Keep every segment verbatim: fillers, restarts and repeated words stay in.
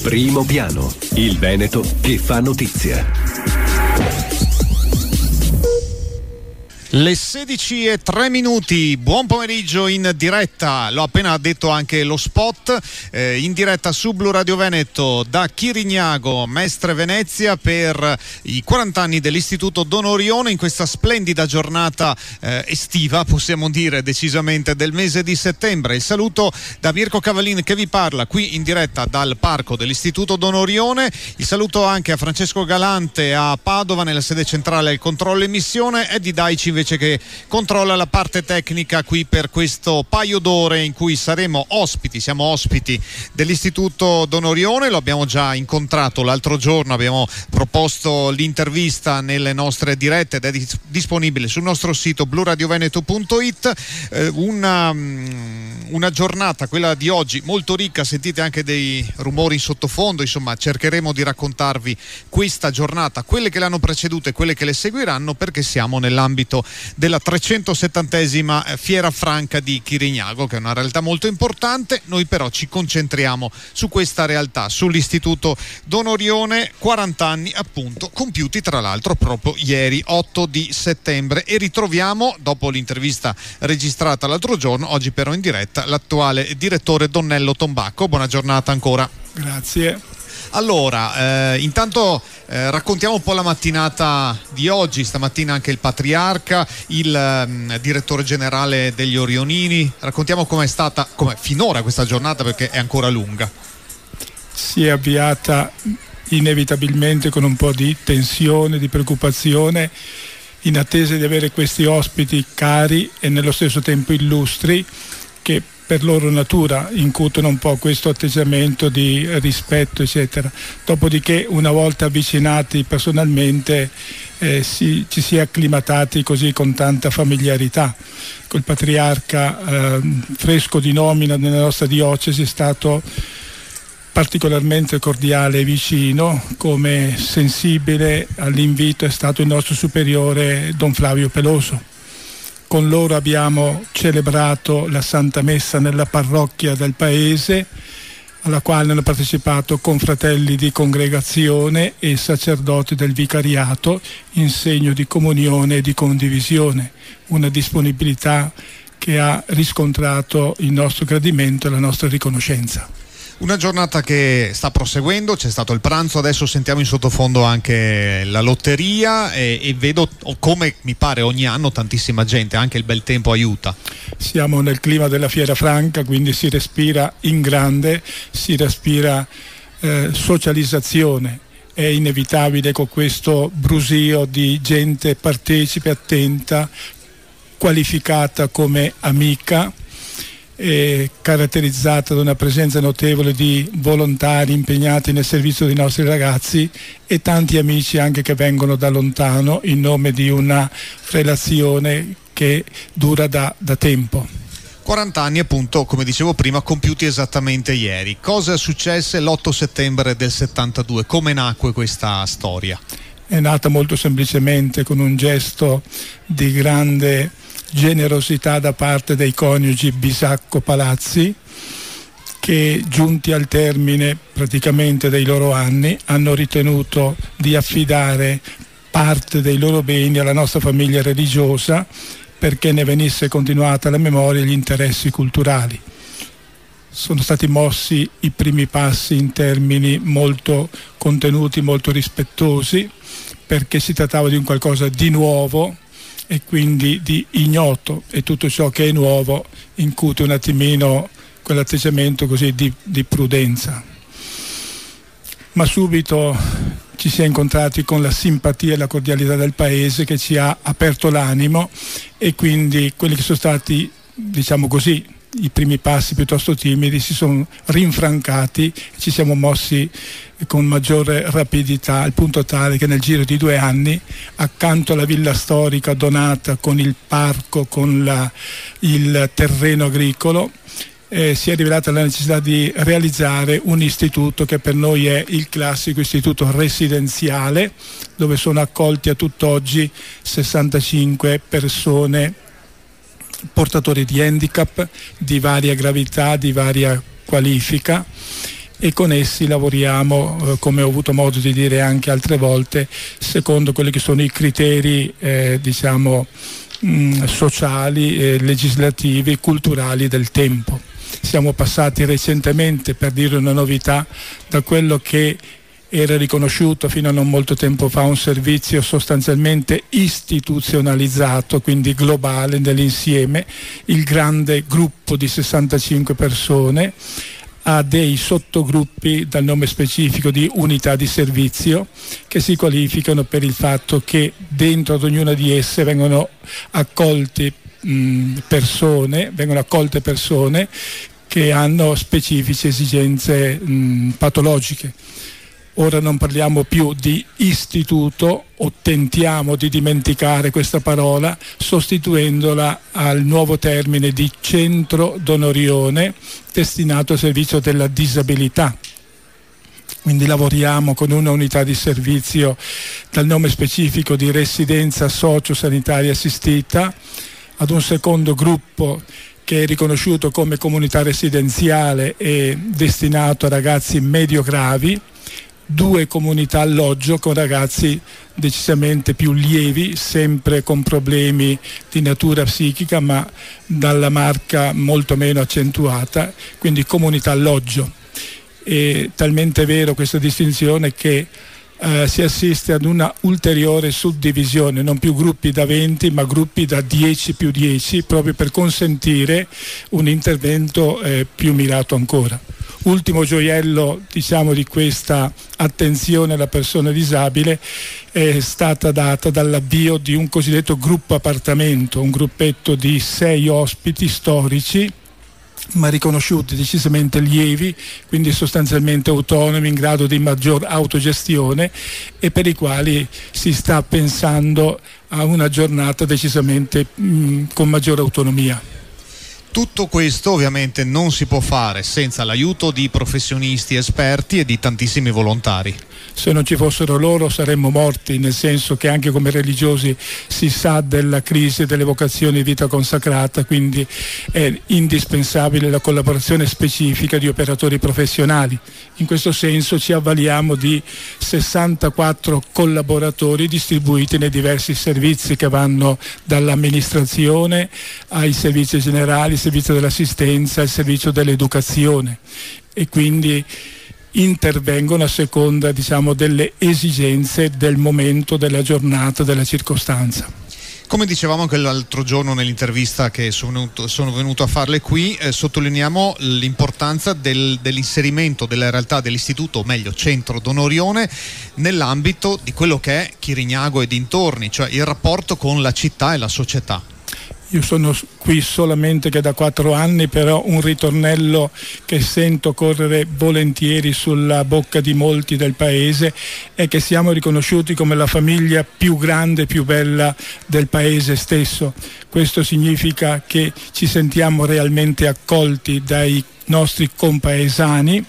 Primo piano, il Veneto che fa notizia. Le sedici e tre minuti, buon pomeriggio in diretta, l'ho appena detto anche lo spot, eh, in diretta su Blu Radio Veneto da Chirignago, Mestre Venezia, per i quaranta anni dell'Istituto Don Orione in questa splendida giornata eh, estiva, possiamo dire decisamente, del mese di settembre. Il saluto da Mirko Cavallin che vi parla qui in diretta dal parco dell'Istituto Don Orione, il saluto anche a Francesco Galante a Padova nella sede centrale al controllo emissione, e di Daici invece che controlla la parte tecnica qui per questo paio d'ore in cui saremo ospiti, siamo ospiti dell'Istituto Don Orione. Lo abbiamo già incontrato l'altro giorno, abbiamo proposto l'intervista nelle nostre dirette ed è dis- disponibile sul nostro sito blu radio veneto punto it. eh, una, una giornata, quella di oggi, molto ricca, sentite anche dei rumori in sottofondo, insomma cercheremo di raccontarvi questa giornata, quelle che l'hanno preceduta e quelle che le seguiranno, perché siamo nell'ambito della trecentosettantesima Fiera Franca di Chirignago, che è una realtà molto importante. Noi però ci concentriamo su questa realtà, sull'Istituto Don Orione, quaranta anni appunto, compiuti tra l'altro proprio ieri otto di settembre, e ritroviamo, dopo l'intervista registrata l'altro giorno, oggi però in diretta, l'attuale direttore Donnello Tombacco. Buona giornata ancora. Grazie. Allora, eh, intanto eh, raccontiamo un po' la mattinata di oggi. Stamattina anche il Patriarca, il eh, direttore generale degli Orionini. Raccontiamo com'è stata, com'è finora questa giornata, perché è ancora lunga. Si è avviata inevitabilmente con un po' di tensione, di preoccupazione, in attesa di avere questi ospiti cari e nello stesso tempo illustri, che per loro natura incutono un po' questo atteggiamento di rispetto, eccetera. Dopodiché, una volta avvicinati personalmente, eh, si, ci si è acclimatati così con tanta familiarità. Col Patriarca, eh, fresco di nomina nella nostra diocesi, è stato particolarmente cordiale e vicino. Come sensibile all'invito è stato il nostro superiore Don Flavio Peloso. Con loro abbiamo celebrato la Santa Messa nella parrocchia del paese, alla quale hanno partecipato confratelli di congregazione e sacerdoti del vicariato, in segno di comunione e di condivisione, una disponibilità che ha riscontrato il nostro gradimento e la nostra riconoscenza. Una giornata che sta proseguendo, c'è stato il pranzo, adesso sentiamo in sottofondo anche la lotteria e, e vedo come mi pare ogni anno tantissima gente, anche il bel tempo aiuta. Siamo nel clima della Fiera Franca, quindi si respira in grande, si respira eh, socializzazione. È inevitabile con questo brusio di gente partecipe, attenta, qualificata come amica, e caratterizzata da una presenza notevole di volontari impegnati nel servizio dei nostri ragazzi e tanti amici anche che vengono da lontano in nome di una relazione che dura da, da tempo. quaranta anni appunto, come dicevo prima, compiuti esattamente ieri. Cosa successe l'otto settembre del settantadue? Come nacque questa storia? È nata molto semplicemente con un gesto di grande generosità da parte dei coniugi Bisacco Palazzi, che giunti al termine praticamente dei loro anni hanno ritenuto di affidare parte dei loro beni alla nostra famiglia religiosa perché ne venisse continuata la memoria e gli interessi culturali. Sono stati mossi i primi passi in termini molto contenuti, molto rispettosi, perché si trattava di un qualcosa di nuovo e quindi di ignoto, e tutto ciò che è nuovo incute un attimino quell'atteggiamento così di, di prudenza. Ma subito ci si è incontrati con la simpatia e la cordialità del paese, che ci ha aperto l'animo, e quindi quelli che sono stati, diciamo così, i primi passi piuttosto timidi si sono rinfrancati, ci siamo mossi con maggiore rapidità, al punto tale che nel giro di due anni, accanto alla villa storica donata con il parco, con la, il terreno agricolo, eh, si è rivelata la necessità di realizzare un istituto che per noi è il classico istituto residenziale, dove sono accolti a tutt'oggi sessantacinque persone portatori di handicap di varia gravità, di varia qualifica, e con essi lavoriamo, eh, come ho avuto modo di dire anche altre volte, secondo quelli che sono i criteri eh, diciamo mh, sociali, eh, legislativi, culturali del tempo. Siamo passati recentemente, per dire una novità, da quello che era riconosciuto fino a non molto tempo fa un servizio sostanzialmente istituzionalizzato, quindi globale nell'insieme, il grande gruppo di sessantacinque persone, a dei sottogruppi dal nome specifico di unità di servizio, che si qualificano per il fatto che dentro ad ognuna di esse vengono accolti mh, persone, vengono accolte persone che hanno specifiche esigenze mh, patologiche. Ora non parliamo più di istituto, o tentiamo di dimenticare questa parola, sostituendola al nuovo termine di centro d'onorione destinato al servizio della disabilità. Quindi lavoriamo con una unità di servizio dal nome specifico di residenza socio-sanitaria assistita, ad un secondo gruppo che è riconosciuto come comunità residenziale e destinato a ragazzi medio-gravi, due comunità alloggio con ragazzi decisamente più lievi, sempre con problemi di natura psichica, ma dalla marca molto meno accentuata, quindi comunità alloggio. È talmente vero questa distinzione che eh, si assiste ad una ulteriore suddivisione, non più gruppi da venti ma gruppi da dieci più dieci, proprio per consentire un intervento eh, più mirato ancora. Ultimo gioiello, diciamo, di questa attenzione alla persona disabile è stata data dall'avvio di un cosiddetto gruppo appartamento, un gruppetto di sei ospiti storici, ma riconosciuti decisamente lievi, quindi sostanzialmente autonomi, in grado di maggior autogestione, e per i quali si sta pensando a una giornata decisamente mh, con maggiore autonomia. Tutto questo ovviamente non si può fare senza l'aiuto di professionisti esperti e di tantissimi volontari. Se non ci fossero loro saremmo morti, nel senso che anche come religiosi si sa della crisi delle vocazioni di vita consacrata, quindi è indispensabile la collaborazione specifica di operatori professionali. In questo senso ci avvaliamo di sessantaquattro collaboratori distribuiti nei diversi servizi che vanno dall'amministrazione ai servizi generali, il servizio dell'assistenza, il servizio dell'educazione, e quindi intervengono a seconda, diciamo, delle esigenze del momento, della giornata, della circostanza. Come dicevamo anche l'altro giorno nell'intervista che sono venuto, sono venuto a farle qui, eh, sottolineiamo l'importanza del, dell'inserimento della realtà dell'istituto, o meglio centro d'onorione, nell'ambito di quello che è Chirignago e dintorni, cioè il rapporto con la città e la società. Io sono qui solamente che da quattro anni, però un ritornello che sento correre volentieri sulla bocca di molti del paese è che siamo riconosciuti come la famiglia più grande e più bella del paese stesso. Questo significa che ci sentiamo realmente accolti dai nostri compaesani,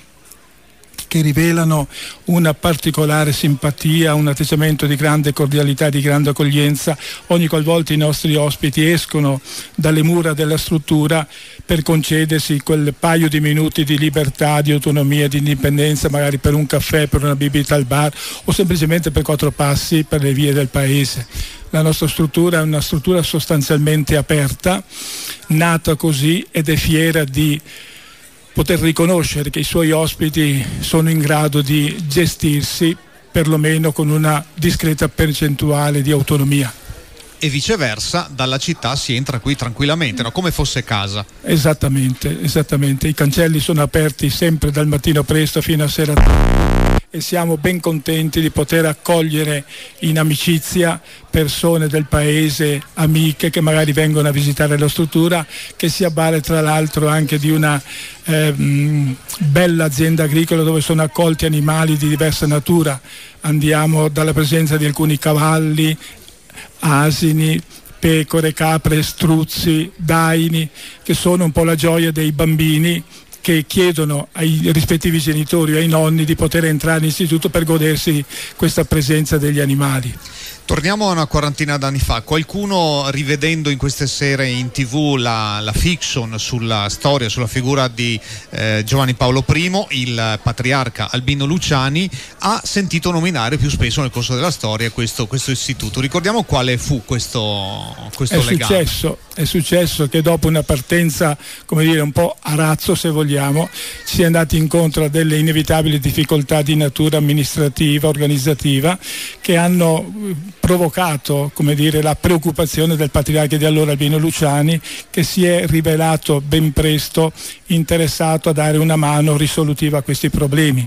che rivelano una particolare simpatia, un atteggiamento di grande cordialità, di grande accoglienza ogni qualvolta i nostri ospiti escono dalle mura della struttura per concedersi quel paio di minuti di libertà, di autonomia, di indipendenza, magari per un caffè, per una bibita al bar o semplicemente per quattro passi per le vie del paese. La nostra struttura è una struttura sostanzialmente aperta, nata così, ed è fiera di poter riconoscere che i suoi ospiti sono in grado di gestirsi perlomeno con una discreta percentuale di autonomia. E viceversa, dalla città si entra qui tranquillamente, no? Come fosse casa. Esattamente, esattamente. I cancelli sono aperti sempre dal mattino presto fino a sera tardi e siamo ben contenti di poter accogliere in amicizia persone del paese, amiche che magari vengono a visitare la struttura, che si avvale tra l'altro anche di una eh, bella azienda agricola dove sono accolti animali di diversa natura. Andiamo dalla presenza di alcuni cavalli, asini, pecore, capre, struzzi, daini, che sono un po' la gioia dei bambini che chiedono ai rispettivi genitori o ai nonni di poter entrare in istituto per godersi questa presenza degli animali. Torniamo a una quarantina d'anni fa. Qualcuno, rivedendo in queste sere in tv la, la fiction sulla storia, sulla figura di eh, Giovanni Paolo I, il patriarca Albino Luciani, ha sentito nominare più spesso nel corso della storia questo, questo istituto. Ricordiamo quale fu questo, questo è legame. Successo, è successo che dopo una partenza, come dire, un po' a razzo, se vogliamo, si è andati incontro a delle inevitabili difficoltà di natura amministrativa, organizzativa, che hanno provocato, come dire, la preoccupazione del patriarca di allora Albino Luciani, che si è rivelato ben presto interessato a dare una mano risolutiva a questi problemi.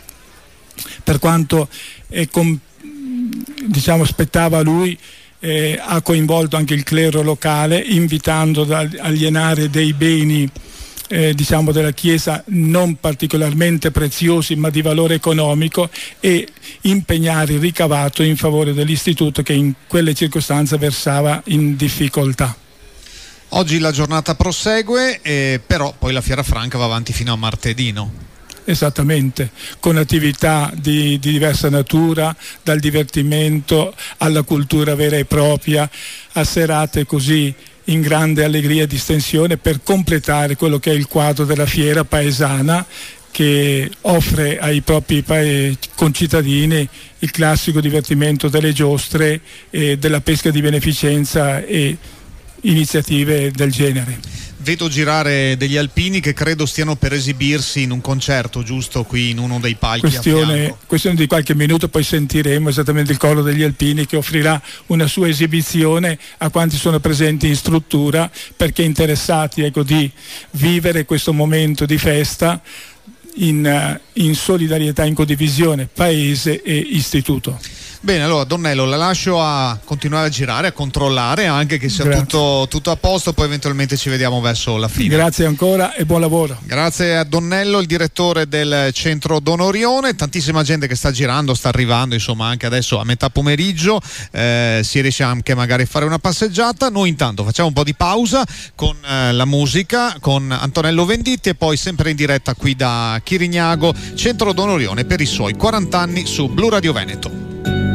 Per quanto eh, com, diciamo spettava a lui, eh, ha coinvolto anche il clero locale, invitando ad alienare dei beni Eh, diciamo della Chiesa non particolarmente preziosi ma di valore economico, e impegnare il ricavato in favore dell'istituto che in quelle circostanze versava in difficoltà. Oggi la giornata prosegue, eh, però poi la Fiera Franca va avanti fino a martedì, no? Esattamente, con attività di, di diversa natura, dal divertimento alla cultura vera e propria, a serate così in grande allegria e distensione, per completare quello che è il quadro della fiera paesana, che offre ai propri concittadini il classico divertimento delle giostre e della pesca di beneficenza e iniziative del genere. Vedo girare degli alpini che credo stiano per esibirsi in un concerto, giusto, qui in uno dei palchi. Questione, questione di qualche minuto, poi sentiremo esattamente il coro degli alpini, che offrirà una sua esibizione a quanti sono presenti in struttura, perché interessati, ecco, di vivere questo momento di festa in, in solidarietà, in condivisione, paese e istituto. Bene, allora Donnello, la lascio a continuare a girare, a controllare anche che sia tutto, tutto a posto, poi eventualmente ci vediamo verso la fine. Grazie ancora e buon lavoro. Grazie a Donnello, il direttore del centro Don Orione. Tantissima gente che sta girando, sta arrivando, insomma, anche adesso a metà pomeriggio, eh, si riesce anche magari a fare una passeggiata. Noi intanto facciamo un po' di pausa con eh, la musica, con Antonello Venditti, e poi sempre in diretta qui da Chirignago, centro Don Orione, per i suoi quaranta anni su Blu Radio Veneto.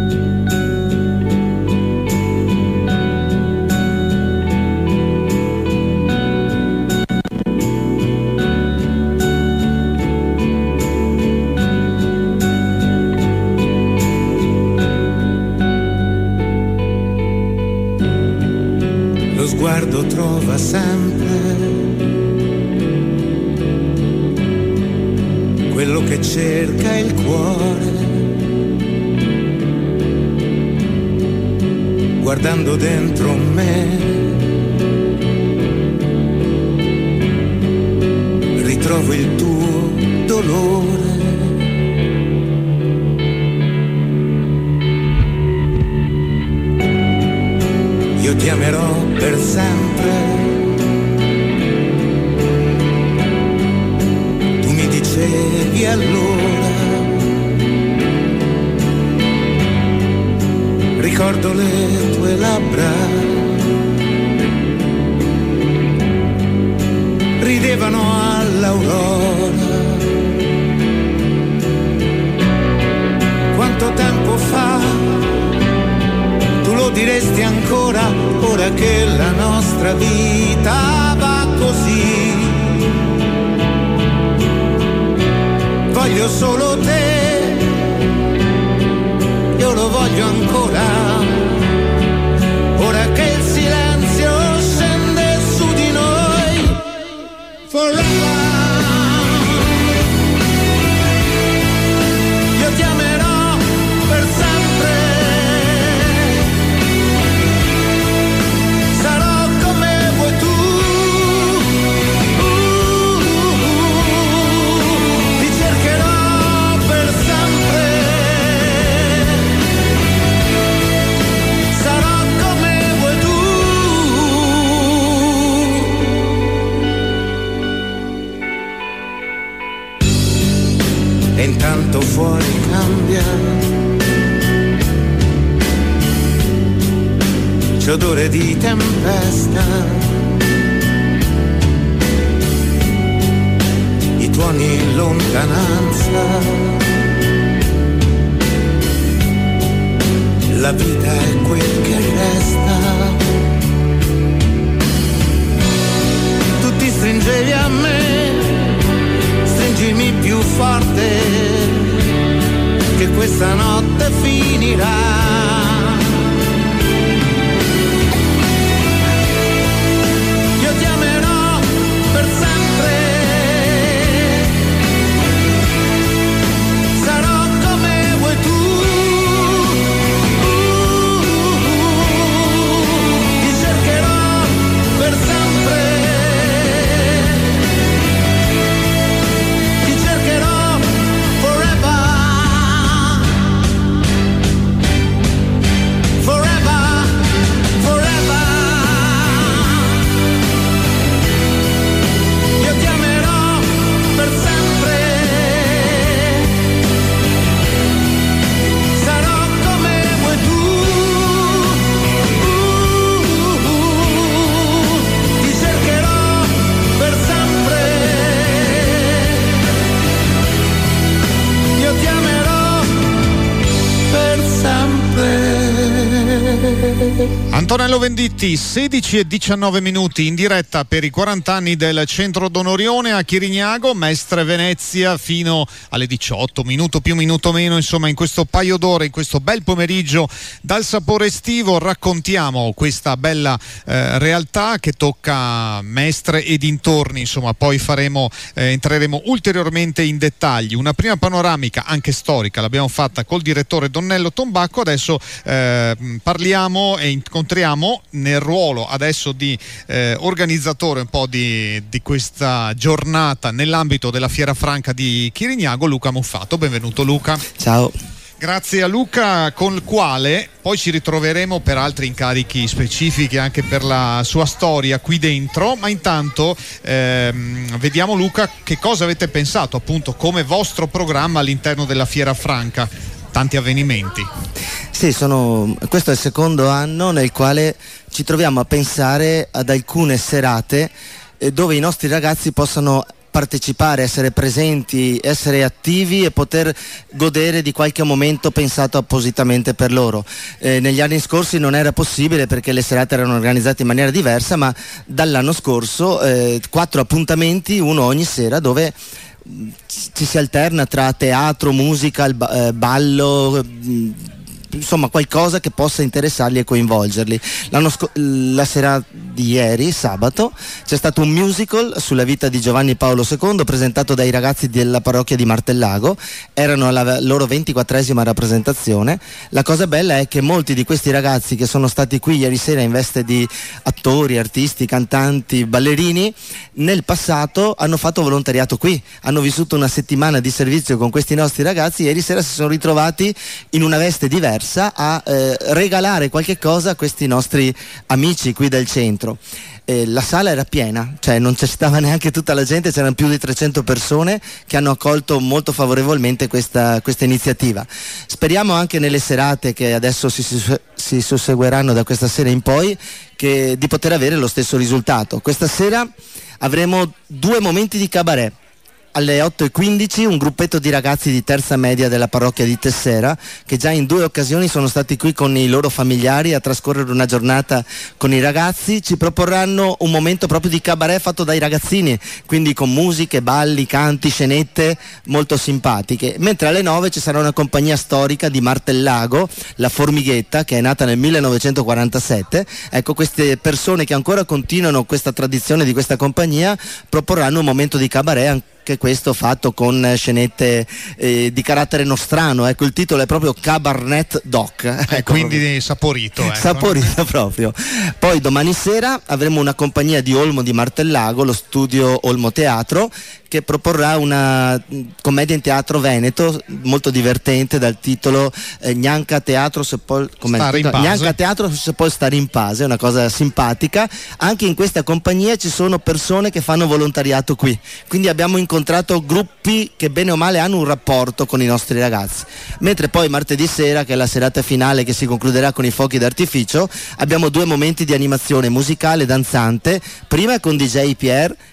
Sguardo trova sempre quello che cerca il cuore, guardando dentro me ritrovo il tuo dolore. Io ti amerò per sempre. Tu mi dicevi allora, ricordo le tue labbra, ridevano all'aurora. Quanto tempo fa tu lo diresti ancora, ora che la nostra vita va così. Voglio solo te, io lo voglio ancora, ora che il silenzio scende su di noi. Forever. Io ti amerò per sempre. Intanto fuori cambia, c'è odore di tempesta, i tuoni in lontananza, la vita è quel che resta. Tu ti stringevi a me, stringimi più forte, che questa notte finirà. Antonello Venditti, sedici e diciannove minuti in diretta per i quaranta anni del Centro Donorione a Chirignago, Mestre Venezia fino alle diciotto, minuto più minuto meno, insomma in questo paio d'ore, in questo bel pomeriggio dal sapore estivo raccontiamo questa bella eh, realtà che tocca Mestre e dintorni, insomma poi faremo, eh, entreremo ulteriormente in dettagli. Una prima panoramica anche storica l'abbiamo fatta col direttore Donnello Tombacco, adesso eh, parliamo e incontriamo nel ruolo adesso di eh, organizzatore un po' di, di questa giornata nell'ambito della Fiera Franca di Chirignago, Luca Muffato. Benvenuto Luca. Ciao. Grazie a Luca, con il quale poi ci ritroveremo per altri incarichi specifici anche per la sua storia qui dentro, ma intanto ehm, vediamo Luca che cosa avete pensato appunto come vostro programma all'interno della Fiera Franca. Tanti avvenimenti. Sì, sono, questo è il secondo anno nel quale ci troviamo a pensare ad alcune serate eh, dove i nostri ragazzi possano partecipare, essere presenti, essere attivi e poter godere di qualche momento pensato appositamente per loro. Eh, negli anni scorsi non era possibile perché le serate erano organizzate in maniera diversa, ma dall'anno scorso eh, quattro appuntamenti, uno ogni sera, dove ci si alterna tra teatro, musica, ballo, insomma qualcosa che possa interessarli e coinvolgerli. L'anno sc- la sera di ieri, sabato, c'è stato un musical sulla vita di Giovanni Paolo secondo presentato dai ragazzi della parrocchia di Martellago. Erano alla loro ventiquattresima rappresentazione. La cosa bella è che molti di questi ragazzi che sono stati qui ieri sera in veste di attori, artisti, cantanti, ballerini, nel passato hanno fatto volontariato qui, hanno vissuto una settimana di servizio con questi nostri ragazzi. Ieri sera si sono ritrovati in una veste diversa a eh, regalare qualche cosa a questi nostri amici qui del centro. Eh, la sala era piena, cioè non c'è stava neanche tutta la gente, c'erano più di trecento persone che hanno accolto molto favorevolmente questa, questa iniziativa. Speriamo anche nelle serate che adesso si, si, si susseguiranno da questa sera in poi che, di poter avere lo stesso risultato. Questa sera avremo due momenti di cabaret. Alle otto e quindici un gruppetto di ragazzi di terza media della parrocchia di Tessera, che già in due occasioni sono stati qui con i loro familiari a trascorrere una giornata con i ragazzi, ci proporranno un momento proprio di cabaret fatto dai ragazzini, quindi con musiche, balli, canti, scenette molto simpatiche. Mentre alle nove ci sarà una compagnia storica di Martellago, la Formighetta, che è nata nel millenovecentoquarantasette. Ecco, queste persone che ancora continuano questa tradizione di questa compagnia proporranno un momento di cabaret anche che questo fatto con scenette eh, di carattere nostrano. Ecco, il titolo è proprio Cabernet Doc, ecco, quindi proprio. saporito ecco. saporito proprio. Poi domani sera avremo una compagnia di Olmo di Martellago, lo studio Olmo Teatro, che proporrà una commedia in teatro veneto molto divertente dal titolo eh, Gnanca Teatro se può stare in pace. Gnanca Teatro se può stare in pace, è una cosa simpatica. Anche in questa compagnia ci sono persone che fanno volontariato qui, quindi abbiamo incontrato gruppi che bene o male hanno un rapporto con i nostri ragazzi. Mentre poi martedì sera, che è la serata finale che si concluderà con i fuochi d'artificio, abbiamo due momenti di animazione musicale danzante, prima con D J Pierre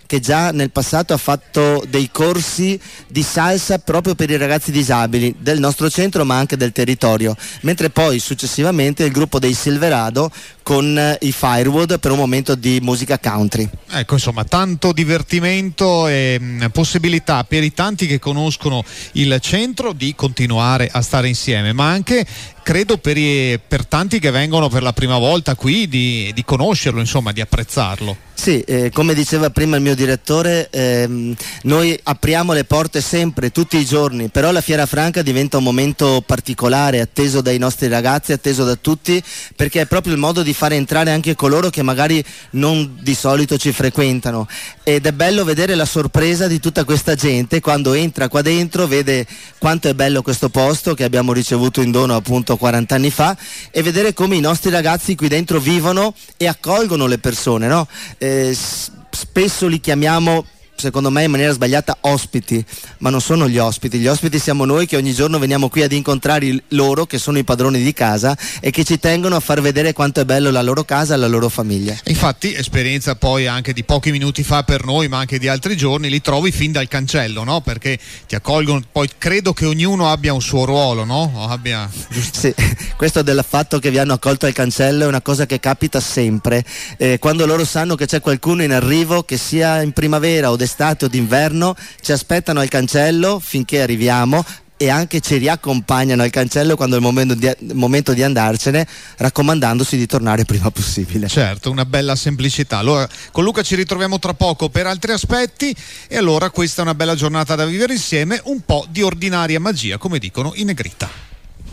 che già nel passato ha fatto dei corsi di salsa proprio per i ragazzi disabili del nostro centro ma anche del territorio, mentre poi successivamente il gruppo dei Silverado con i Firewood per un momento di musica country. Ecco, insomma, tanto divertimento e mh, possibilità per i tanti che conoscono il centro di continuare a stare insieme, ma anche credo per, i, per tanti che vengono per la prima volta qui di, di conoscerlo, insomma, di apprezzarlo. Sì, eh, come diceva prima il mio direttore, ehm, noi apriamo le porte sempre, tutti i giorni, però la Fiera Franca diventa un momento particolare, atteso dai nostri ragazzi, atteso da tutti, perché è proprio il modo di fare entrare anche coloro che magari non di solito ci frequentano, ed è bello vedere la sorpresa di tutta questa gente quando entra qua dentro, vede quanto è bello questo posto che abbiamo ricevuto in dono appunto quaranta anni fa, e vedere come i nostri ragazzi qui dentro vivono e accolgono le persone, no? Eh, spesso li chiamiamo, secondo me in maniera sbagliata, ospiti, ma non sono gli ospiti, gli ospiti siamo noi che ogni giorno veniamo qui ad incontrare loro che sono i padroni di casa e che ci tengono a far vedere quanto è bello la loro casa e la loro famiglia. Infatti, esperienza poi anche di pochi minuti fa per noi, ma anche di altri giorni, li trovi fin dal cancello, no? Perché ti accolgono, poi credo che ognuno abbia un suo ruolo, no? O abbia... Sì, questo del fatto che vi hanno accolto al cancello è una cosa che capita sempre, eh, quando loro sanno che c'è qualcuno in arrivo, che sia in primavera o d'estate o d'inverno, ci aspettano al cancello finché arriviamo e anche ci riaccompagnano al cancello quando è il momento di, il momento di andarcene, raccomandandosi di tornare il prima possibile. Certo, una bella semplicità. Allora, con Luca ci ritroviamo tra poco per altri aspetti, e allora questa è una bella giornata da vivere insieme, un po' di ordinaria magia, come dicono in negrita.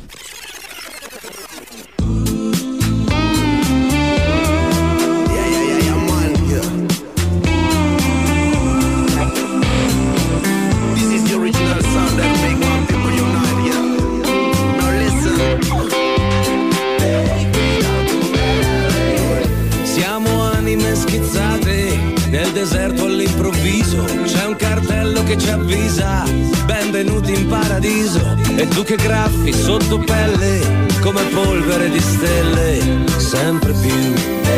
Nel deserto all'improvviso c'è un cartello che ci avvisa: benvenuti in paradiso. E tu che graffi sotto pelle come polvere di stelle, sempre più.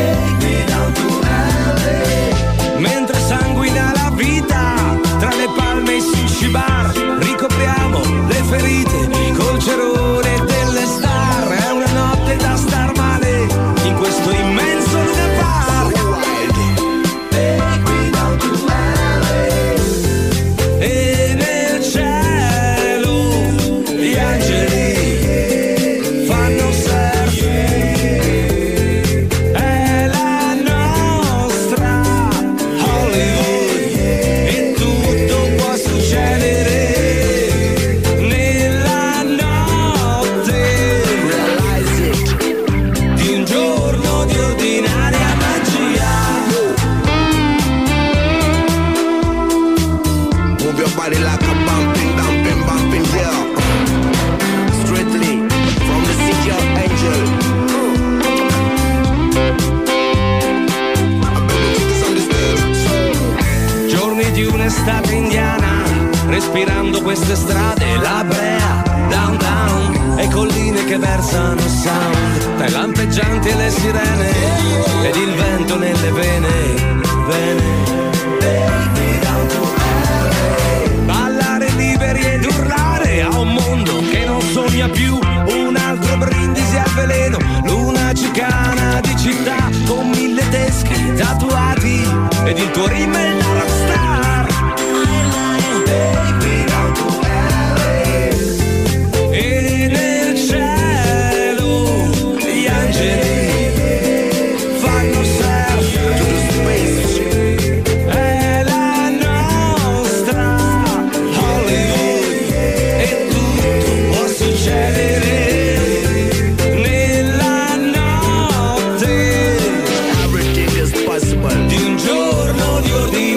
Mentre sanguina la vita tra le palme e i sushi bar, ricopriamo le ferite col cerone delle star. È una notte da star male in questo immenso lunar park. E nel cielo gli angeli fanno surf, è la nostra Hollywood e tutto può succedere nella notte di un giorno di ordinaria magia. Move your body like a bumping, dumping, bumping, yeah. Strictly from the city of Angel. Giorni di un'estate indiana, respirando queste strade, la brea, downtown, e colline che versano sound, tra i lampeggianti e le sirene, ed il vento nelle vene, vene. Ballare liberi ed urlare a un mondo che non sogna più, un altro brindisi al veleno, luna cicana di città con mille teschi tatuati ed il tuo rimel da rockstar. E nel cielo gli angeli fanno surf, è la nostra Hollywood e tutto può succedere nella notte Everything is possible. di un giorno di ordine.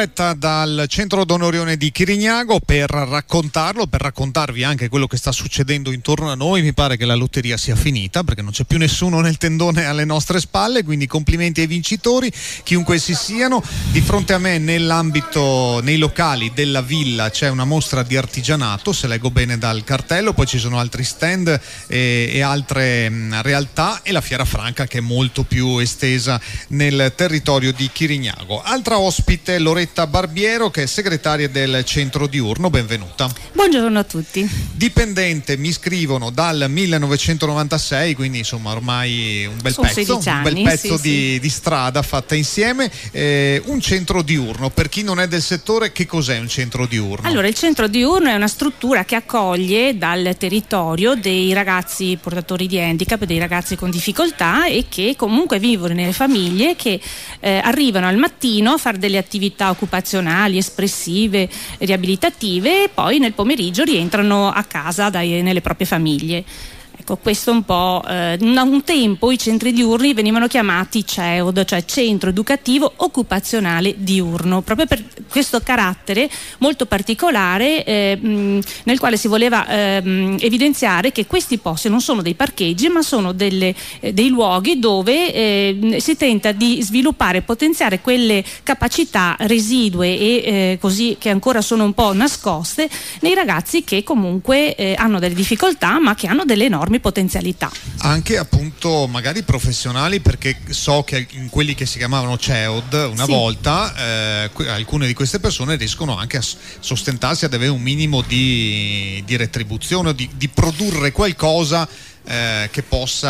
diretta dal centro Donorione di Chirignago per raccontarlo, per raccontarvi anche quello che sta succedendo intorno a noi. Mi pare che la lotteria sia finita perché non c'è più nessuno nel tendone alle nostre spalle, quindi complimenti ai vincitori, chiunque essi siano. Di fronte a me, nell'ambito, nei locali della villa, c'è una mostra di artigianato, se leggo bene dal cartello, poi ci sono altri stand e, e altre mh, realtà, e la Fiera Franca che è molto più estesa nel territorio di Chirignago. Altra ospite, Loretta Barbiero, che è segretaria del centro diurno. Benvenuta. Buongiorno a tutti. Dipendente, mi scrivono, dal millenovecentonovantasei, quindi insomma ormai un bel Sono pezzo, sedici anni, un bel pezzo sì, di, sì. di strada fatta insieme. Eh, un centro diurno, per chi non è del settore, che cos'è un centro diurno? Allora, il centro diurno è una struttura che accoglie dal territorio dei ragazzi portatori di handicap, dei ragazzi con difficoltà, e che comunque vivono nelle famiglie, che eh, arrivano al mattino a fare delle attività occupazionali, espressive, riabilitative, e poi nel pomeriggio rientrano a casa dai, nelle proprie famiglie. Ecco, questo un po'. Eh, un tempo i centri diurni venivano chiamati C E O D, cioè Centro Educativo Occupazionale Diurno, proprio per questo carattere molto particolare eh, mh, nel quale si voleva eh, evidenziare che questi posti non sono dei parcheggi, ma sono delle, eh, dei luoghi dove eh, si tenta di sviluppare e potenziare quelle capacità residue e eh, così, che ancora sono un po' nascoste nei ragazzi che comunque eh, hanno delle difficoltà, ma che hanno delle enormi potenzialità. Anche appunto magari professionali, perché so che in quelli che si chiamavano C E O D una Sì. volta eh, alcune di queste persone riescono anche a sostentarsi, ad avere un minimo di, di retribuzione, di, di produrre qualcosa eh, che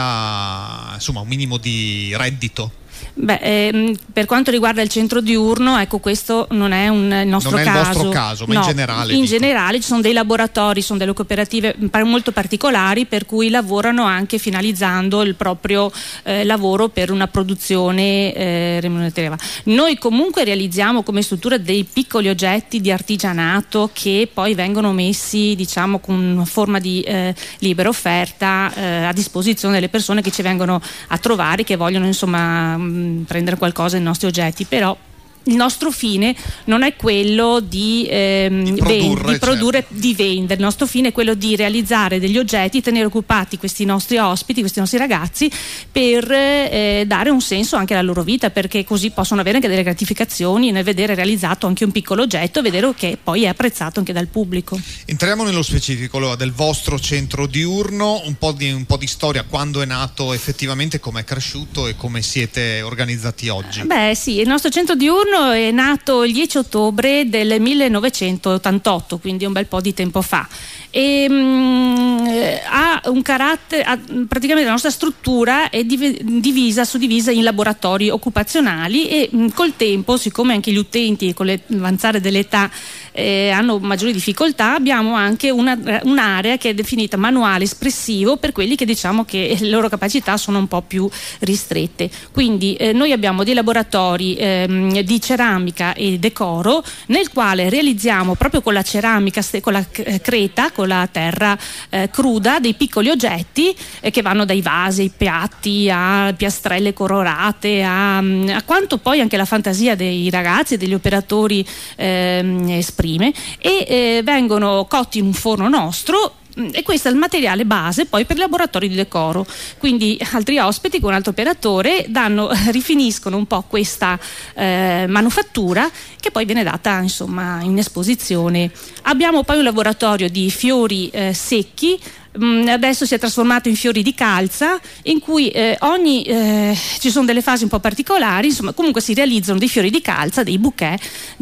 possa, insomma, un minimo di reddito. Beh, ehm, per quanto riguarda il centro diurno, ecco, questo non è un il nostro non è caso. il vostro caso, ma no, in generale. In dico. generale ci sono dei laboratori, sono delle cooperative molto particolari, per cui lavorano anche finalizzando il proprio eh, lavoro per una produzione eh, remunerativa. Noi comunque realizziamo come struttura dei piccoli oggetti di artigianato che poi vengono messi, diciamo, con forma di eh, libera offerta eh, a disposizione delle persone che ci vengono a trovare, che vogliono insomma prendere qualcosa dei nostri oggetti. Però il nostro fine non è quello di, ehm, di produrre, ven- di, produrre certo. di vendere. Il nostro fine è quello di realizzare degli oggetti, tenere occupati questi nostri ospiti, questi nostri ragazzi, per eh, dare un senso anche alla loro vita, perché così possono avere anche delle gratificazioni nel vedere realizzato anche un piccolo oggetto e vedere che poi è apprezzato anche dal pubblico. Entriamo nello specifico del vostro centro diurno, un po' di, un po' di storia, quando è nato effettivamente, come è cresciuto e come siete organizzati oggi. Beh sì, il nostro centro diurno è nato il dieci ottobre del millenovecentottantotto, quindi un bel po' di tempo fa, e mh, ha un carattere, ha, praticamente la nostra struttura è div- divisa, suddivisa in laboratori occupazionali, e mh, col tempo, siccome anche gli utenti con l'avanzare dell'età eh, hanno maggiori difficoltà, abbiamo anche una, un'area che è definita manuale espressivo, per quelli che diciamo che le loro capacità sono un po' più ristrette. Quindi eh, noi abbiamo dei laboratori ehm, di ceramica e decoro, nel quale realizziamo proprio con la ceramica, con la creta, con la terra eh, cruda, dei piccoli oggetti eh, che vanno dai vasi, ai piatti, a piastrelle colorate, a, a quanto poi anche la fantasia dei ragazzi e degli operatori ehm, esprime, e eh, vengono cotti in un forno nostro. E questo è il materiale base poi per i laboratori di decoro. Quindi altri ospiti con un altro operatore danno, rifiniscono un po' questa eh, manufattura, che poi viene data insomma in esposizione. Abbiamo poi un laboratorio di fiori eh, secchi. Adesso si è trasformato in fiori di calza, in cui eh, ogni eh, ci sono delle fasi un po' particolari, insomma comunque si realizzano dei fiori di calza, dei bouquet,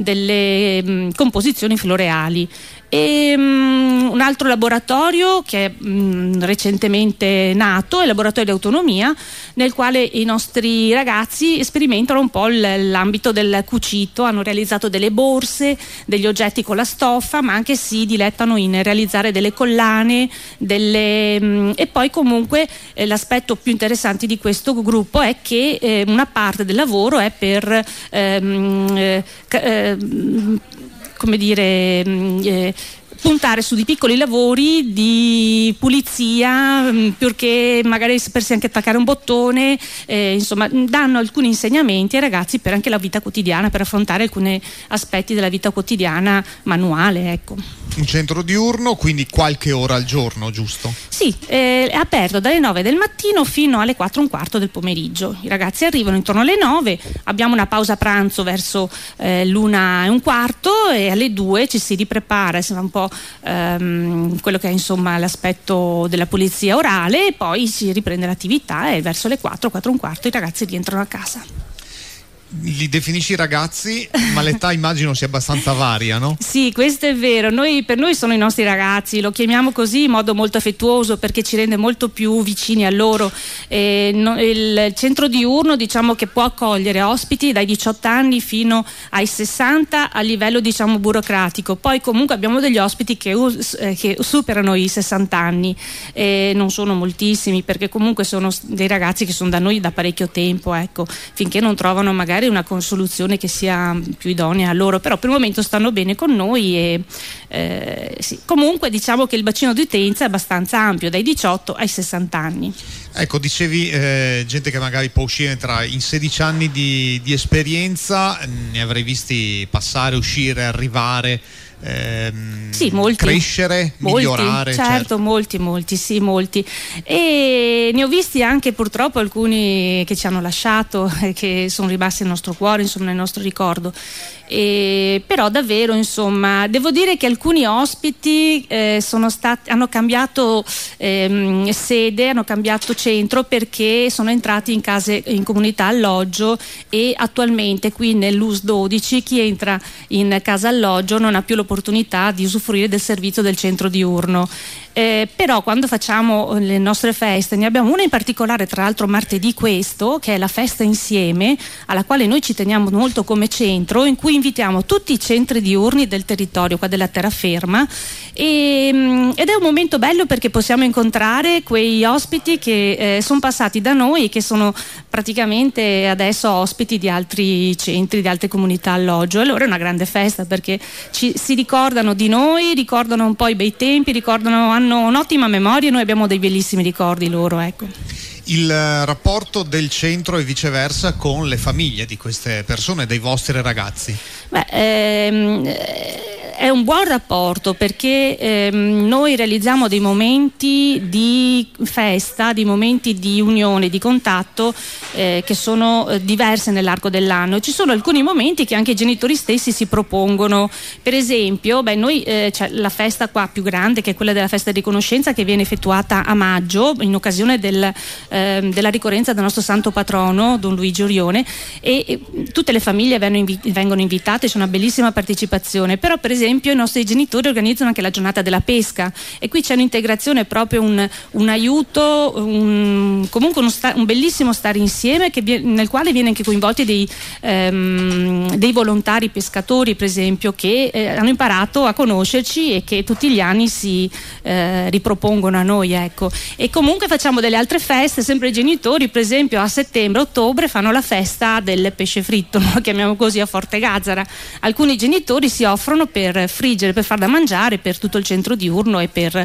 delle mh, composizioni floreali. E um, un altro laboratorio che è um, recentemente nato è il laboratorio di autonomia, nel quale i nostri ragazzi sperimentano un po' l'ambito del cucito, hanno realizzato delle borse, degli oggetti con la stoffa, ma anche si dilettano in realizzare delle collane, delle, um, e poi comunque eh, l'aspetto più interessante di questo gruppo è che eh, una parte del lavoro è per ehm, eh, eh, come dire eh, puntare su di piccoli lavori di pulizia, perché magari sapersi anche attaccare un bottone, eh, insomma danno alcuni insegnamenti ai ragazzi per anche la vita quotidiana, per affrontare alcuni aspetti della vita quotidiana manuale, ecco. Un centro diurno, quindi qualche ora al giorno, giusto? Sì, eh, è aperto dalle nove del mattino fino alle quattro e un quarto del pomeriggio. I ragazzi arrivano intorno alle nove, abbiamo una pausa pranzo verso eh, l'una e un quarto e alle due ci si riprepara, si fa un po' ehm, quello che è insomma l'aspetto della pulizia orale e poi si riprende l'attività e verso le quattro, quattro e un quarto i ragazzi rientrano a casa. Li definisci ragazzi, ma l'età immagino sia abbastanza varia, no? Sì, questo è vero. Noi, per noi sono i nostri ragazzi, lo chiamiamo così in modo molto affettuoso perché ci rende molto più vicini a loro. Eh, no, il centro diurno diciamo che può accogliere ospiti dai diciotto anni fino ai sessanta a livello diciamo burocratico. Poi comunque abbiamo degli ospiti che, eh, che superano i sessanta anni, eh, non sono moltissimi perché comunque sono dei ragazzi che sono da noi da parecchio tempo, ecco, finché non trovano magari una soluzione che sia più idonea a loro, però per il momento stanno bene con noi e eh, sì. Comunque diciamo che il bacino di utenza è abbastanza ampio, dai diciotto ai sessanta anni. Ecco, dicevi eh, gente che magari può uscire tra in sedici anni di, di esperienza, ne avrei visti passare, uscire, arrivare, ehm, sì, molti, crescere, molti, migliorare. Certo, certo, molti, molti, sì, molti. E ne ho visti anche purtroppo alcuni che ci hanno lasciato e che sono rimasti nel nostro cuore, insomma, nel nostro ricordo. E, però davvero insomma devo dire che alcuni ospiti eh, sono stati, hanno cambiato ehm, sede, hanno cambiato centro perché sono entrati in case in comunità alloggio e attualmente qui nell'U S dodici chi entra in casa alloggio non ha più l'opportunità di usufruire del servizio del centro diurno. Eh, però quando facciamo le nostre feste, ne abbiamo una in particolare tra l'altro martedì questo, che è la festa insieme, alla quale noi ci teniamo molto come centro, in cui invitiamo tutti i centri diurni del territorio qua della terraferma e, ed è un momento bello perché possiamo incontrare quei ospiti che eh, sono passati da noi e che sono praticamente adesso ospiti di altri centri, di altre comunità alloggio, e allora è una grande festa perché ci, si ricordano di noi, ricordano un po' i bei tempi, ricordano, hanno un'ottima memoria e noi abbiamo dei bellissimi ricordi loro, ecco. Il rapporto del centro e viceversa con le famiglie di queste persone, dei vostri ragazzi? Beh, ehm, è un buon rapporto perché ehm, noi realizziamo dei momenti di festa, dei momenti di unione, di contatto eh, che sono eh, diversi nell'arco dell'anno. Ci sono alcuni momenti che anche i genitori stessi si propongono. Per esempio, beh, noi eh, c'è la festa qua più grande che è quella della festa di riconoscenza che viene effettuata a maggio in occasione del, eh, della ricorrenza del nostro santo patrono Don Luigi Orione e, e tutte le famiglie vengono, invi- vengono invitate, c'è una bellissima partecipazione, però per esempio i nostri genitori organizzano anche la giornata della pesca e qui c'è un'integrazione, proprio un, un aiuto, un, comunque uno sta, un bellissimo stare insieme che, nel quale viene anche coinvolti dei, ehm, dei volontari pescatori per esempio che eh, hanno imparato a conoscerci e che tutti gli anni si eh, ripropongono a noi, ecco. E comunque facciamo delle altre feste, sempre i genitori per esempio a settembre, ottobre fanno la festa del pesce fritto, lo chiamiamo così a Forte Gazzara. Alcuni genitori si offrono per friggere, per far da mangiare per tutto il centro diurno e per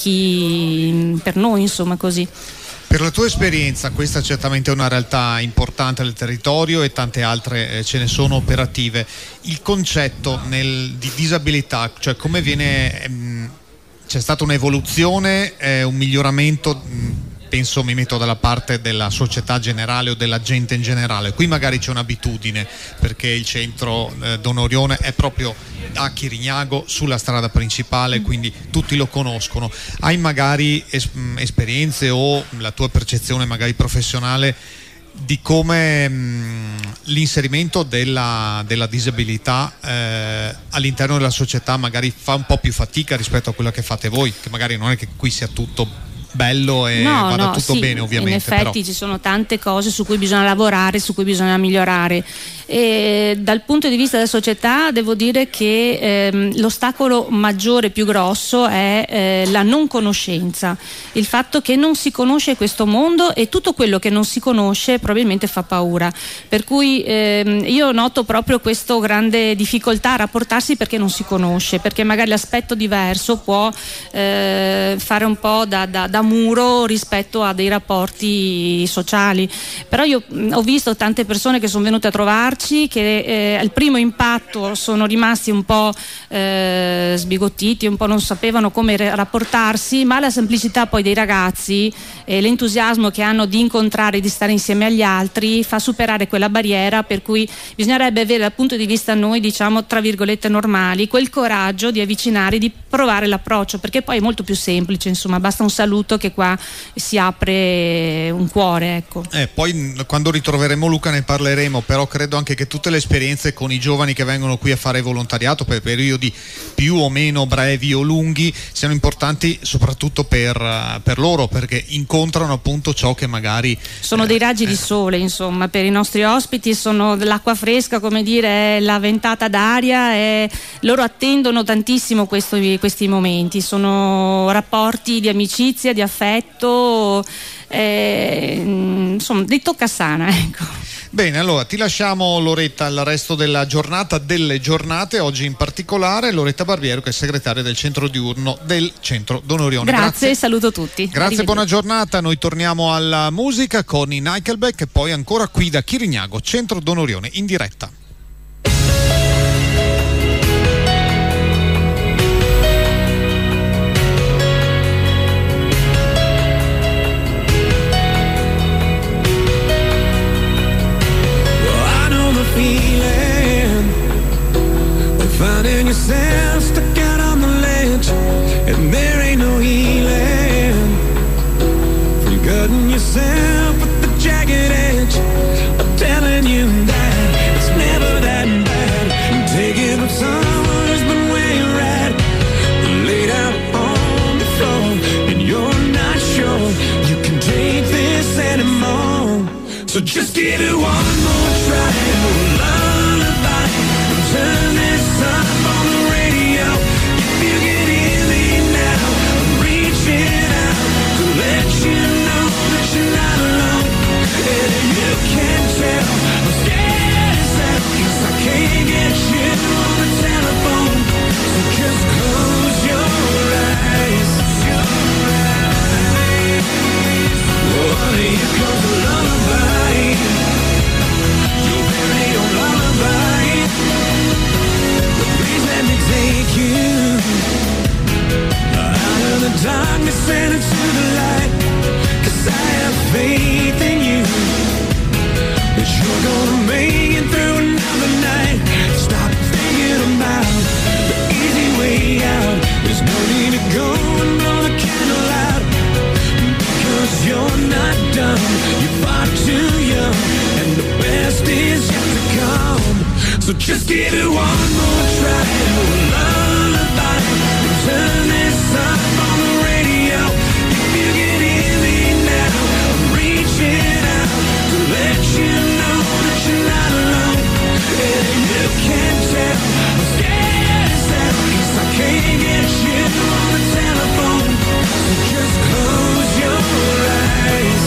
chi, per noi insomma così. Per la tua esperienza, questa certamente è una realtà importante del territorio e tante altre eh, ce ne sono operative. Il concetto nel, di disabilità, cioè come viene, ehm, c'è stata un'evoluzione, eh, un miglioramento, mh, penso mi metto dalla parte della società generale o della gente in generale. Qui magari c'è un'abitudine perché il centro eh, Don Orione è proprio a Chirignago sulla strada principale, quindi tutti lo conoscono. Hai magari es- esperienze o la tua percezione magari professionale di come mh, l'inserimento della, della disabilità eh, all'interno della società magari fa un po' più fatica rispetto a quella che fate voi, che magari non è che qui sia tutto bello e no, vada no, tutto sì, bene, ovviamente. In effetti però. ci sono tante cose su cui bisogna lavorare, su cui bisogna migliorare. E dal punto di vista della società devo dire che ehm, l'ostacolo maggiore, più grosso, è eh, la non conoscenza, il fatto che non si conosce questo mondo, e tutto quello che non si conosce probabilmente fa paura, per cui ehm, io noto proprio questa grande difficoltà a rapportarsi perché non si conosce, perché magari l'aspetto diverso può eh, fare un po' da, da, da muro rispetto a dei rapporti sociali. Però io mh, ho visto tante persone che sono venute a trovarci che eh, al primo impatto sono rimasti un po' eh, sbigottiti, un po' non sapevano come re- rapportarsi, ma la semplicità poi dei ragazzi e l'entusiasmo che hanno di incontrare, di stare insieme agli altri, fa superare quella barriera, per cui bisognerebbe avere dal punto di vista noi, diciamo tra virgolette normali, quel coraggio di avvicinare, di provare l'approccio, perché poi è molto più semplice, insomma, basta un saluto che qua si apre un cuore, ecco. Eh, poi quando ritroveremo Luca ne parleremo, però credo anche che tutte le esperienze con i giovani che vengono qui a fare volontariato per periodi più o meno brevi o lunghi siano importanti soprattutto per, per loro, perché incontrano appunto ciò che magari sono eh, dei raggi eh. di sole, insomma, per i nostri ospiti sono dell'acqua fresca, come dire, è la ventata d'aria, e loro attendono tantissimo questo, questi momenti, sono rapporti di amicizia, di affetto, eh, insomma dei toccasana, ecco. Bene, allora ti lasciamo, Loretta, al resto della giornata, delle giornate, oggi in particolare Loretta Barbiero, che è segretaria del centro diurno del centro Don Orione. Grazie, Grazie, saluto tutti. Grazie, buona giornata. Noi torniamo alla musica con i Nickelback e poi ancora qui da Chirignago, centro Don Orione, in diretta. Finding yourself stuck out on the ledge, and there ain't no healing from gutting yourself with the jagged edge. I'm telling you that it's never that bad. Take it from someone who's been where you're at, laid out on the floor, and you're not sure you can take this anymore. So just give it one more try, oh lullaby, and turn this up on the radio. If you can hear me now, I'm reaching out to let you know that you're not alone. And if you can't tell, I'm scared as hell, 'cause I can't get you on the telephone. So just close your eyes. Oh, here comes the lullaby. You'll bury your lullaby. Please let me take you out of the darkness and into the light, 'cause I have faith in you, that you're gonna make it through another night. Stop thinking about the easy way out. There's no need to go and blow the candle out, because you're not done. You're far too young, and the best is yet to come. So just give it one more try, oh lullaby, and turn this up on the radio. If you can hear me now, I'm reaching out to let you know that you're not alone. And if you can't tell, I'm scared as hell, 'cause I can't get you on the telephone. So just close your eyes.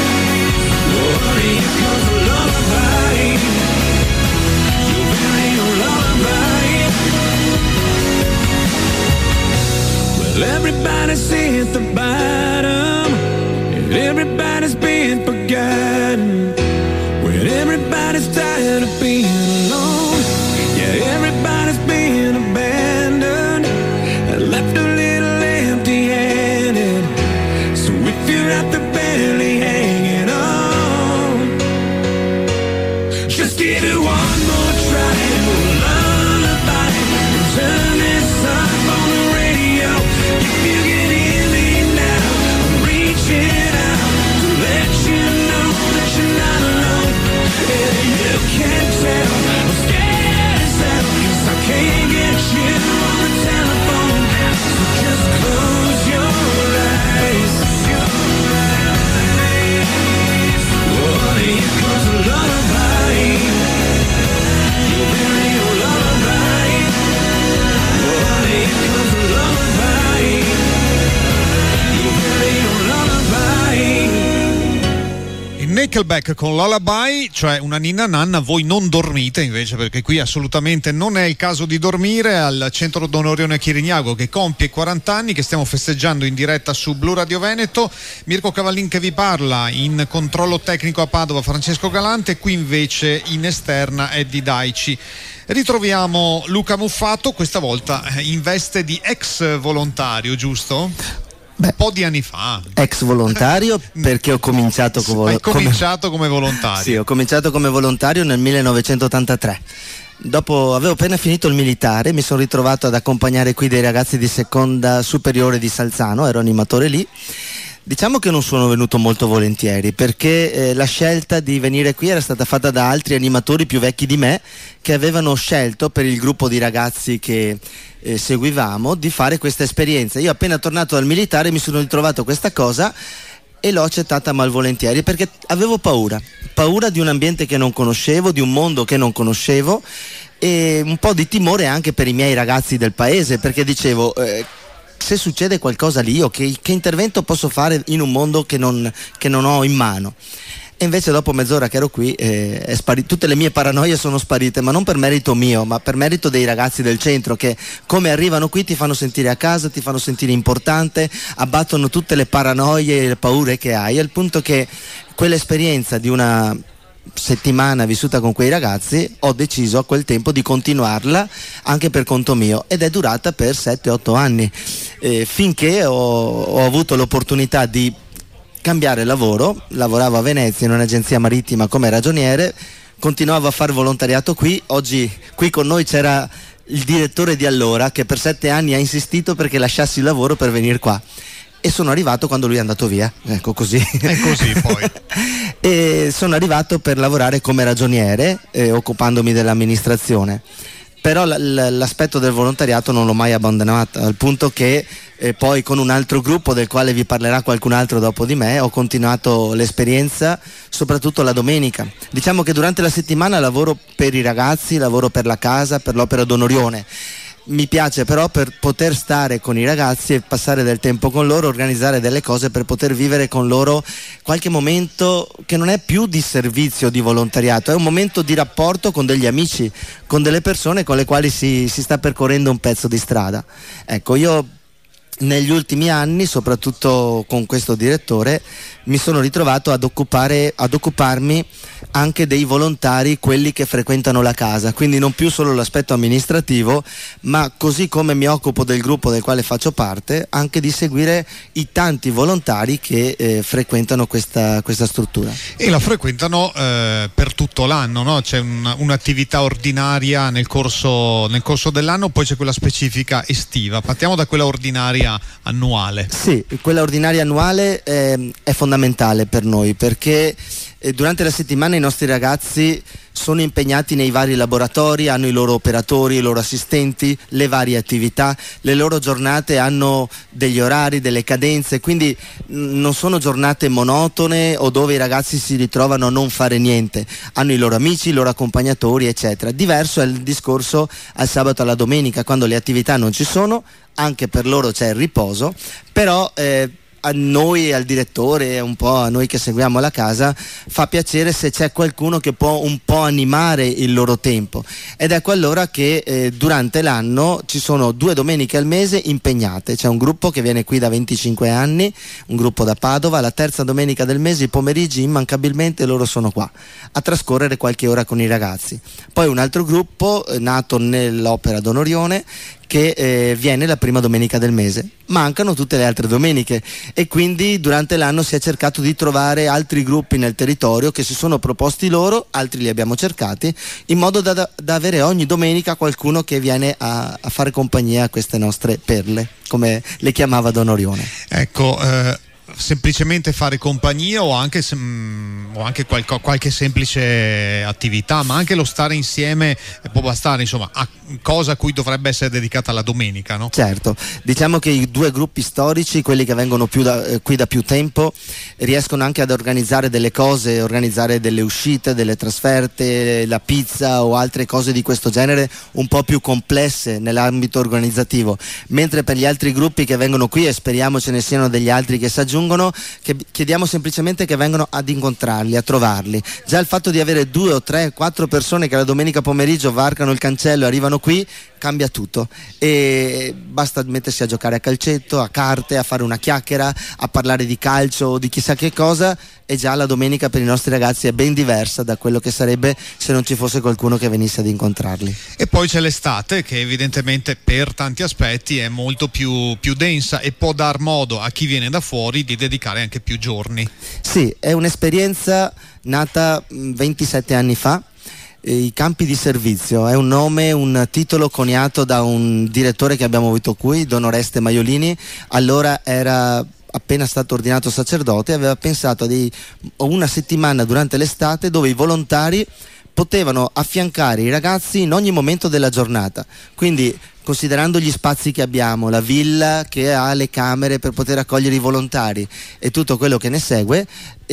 Oh, here comes the lullaby. You bury your Nickelback con Lullaby, cioè una ninna nanna. Voi non dormite invece, perché qui assolutamente non è il caso di dormire, al centro Don Orione Chirignago che compie quaranta anni, che stiamo festeggiando in diretta su Blu Radio Veneto. Mirko Cavallin che vi parla, in controllo tecnico a Padova Francesco Galante, qui invece in esterna Eddie Daici. Ritroviamo Luca Muffato, questa volta in veste di ex volontario, giusto? Beh, un po' di anni fa. Ex volontario, perché ho cominciato come, Hai cominciato come, come volontario. Sì, ho cominciato come volontario nel millenovecentottantatré. Dopo avevo appena finito il militare, mi sono ritrovato ad accompagnare qui dei ragazzi di seconda superiore di Salzano, ero animatore lì. Diciamo che non sono venuto molto volentieri, perché eh, la scelta di venire qui era stata fatta da altri animatori più vecchi di me, che avevano scelto per il gruppo di ragazzi che eh, seguivamo di fare questa esperienza. Io appena tornato dal militare mi sono ritrovato questa cosa e l'ho accettata malvolentieri, perché avevo paura, paura di un ambiente che non conoscevo, di un mondo che non conoscevo, e un po' di timore anche per i miei ragazzi del paese, perché dicevo eh, se succede qualcosa lì, io che, che intervento posso fare in un mondo che non, che non ho in mano? E invece dopo mezz'ora che ero qui eh, è spari- tutte le mie paranoie sono sparite, ma non per merito mio, ma per merito dei ragazzi del centro, che come arrivano qui ti fanno sentire a casa, ti fanno sentire importante, abbattono tutte le paranoie e le paure che hai, al punto che quell'esperienza di una settimana vissuta con quei ragazzi ho deciso a quel tempo di continuarla anche per conto mio, ed è durata per sette otto anni, eh, finché ho, ho avuto l'opportunità di cambiare lavoro. Lavoravo a Venezia in un'agenzia marittima come ragioniere, continuavo a fare volontariato qui. Oggi qui con noi c'era il direttore di allora, che per sette anni ha insistito perché lasciassi il lavoro per venire qua, e sono arrivato quando lui è andato via, ecco, così. È così poi. E sono arrivato per lavorare come ragioniere, eh, occupandomi dell'amministrazione. Però l- l- l'aspetto del volontariato non l'ho mai abbandonato, al punto che eh, poi con un altro gruppo del quale vi parlerà qualcun altro dopo di me ho continuato l'esperienza, soprattutto la domenica. Diciamo che durante la settimana lavoro per i ragazzi, lavoro per la casa, per l'Opera Don Orione. Mi piace però, per poter stare con i ragazzi e passare del tempo con loro, organizzare delle cose per poter vivere con loro qualche momento che non è più di servizio, di volontariato, è un momento di rapporto con degli amici, con delle persone con le quali si, si sta percorrendo un pezzo di strada. Ecco, io negli ultimi anni, soprattutto con questo direttore, mi sono ritrovato ad occupare, ad occuparmi anche dei volontari, quelli che frequentano la casa, quindi non più solo l'aspetto amministrativo, ma così come mi occupo del gruppo del quale faccio parte, anche di seguire i tanti volontari che eh, frequentano questa, questa struttura. E la frequentano eh, per tutto l'anno, no? C'è un, un'attività ordinaria nel corso, nel corso dell'anno, poi c'è quella specifica estiva. Partiamo da quella ordinaria annuale. Sì, quella ordinaria annuale eh, è fondamentale per noi, perché eh, durante la settimana i nostri ragazzi sono impegnati nei vari laboratori, hanno i loro operatori, i loro assistenti, le varie attività, le loro giornate hanno degli orari, delle cadenze, quindi mh, non sono giornate monotone o dove i ragazzi si ritrovano a non fare niente, hanno i loro amici, i loro accompagnatori, eccetera. Diverso è il discorso al sabato e alla domenica, quando le attività non ci sono, anche per loro c'è il riposo, però eh, a noi, al direttore e un po' a noi che seguiamo la casa, fa piacere se c'è qualcuno che può un po' animare il loro tempo, ed ecco allora che eh, durante l'anno ci sono due domeniche al mese impegnate. C'è un gruppo che viene qui da venticinque anni, un gruppo da Padova, la terza domenica del mese, i pomeriggi immancabilmente loro sono qua a trascorrere qualche ora con i ragazzi. Poi un altro gruppo eh, nato nell'Opera Don Orione, che eh, viene la prima domenica del mese. Mancano tutte le altre domeniche, e quindi durante l'anno si è cercato di trovare altri gruppi nel territorio che si sono proposti loro, altri li abbiamo cercati, in modo da, da avere ogni domenica qualcuno che viene a, a fare compagnia a queste nostre perle, come le chiamava Don Orione. Ecco, eh... semplicemente fare compagnia o anche, sem- o anche qualco- qualche semplice attività, ma anche lo stare insieme può bastare, insomma, a cosa a cui dovrebbe essere dedicata la domenica, no? Certo, diciamo che i due gruppi storici, quelli che vengono più da, eh, qui da più tempo, riescono anche ad organizzare delle cose, organizzare delle uscite, delle trasferte, la pizza o altre cose di questo genere un po' più complesse nell'ambito organizzativo, mentre per gli altri gruppi che vengono qui, e speriamo ce ne siano degli altri che si aggiungono, vengono, che chiediamo semplicemente che vengano ad incontrarli, a trovarli. Già il fatto di avere due o tre, quattro persone che la domenica pomeriggio varcano il cancello e arrivano qui cambia tutto, e basta mettersi a giocare a calcetto, a carte, a fare una chiacchiera, a parlare di calcio o di chissà che cosa, e già la domenica per i nostri ragazzi è ben diversa da quello che sarebbe se non ci fosse qualcuno che venisse ad incontrarli. E poi c'è l'estate, che evidentemente per tanti aspetti è molto più, più densa e può dar modo a chi viene da fuori di dedicare anche più giorni. Sì, è un'esperienza nata ventisette anni fa. I campi di servizio è un nome, un titolo coniato da un direttore che abbiamo avuto qui, Don Oreste Maiolini. Allora era appena stato ordinato sacerdote, aveva pensato di una settimana durante l'estate dove i volontari potevano affiancare i ragazzi in ogni momento della giornata, quindi considerando gli spazi che abbiamo, la villa che ha le camere per poter accogliere i volontari e tutto quello che ne segue,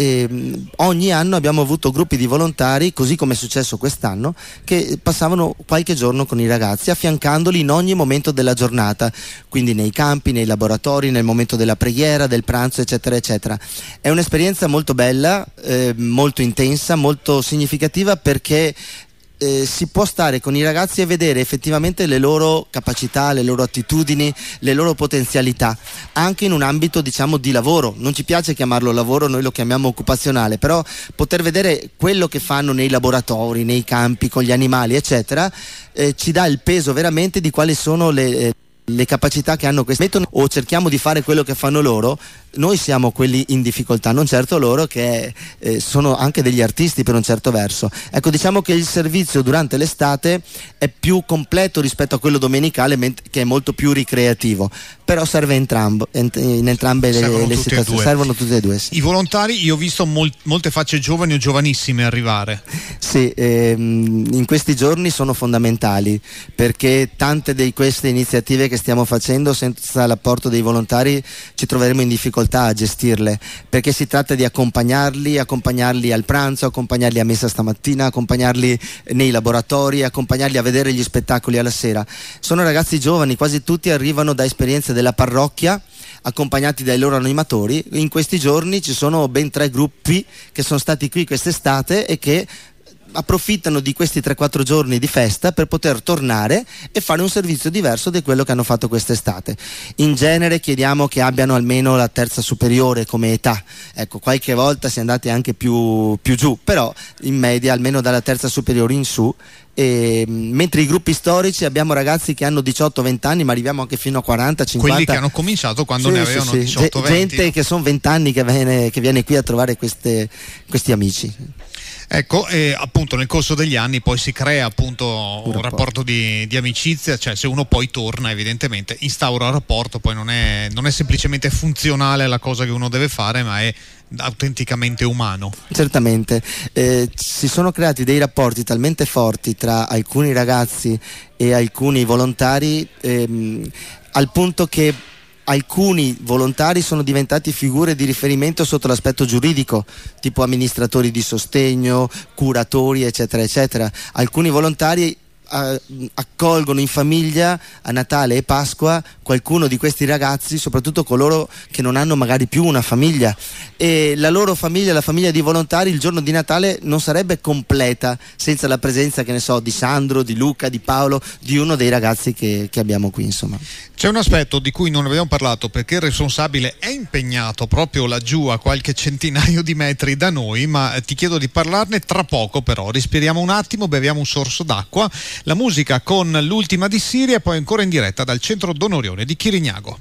ehm, ogni anno abbiamo avuto gruppi di volontari, così come è successo quest'anno, che passavano qualche giorno con i ragazzi affiancandoli in ogni momento della giornata, quindi nei campi, nei laboratori, nel momento della preghiera, del pranzo, eccetera eccetera. È un'esperienza molto bella, eh, molto intensa, molto significativa, perché Eh, si può stare con i ragazzi e vedere effettivamente le loro capacità, le loro attitudini, le loro potenzialità, anche in un ambito, diciamo, di lavoro. Non ci piace chiamarlo lavoro, noi lo chiamiamo occupazionale, però poter vedere quello che fanno nei laboratori, nei campi, con gli animali, eccetera, eh, ci dà il peso veramente di quali sono le... Eh, le capacità che hanno questi, o cerchiamo di fare quello che fanno loro. Noi siamo quelli in difficoltà, non certo loro, che eh, sono anche degli artisti per un certo verso. Ecco, diciamo che il servizio durante l'estate è più completo rispetto a quello domenicale, che è molto più ricreativo, però serve entrambo, in entrambe le, le situazioni, servono tutte e due. Sì. I volontari, io ho visto mol- molte facce giovani o giovanissime arrivare. Sì, ehm, in questi giorni sono fondamentali, perché tante di queste iniziative che stiamo facendo, senza l'apporto dei volontari ci troveremo in difficoltà a gestirle, perché si tratta di accompagnarli, accompagnarli al pranzo, accompagnarli a messa stamattina, accompagnarli nei laboratori, accompagnarli a vedere gli spettacoli alla sera. Sono ragazzi giovani, quasi tutti arrivano da esperienze della parrocchia, accompagnati dai loro animatori. In questi giorni ci sono ben tre gruppi che sono stati qui quest'estate e che approfittano di questi tre quattro giorni di festa per poter tornare e fare un servizio diverso di quello che hanno fatto quest'estate. In genere chiediamo che abbiano almeno la terza superiore come età, ecco, qualche volta si è andati anche più, più giù, però in media almeno dalla terza superiore in su. E, mentre i gruppi storici abbiamo ragazzi che hanno diciotto venti anni, ma arriviamo anche fino a quaranta cinquanta. Quelli che hanno cominciato quando sì, ne avevano sì, sì. diciotto venti. Gente che sono venti anni che viene, che viene qui a trovare queste, questi amici. Ecco, e appunto nel corso degli anni poi si crea appunto un, un rapporto, rapporto di, di amicizia, cioè se uno poi torna evidentemente instaura un rapporto, poi non è, non è semplicemente funzionale alla cosa che uno deve fare, ma è autenticamente umano. Certamente, eh, si sono creati dei rapporti talmente forti tra alcuni ragazzi e alcuni volontari, ehm, al punto che alcuni volontari sono diventati figure di riferimento sotto l'aspetto giuridico, tipo amministratori di sostegno, curatori, eccetera eccetera. Alcuni volontari accolgono in famiglia a Natale e Pasqua qualcuno di questi ragazzi, soprattutto coloro che non hanno magari più una famiglia, e la loro famiglia, la famiglia di volontari, il giorno di Natale non sarebbe completa senza la presenza, che ne so, di Sandro, di Luca, di Paolo, di uno dei ragazzi che, che abbiamo qui, insomma. C'è un aspetto di cui non abbiamo parlato, perché il responsabile è impegnato proprio laggiù a qualche centinaio di metri da noi, ma ti chiedo di parlarne tra poco. Però respiriamo un attimo, beviamo un sorso d'acqua. La musica con l'ultima di Siria e poi ancora in diretta dal centro Don Orione di Chirignago.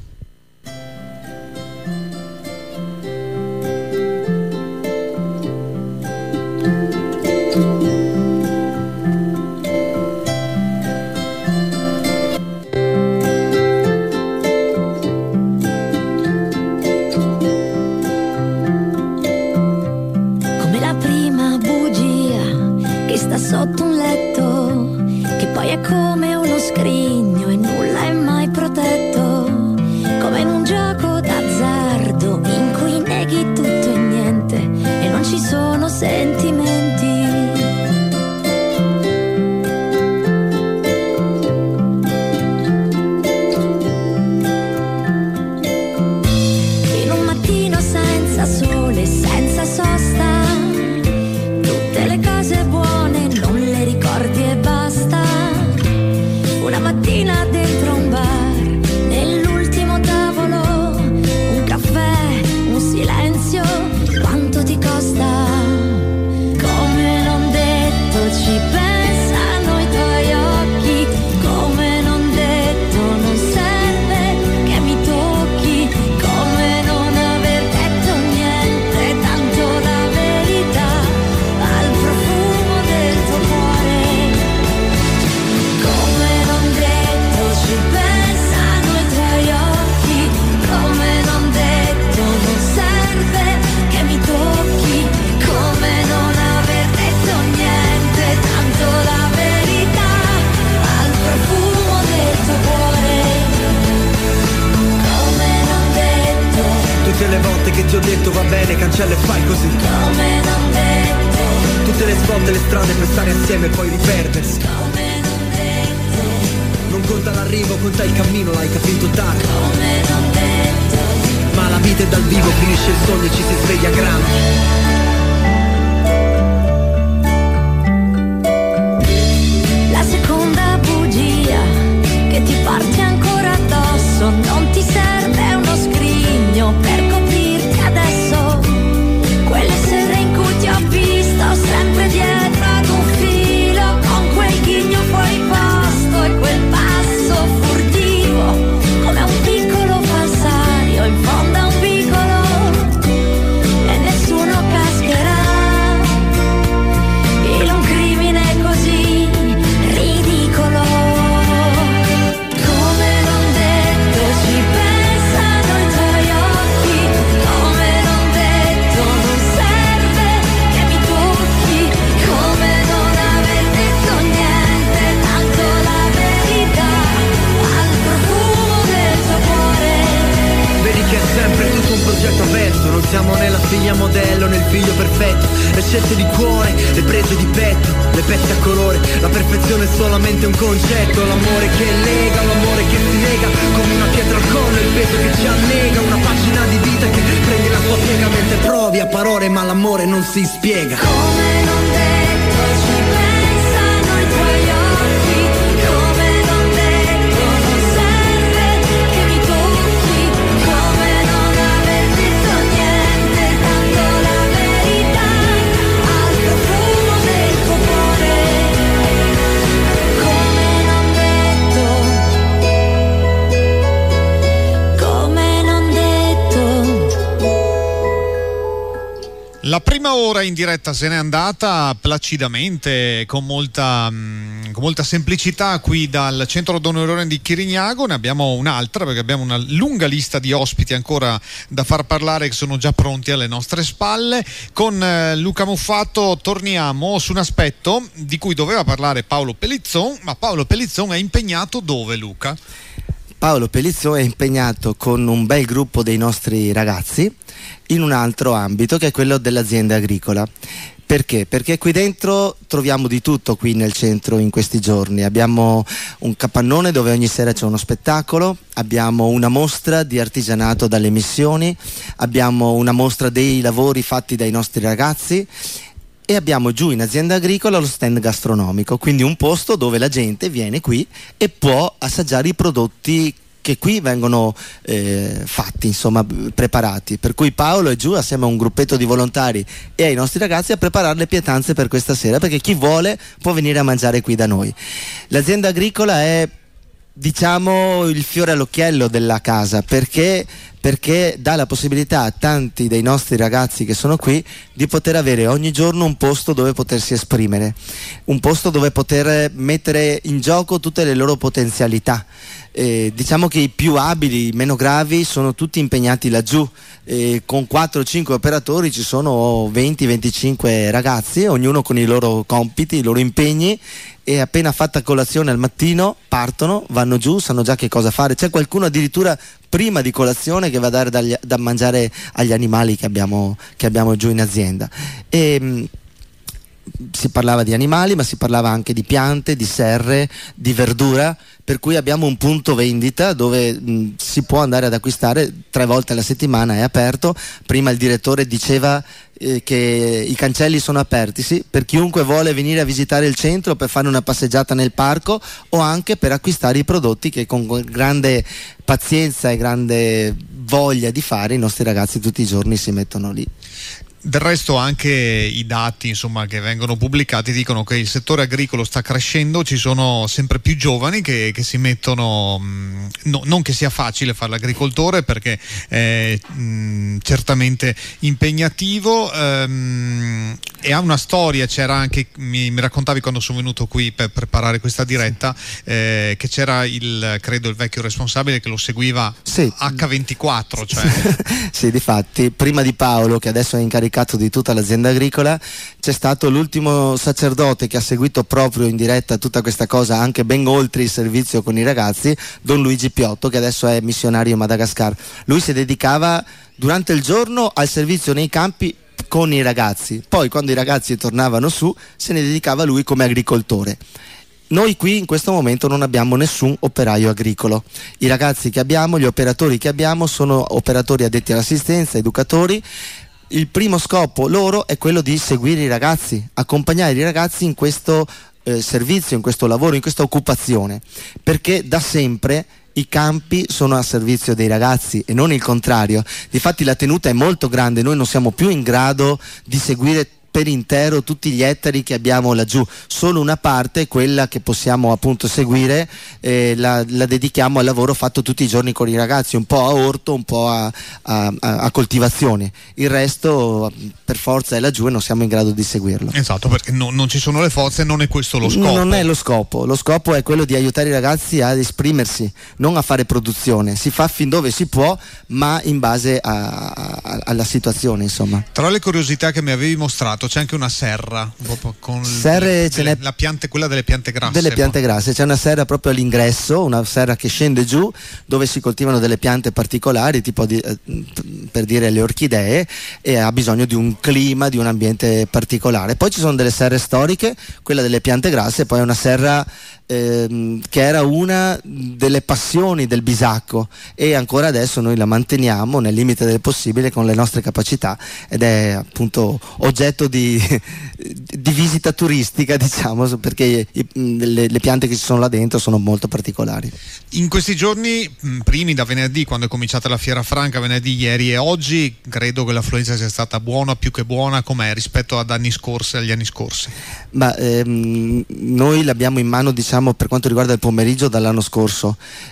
Come la prima bugia che sta sotto un letto, che poi è come uno scrigno e nulla è mai protetto. senza sole, senza sosta. Tutte le cose buone non le ricordi e basta. Una mattina dentro un bar, nell'ultimo tavolo, un caffè, un silenzio, quanto ti costa? Come non detto ci pensano i tuoi occhi, come non detto non serve che mi tocchi, come non aver detto niente, tanto la verità al profumo del tuo cuore. Come non detto ci pensano i tuoi occhi, come non detto non serve che mi tocchi, come non aver detto niente, tanto la verità al profumo del tuo cuore. Come non detto, Tutte le volte che ti ho detto va bene, cancella e fai così. come non detto, Tutte le svolte, le strade per stare assieme e poi riperdersi. come non detto, Non conta l'arrivo, conta il cammino, l'hai capito tardi. come non detto. Ma la vita è dal vivo, finisce il sogno e ci si sveglia grandi. La seconda bugia che ti porti ancora addosso, non ti serve uno scrigno per coprirti adesso. Quelle sere in cui ti ho visto sempre dietro ad un filo, con quel ghigno fuori posto e quel passo furtivo, come un piccolo falsario in fondo a un vicolo, e nessuno cascherà. In un crimine così ridicolo. Come non detto ci pensano i tuoi occhi, come non detto non serve che mi tocchi, come non aver detto niente, tanto la verità al profumo del tuo cuore. Vedi che è sempre tutto un progetto aperto. Non siamo nella figlia modello, nel figlio perfetto. Le scelte di cuore, le prese di petto, le pezze a colore. La perfezione è solamente un concetto. L'amore che lega, l'amore che si nega, come una pietra al collo, il peso che ci annega. Una pagina di vita che prende la sua piega mentre provi a parole, ma l'amore non si spiega. Come non detto ci pensano i tuoi occhi, come non detto non serve che mi tocchi, come non aver detto niente, tanto la verità al profumo del tuo cuore. Come non detto, come non detto. La prima ora in diretta se n'è andata placidamente, con molta, mh, con molta semplicità qui dal Centro Don Aurelio di Chirignago. Ne abbiamo un'altra perché abbiamo una lunga lista di ospiti ancora da far parlare che sono già pronti alle nostre spalle. Con eh, Luca Muffato torniamo su un aspetto di cui doveva parlare Paolo Pellizzon, ma Paolo Pellizzon è impegnato dove, Luca? Paolo Pellizzon è impegnato con un bel gruppo dei nostri ragazzi in un altro ambito, che è quello dell'azienda agricola. Perché? Perché qui dentro troviamo di tutto qui nel centro in questi giorni. Abbiamo un capannone dove ogni sera c'è uno spettacolo, abbiamo una mostra di artigianato dalle missioni, abbiamo una mostra dei lavori fatti dai nostri ragazzi e abbiamo giù in azienda agricola lo stand gastronomico, quindi un posto dove la gente viene qui e può assaggiare i prodotti che qui vengono eh, fatti, insomma, preparati. Per cui Paolo è giù assieme a un gruppetto di volontari e ai nostri ragazzi a preparare le pietanze per questa sera, perché chi vuole può venire a mangiare qui da noi. L'azienda agricola è, diciamo, il fiore all'occhiello della casa, perché perché dà la possibilità a tanti dei nostri ragazzi che sono qui di poter avere ogni giorno un posto dove potersi esprimere, un posto dove poter mettere in gioco tutte le loro potenzialità. Eh, diciamo che i più abili, i meno gravi, sono tutti impegnati laggiù. Eh, con quattro cinque operatori ci sono venti venticinque ragazzi, ognuno con i loro compiti, i loro impegni, e appena fatta colazione al mattino partono, vanno giù, sanno già che cosa fare. C'è qualcuno addirittura prima di colazione che va a dare dagli, da mangiare agli animali che abbiamo, che abbiamo giù in azienda. E, si parlava di animali, ma si parlava anche di piante, di serre, di verdura, per cui abbiamo un punto vendita dove mh, si può andare ad acquistare tre volte alla settimana, è aperto. Prima il direttore diceva eh, che i cancelli sono aperti, sì, per chiunque vuole venire a visitare il centro, per fare una passeggiata nel parco o anche per acquistare i prodotti che con grande pazienza e grande voglia di fare i nostri ragazzi tutti i giorni si mettono lì. Del resto anche i dati, insomma, che vengono pubblicati dicono che il settore agricolo sta crescendo, ci sono sempre più giovani che, che si mettono, mh, no, non che sia facile fare l'agricoltore perché è mh, certamente impegnativo ehm, e ha una storia. C'era anche, mi, mi raccontavi quando sono venuto qui per preparare questa diretta, eh, che c'era il, credo il vecchio responsabile che lo seguiva sì. acca ventiquattro, cioè. Sì, difatti prima di Paolo, che adesso è incaricato di tutta l'azienda agricola, c'è stato l'ultimo sacerdote che ha seguito proprio in diretta tutta questa cosa, anche ben oltre il servizio con i ragazzi, Don Luigi Piotto, che adesso è missionario in Madagascar. Lui si dedicava durante il giorno al servizio nei campi con i ragazzi, poi quando i ragazzi tornavano su se ne dedicava lui come agricoltore. Noi qui in questo momento non abbiamo nessun operaio agricolo. I ragazzi che abbiamo, gli operatori che abbiamo sono operatori addetti all'assistenza, educatori. Il primo scopo loro è quello di seguire i ragazzi, accompagnare i ragazzi in questo eh, servizio, in questo lavoro, in questa occupazione, perché da sempre i campi sono a servizio dei ragazzi e non il contrario. Difatti la tenuta è molto grande, noi non siamo più in grado di seguire per intero tutti gli ettari che abbiamo laggiù, solo una parte, quella che possiamo appunto seguire, eh, la, la dedichiamo al lavoro fatto tutti i giorni con i ragazzi, un po' a orto, un po' a, a, a coltivazione. Il resto per forza è laggiù e non siamo in grado di seguirlo. Esatto, perché no, non ci sono le forze, non è questo lo scopo. Non è lo scopo, lo scopo è quello di aiutare i ragazzi ad esprimersi, non a fare produzione. Si fa fin dove si può, ma in base a, a, alla situazione, insomma. Tra le curiosità che mi avevi mostrato c'è anche una serra con Serre, le, ce delle, n'è, la piante, quella delle piante grasse. Delle piante grasse, c'è una serra proprio all'ingresso, una serra che scende giù dove si coltivano delle piante particolari, tipo di, eh, per dire le orchidee, e ha bisogno di un clima, di un ambiente particolare. Poi ci sono delle serre storiche, quella delle piante grasse, e poi una serra ehm, che era una delle passioni del bisacco e ancora adesso noi la manteniamo nel limite del possibile con le nostre capacità ed è appunto oggetto di Di, di visita turistica, diciamo, perché i, le, le piante che ci sono là dentro sono molto particolari. In questi giorni primi, da venerdì, quando è cominciata la Fiera Franca, venerdì, ieri e oggi, credo che l'affluenza sia stata buona, più che buona. Com'è rispetto ad anni scorsi, agli anni scorsi? Ma ehm, noi l'abbiamo in mano, diciamo, per quanto riguarda il pomeriggio dall'anno scorso.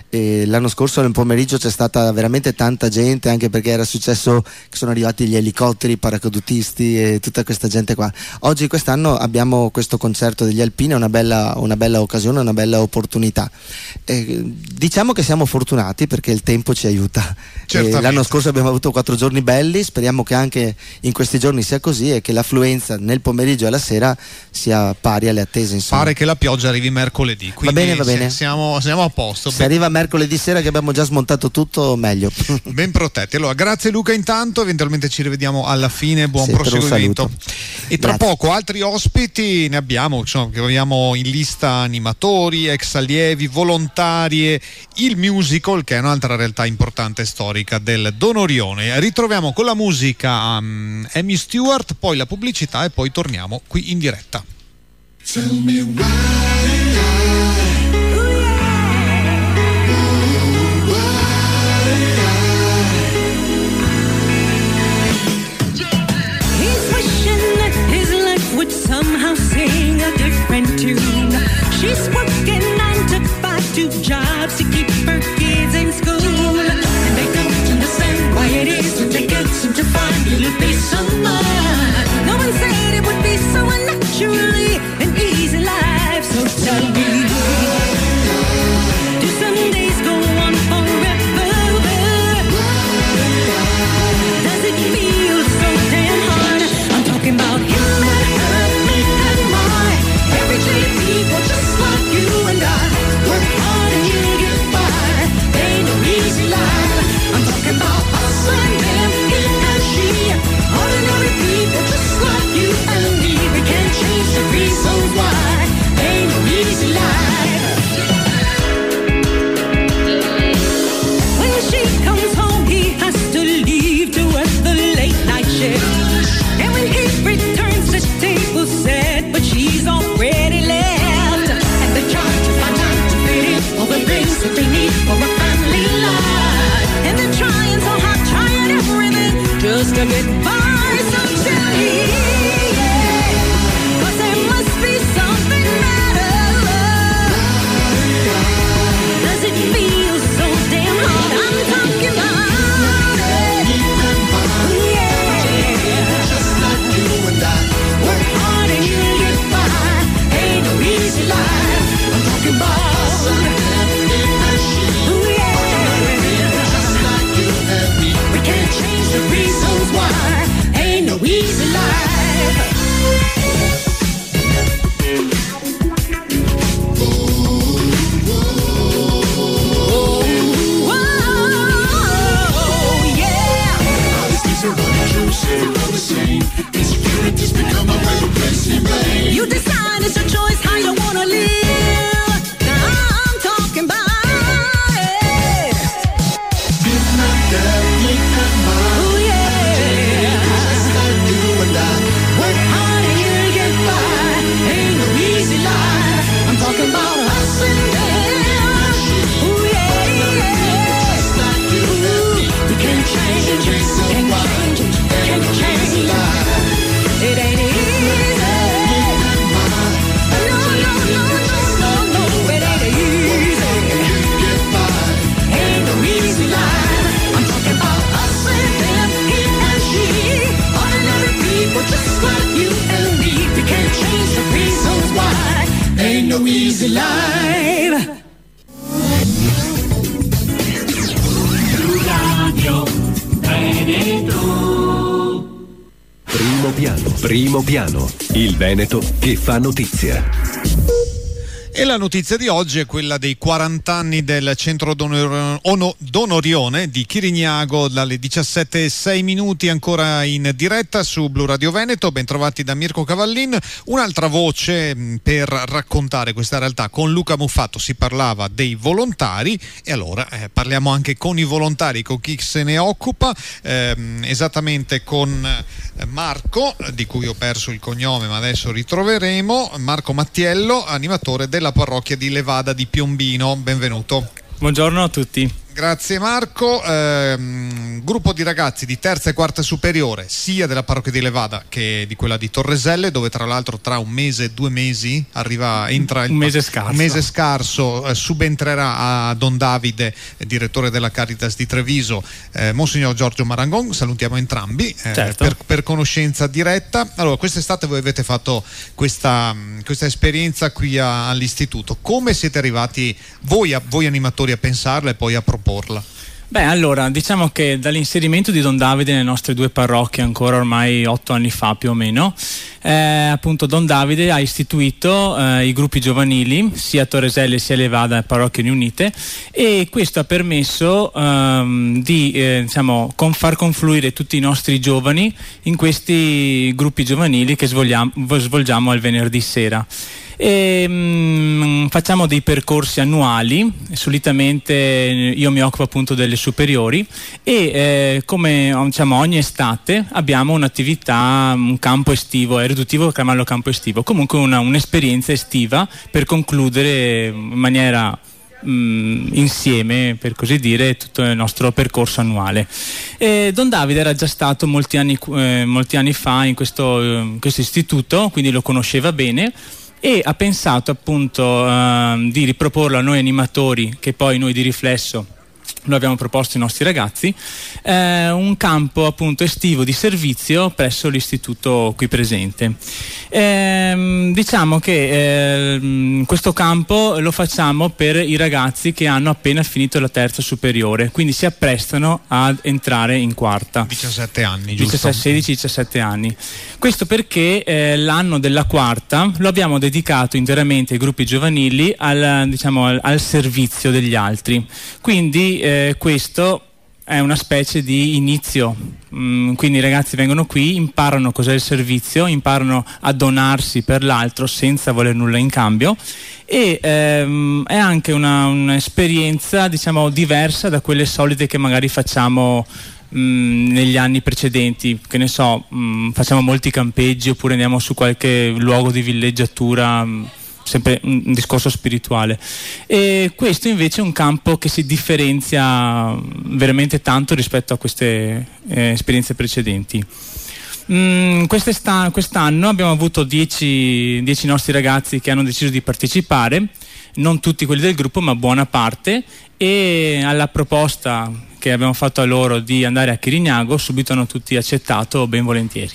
E l'anno scorso nel pomeriggio c'è stata veramente tanta gente, anche perché era successo che sono arrivati gli elicotteri, i paracadutisti e tutta questa gente qua. Oggi quest'anno abbiamo questo concerto degli Alpini, è una bella, una bella occasione, una bella opportunità. Eh, diciamo che siamo fortunati perché il tempo ci aiuta. Eh, l'anno scorso abbiamo avuto quattro giorni belli, speriamo che anche in questi giorni sia così e che l'affluenza nel pomeriggio e alla sera sia pari alle attese. Insomma. Pare che la pioggia arrivi mercoledì, quindi va bene, va bene. Siamo, siamo a posto. Se ben... arriva mercoledì sera che abbiamo già smontato tutto, meglio. Ben protetti. Allora, grazie Luca intanto, eventualmente ci rivediamo alla fine, buon sì, proseguimento. E tra Grazie. poco altri ospiti ne abbiamo, insomma, che abbiamo in lista animatori, ex allievi, volontarie, il musical che è un'altra realtà importante e storica del Don Orione. Ritroviamo con la musica um, Amy Stewart, poi la pubblicità e poi torniamo qui in diretta. Tell me why. Would somehow sing a different tune. She's working nine to five, two jobs to keep her kids in school. And they don't understand why it is that they can't seem to find a little peace of mind. No one said it would be so unnaturally an easy life. So tell me, do some days go on forever? Does it feel so damn hard? I'm talking about him and people just like you and shift. And when he returns, the table's set, but she's already left. And they're trying to find time to fit in all the things that they need for a family life. And they're trying so hard, trying everything just to get by. So tell me, yeah, 'cause there must be something better. Does it feel so damn hard? I'm talking about it. Yeah, just like you and I. work hard and you'll get by. Ain't no easy life. I'm talking about ooh, yeah, Just like you and me. we can't change the reasons why. Ain't no easy life. Oh, yeah. These are unintrusive, all the same. Insecurities become a way to place and blame. You decide, it's your choice how you wanna live. Now I'm talking about it. Give not that, give not mine. Oh yeah. Just like you and I. Work hard and you'll get by. Ain't no easy life. I'm talking about hustling down. Oh yeah, yeah. Just like you and me. You can't change it, can't change it, can't change it. It ain't easy. No, no, no, no, no, no, it ain't easy. Get by. Ain't no easy life. I'm talking about hustling them, he and she. Ordinary people just like you and me. We can't change the reasons why. Ain't no easy life. Primo piano, primo piano. Il Veneto che fa notizia. E la notizia di oggi è quella dei quaranta anni del centro Donor- Ono- Donorione di Chirignago, dalle diciassette e sei minuti ancora in diretta su Blu Radio Veneto. Bentrovati da Mirko Cavallin. Un'altra voce mh, per raccontare questa realtà. Con Luca Muffatto si parlava dei volontari e allora eh, parliamo anche con i volontari, con chi se ne occupa, ehm, esattamente con eh, Marco, di cui ho perso il cognome ma adesso ritroveremo, Marco Mattiello, animatore della parrocchia di Levada di Piombino. Benvenuto. Buongiorno a tutti. Grazie Marco. Ehm, gruppo di ragazzi di terza e quarta superiore sia della parrocchia di Levada che di quella di Torreselle, dove tra l'altro tra un mese e due mesi arriva entra il, un mese scarso, un mese scarso eh, subentrerà a Don Davide, eh, direttore della Caritas di Treviso, eh, Monsignor Giorgio Marangon. Salutiamo entrambi eh, certo. per, per conoscenza diretta. Allora, quest'estate voi avete fatto questa, questa esperienza qui a, all'istituto. Come siete arrivati voi, a, voi animatori a pensarla e poi a proporla? Beh, allora, diciamo che dall'inserimento di Don Davide nelle nostre due parrocchie, ancora ormai otto anni fa più o meno, eh, appunto Don Davide ha istituito eh, i gruppi giovanili, sia a Torreselle sia a Levada, parrocchie riunite, e questo ha permesso ehm, di eh, diciamo, con far confluire tutti i nostri giovani in questi gruppi giovanili che svolgiamo, svolgiamo al venerdì sera. E, mh, facciamo dei percorsi annuali, solitamente io mi occupo appunto delle superiori e eh, come diciamo ogni estate abbiamo un'attività, un campo estivo, è riduttivo chiamarlo campo estivo, comunque una, un'esperienza estiva per concludere in maniera mh, insieme, per così dire, tutto il nostro percorso annuale. E Don Davide era già stato molti anni, eh, molti anni fa in questo, in questo istituto, quindi lo conosceva bene e ha pensato appunto eh, di riproporlo a noi animatori, che poi noi di riflesso lo abbiamo proposto ai nostri ragazzi, eh, un campo appunto estivo di servizio presso l'istituto qui presente. Eh, diciamo che eh, questo campo lo facciamo per i ragazzi che hanno appena finito la terza superiore, quindi si apprestano ad entrare in quarta. diciassette anni, giusto? sedici diciassette anni. Questo perché eh, l'anno della quarta lo abbiamo dedicato interamente ai gruppi giovanili al, diciamo, al, al servizio degli altri. Quindi eh, questo è una specie di inizio, mm, quindi i ragazzi vengono qui, imparano cos'è il servizio, imparano a donarsi per l'altro senza voler nulla in cambio e ehm, è anche una, un'esperienza diciamo diversa da quelle solite che magari facciamo mh, negli anni precedenti, che ne so, mh, facciamo molti campeggi oppure andiamo su qualche luogo di villeggiatura, mh, sempre un, un discorso spirituale. E questo invece è un campo che si differenzia veramente tanto rispetto a queste eh, esperienze precedenti. Mm, quest'anno abbiamo avuto dieci nostri ragazzi che hanno deciso di partecipare, non tutti quelli del gruppo ma buona parte, e alla proposta che abbiamo fatto a loro di andare a Chirignago subito hanno tutti accettato ben volentieri.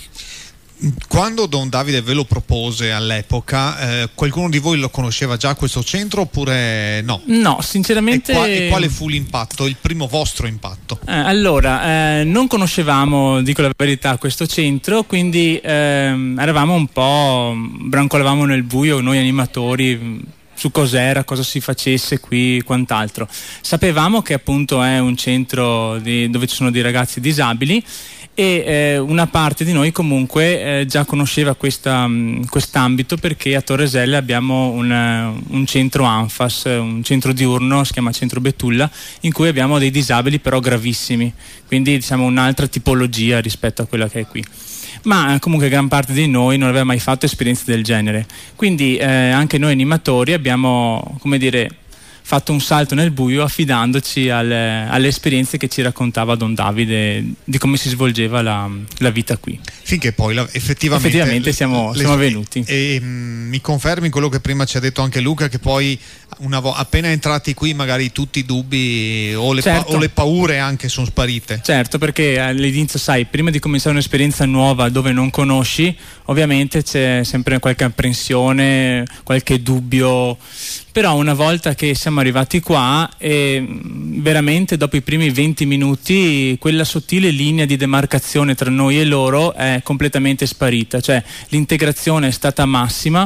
Quando Don Davide ve lo propose all'epoca, eh, qualcuno di voi lo conosceva già questo centro oppure no? No, sinceramente. E, qua, e quale fu l'impatto, il primo vostro impatto? Eh, allora, eh, non conoscevamo, dico la verità, questo centro, quindi eh, eravamo un po', brancolavamo nel buio noi animatori su cos'era, cosa si facesse qui, quant'altro. Sapevamo che appunto è un centro di, dove ci sono dei ragazzi disabili, e eh, una parte di noi comunque eh, già conosceva questa, mh, quest'ambito, perché a Torreselle abbiamo un, un centro ANFAS, un centro diurno, si chiama Centro Betulla, in cui abbiamo dei disabili però gravissimi, quindi diciamo un'altra tipologia rispetto a quella che è qui. Ma comunque gran parte di noi non aveva mai fatto esperienze del genere, quindi eh, anche noi animatori abbiamo, come dire, fatto un salto nel buio affidandoci alle, alle esperienze che ci raccontava Don Davide di come si svolgeva la, la vita qui. Finché poi la, effettivamente, effettivamente siamo, le, siamo venuti. E mh, mi confermi quello che prima ci ha detto anche Luca, che poi una vo- appena entrati qui magari tutti i dubbi o le, certo. pa- o le paure anche sono sparite. Certo, perché all'inizio, sai, prima di cominciare un'esperienza nuova dove non conosci, ovviamente c'è sempre qualche apprensione, qualche dubbio, però una volta che siamo arrivati qua, e veramente dopo i primi venti minuti quella sottile linea di demarcazione tra noi e loro è completamente sparita, cioè l'integrazione è stata massima.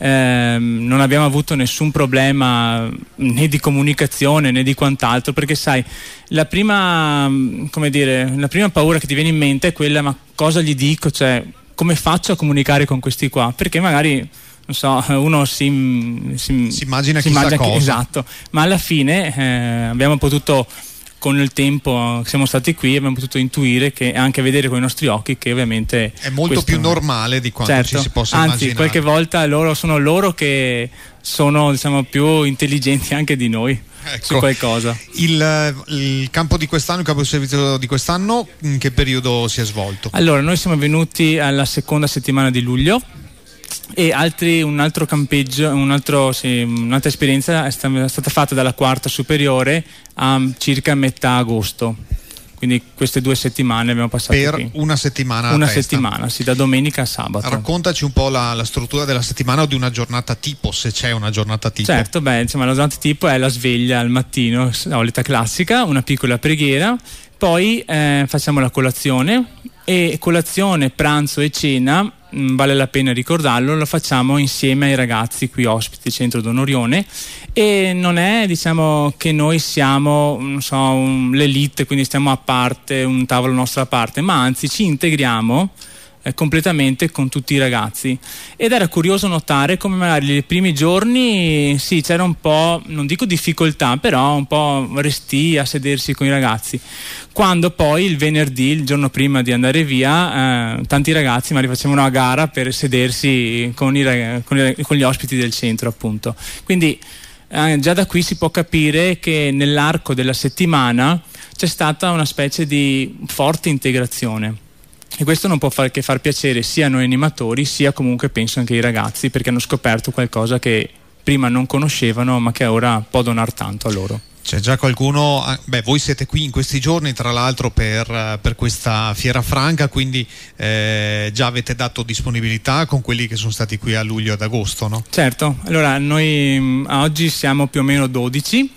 Eh, non abbiamo avuto nessun problema né di comunicazione né di quant'altro, perché sai, la prima, come dire, la prima paura che ti viene in mente è quella: ma cosa gli dico, cioè come faccio a comunicare con questi qua? Perché magari, non so, uno si, si, si immagina si chissà immagina cosa. Che, esatto, ma alla fine eh, abbiamo potuto, con il tempo che siamo stati qui, abbiamo potuto intuire, che anche vedere con i nostri occhi, che ovviamente è molto più normale di quanto certo, ci si possa anzi, immaginare. Qualche volta loro sono loro che sono, diciamo, più intelligenti anche di noi, ecco, su qualcosa. Il, il campo di quest'anno, il campo di servizio di quest'anno, in che periodo si è svolto? Allora, noi siamo venuti alla seconda settimana di luglio, e altri, un altro campeggio, un altro, sì, un'altra esperienza è stata, è stata fatta dalla quarta superiore a circa metà agosto, quindi queste due settimane abbiamo passato per qui. una settimana una a testa. settimana, sì, da domenica a sabato. Raccontaci un po' la, la struttura della settimana o di una giornata tipo, se c'è una giornata tipo. Certo, beh, insomma, la giornata tipo è la sveglia al mattino, solita classica, una piccola preghiera, poi eh, facciamo la colazione, e colazione, pranzo e cena, mh, vale la pena ricordarlo, lo facciamo insieme ai ragazzi qui ospiti Centro Don Orione, e non è, diciamo, che noi siamo, non so, un, l'elite, quindi stiamo a parte, un tavolo nostro a parte, ma anzi ci integriamo eh, completamente con tutti i ragazzi, ed era curioso notare come magari nei primi giorni sì, c'era un po', non dico difficoltà, però un po' restii a sedersi con i ragazzi, quando poi il venerdì, il giorno prima di andare via, eh, tanti ragazzi magari facevano a gara per sedersi con, i, con, i, con gli ospiti del centro, appunto. Quindi eh, già da qui si può capire che nell'arco della settimana c'è stata una specie di forte integrazione, e questo non può far che far piacere sia a noi animatori, sia comunque penso anche ai ragazzi, perché hanno scoperto qualcosa che prima non conoscevano ma che ora può donar tanto a loro. C'è già qualcuno, beh, voi siete qui in questi giorni tra l'altro per, per questa fiera franca, quindi eh, già avete dato disponibilità con quelli che sono stati qui a luglio e ad agosto, no? Certo, allora noi mh, oggi siamo più o meno dodici,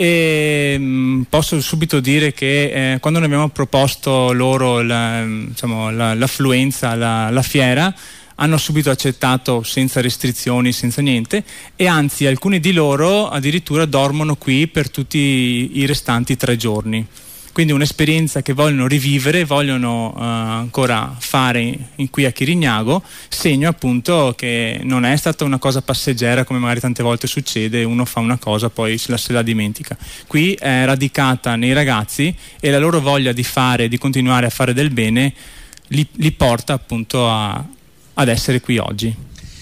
e mh, posso subito dire che eh, quando ne abbiamo proposto loro la, diciamo, la, l'affluenza alla, alla fiera, hanno subito accettato senza restrizioni, senza niente, e anzi alcuni di loro addirittura dormono qui per tutti i restanti tre giorni. quindi un'esperienza che vogliono rivivere, vogliono uh, ancora fare in, qui a Chirignago, segno appunto che non è stata una cosa passeggera come magari tante volte succede, uno fa una cosa poi se la, se la dimentica. Qui è radicata nei ragazzi e la loro voglia di fare, di continuare a fare del bene li, li porta appunto a, ad essere qui oggi.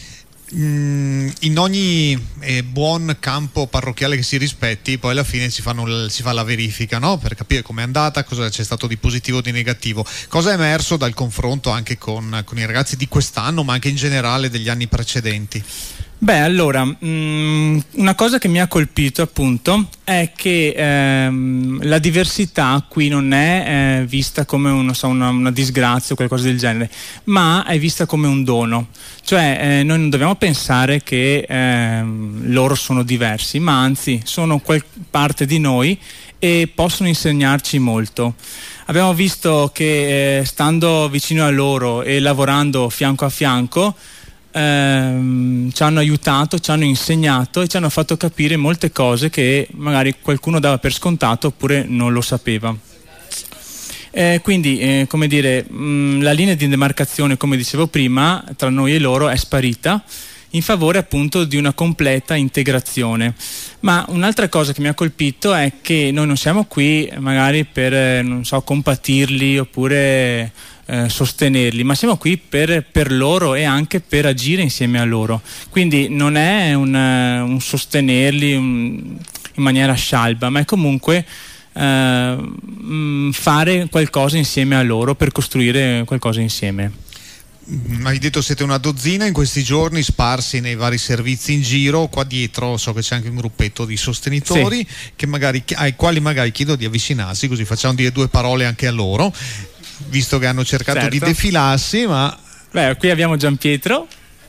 In ogni eh, buon campo parrocchiale che si rispetti, poi alla fine si, fanno, si fa la verifica, no? Per capire com'è andata, cosa c'è stato di positivo o di negativo, cosa è emerso dal confronto anche con, con i ragazzi di quest'anno, ma anche in generale degli anni precedenti. Beh, allora, mh, una cosa che mi ha colpito appunto è che ehm, la diversità qui non è eh, vista come un, non so, una, una disgrazia o qualcosa del genere, ma è vista come un dono. Cioè eh, noi non dobbiamo pensare che ehm, loro sono diversi, ma anzi sono quel, parte di noi e possono insegnarci molto. Abbiamo visto che eh, stando vicino a loro e lavorando fianco a fianco Ehm, ci hanno aiutato, ci hanno insegnato e ci hanno fatto capire molte cose che magari qualcuno dava per scontato oppure non lo sapeva. Eh, quindi, eh, come dire, mh, la linea di demarcazione, come dicevo prima, tra noi e loro è sparita in favore appunto di una completa integrazione. Ma un'altra cosa che mi ha colpito è che noi non siamo qui magari per, eh, non so, compatirli oppure Eh, sostenerli, ma siamo qui per, per loro e anche per agire insieme a loro, quindi non è un, uh, un sostenerli un, in maniera scialba, ma è comunque uh, mh, fare qualcosa insieme a loro per costruire qualcosa insieme. Hai detto siete una dozzina in questi giorni sparsi nei vari servizi in giro. Qua dietro so che c'è anche un gruppetto di sostenitori, sì, che magari, ai quali magari chiedo di avvicinarsi, così facciamo dire due parole anche a loro, visto che hanno cercato certo. di defilarsi. Ma beh, qui abbiamo Gianpietro,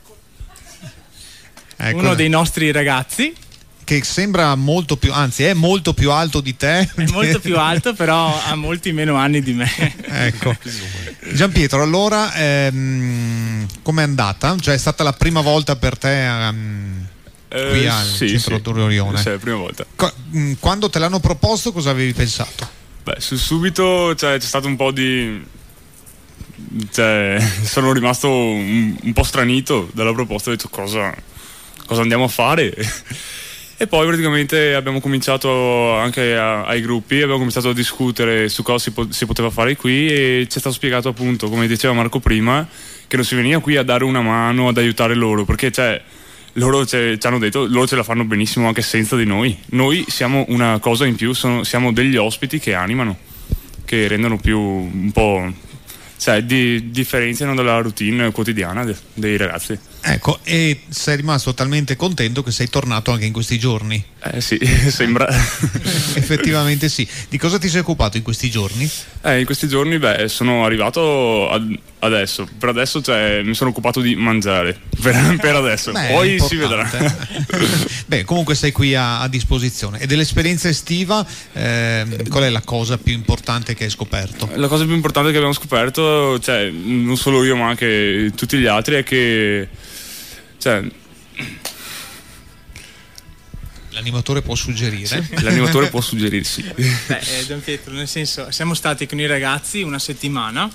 ecco, uno dei nostri ragazzi, che sembra molto più, anzi è molto più alto di te. È molto più alto, però ha molti meno anni di me. Ecco. Gianpietro, allora ehm, com'è andata? Cioè è stata la prima volta per te um, qui eh, al sì, centro sì. Torrione? Sì, è la prima volta. Co- quando te l'hanno proposto cosa avevi pensato? Beh, su subito cioè, c'è stato un po' di... Cioè, sono rimasto un, un po' stranito dalla proposta, ho detto cosa, cosa andiamo a fare? E poi praticamente abbiamo cominciato anche a, ai gruppi, abbiamo cominciato a discutere su cosa si, po- si poteva fare qui e ci è stato spiegato appunto, come diceva Marco prima, che non si veniva qui a dare una mano, ad aiutare loro, perché cioè, loro ci hanno detto, loro ce la fanno benissimo anche senza di noi. Noi siamo una cosa in più, sono, siamo degli ospiti che animano, che rendono più un po', cioè di, differenziano dalla routine quotidiana de, dei ragazzi. Ecco, e sei rimasto talmente contento che sei tornato anche in questi giorni? Eh sì, sembra. Effettivamente sì. Di cosa ti sei occupato in questi giorni? Eh, in questi giorni, beh, sono arrivato ad, adesso. Per adesso, cioè, mi sono occupato di mangiare. Per, per adesso. Beh, poi si vedrà. Beh, comunque sei qui a, a disposizione. E dell'esperienza estiva, eh, qual è la cosa più importante che hai scoperto? La cosa più importante che abbiamo scoperto, cioè, non solo io, ma anche tutti gli altri, è che cioè, l'animatore può suggerire. Sì, l'animatore può suggerire, sì. Beh, eh, Gianpietro, nel senso, siamo stati con i ragazzi una settimana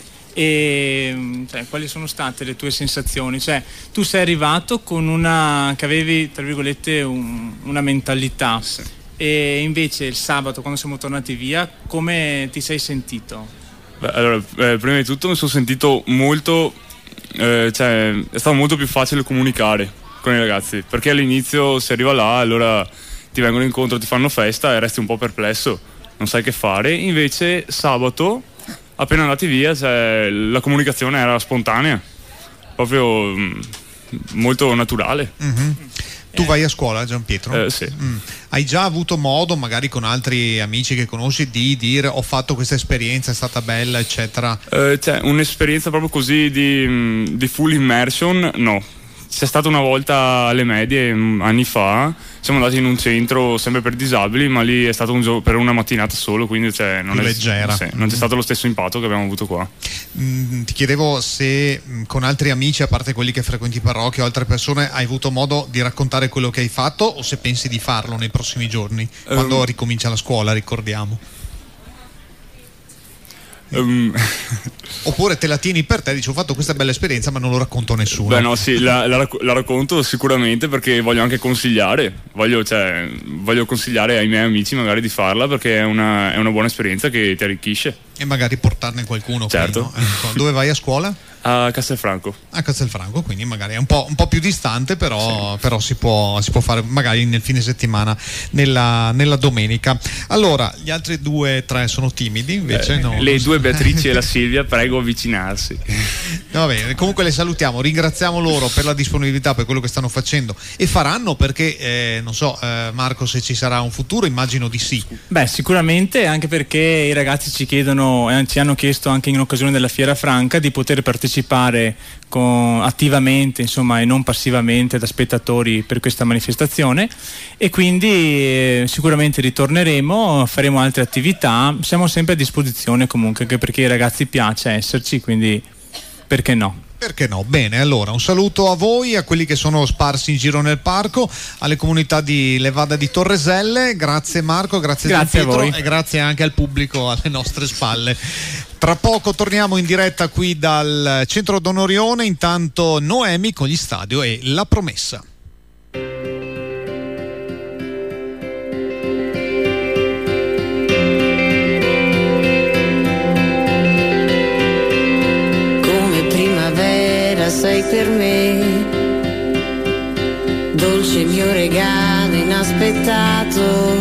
e cioè, quali sono state le tue sensazioni? Cioè, tu sei arrivato con una, che avevi, tra virgolette, un, una mentalità, sì, e invece il sabato, quando siamo tornati via, come ti sei sentito? Beh, allora, eh, prima di tutto mi sono sentito molto... Eh, cioè, è stato molto più facile comunicare con i ragazzi, perché all'inizio si arriva là, allora ti vengono incontro, ti fanno festa e resti un po' perplesso, non sai che fare. Invece sabato, appena andati via, cioè, la comunicazione era spontanea, proprio mh, molto naturale. Mm-hmm. Tu vai a scuola, Gianpietro? Eh, sì. Mm. Hai già avuto modo, magari con altri amici che conosci, di dire ho fatto questa esperienza, è stata bella, eccetera? Eh, cioè, un'esperienza proprio così di, di full immersion, no. C'è stata una volta alle medie, anni fa, siamo andati in un centro sempre per disabili, ma lì è stato un gioco per una mattinata solo, quindi cioè, non, più è, leggera. Sì, non c'è stato lo stesso impatto che abbiamo avuto qua. Mm, ti chiedevo se mh, con altri amici, a parte quelli che frequenti parrocchia o altre persone, hai avuto modo di raccontare quello che hai fatto o se pensi di farlo nei prossimi giorni, um, quando ricomincia la scuola, ricordiamo. Um, Oppure te la tieni per te, dici ho fatto questa bella esperienza ma non lo racconto a nessuno. Beh no, sì, la, la, la racconto sicuramente perché voglio anche consigliare, voglio, cioè, voglio consigliare ai miei amici magari di farla perché è una, è una buona esperienza che ti arricchisce. E magari portarne qualcuno. Certo. Poi, no? Ecco. Dove vai a scuola? A Castelfranco. A Castelfranco, quindi magari è un po', un po' più distante, però, sì. però si, può, si può fare magari nel fine settimana, nella, nella domenica. Allora, gli altri due, tre sono timidi, invece eh, no. Le due Beatrici e la Silvia, prego avvicinarsi. Va bene, comunque le salutiamo, ringraziamo loro per la disponibilità, per quello che stanno facendo e faranno perché, eh, non so, eh, Marco, se ci sarà un futuro, immagino di sì. Beh, sicuramente, anche perché i ragazzi ci chiedono e ci hanno chiesto anche in occasione della Fiera Franca di poter partecipare partecipare con, attivamente insomma e non passivamente da spettatori per questa manifestazione e quindi eh, sicuramente ritorneremo, faremo altre attività, siamo sempre a disposizione comunque anche perché ai ragazzi piace esserci, quindi perché no? Perché no? Bene, allora un saluto a voi, a quelli che sono sparsi in giro nel parco, alle comunità di Levada di Torreselle, grazie Marco, grazie, grazie Gianpietro a voi. E grazie anche al pubblico alle nostre spalle. Tra poco torniamo in diretta qui dal centro d'Onorione, intanto Noemi con gli Stadio e La Promessa. Come primavera sei per me, dolce mio regalo inaspettato,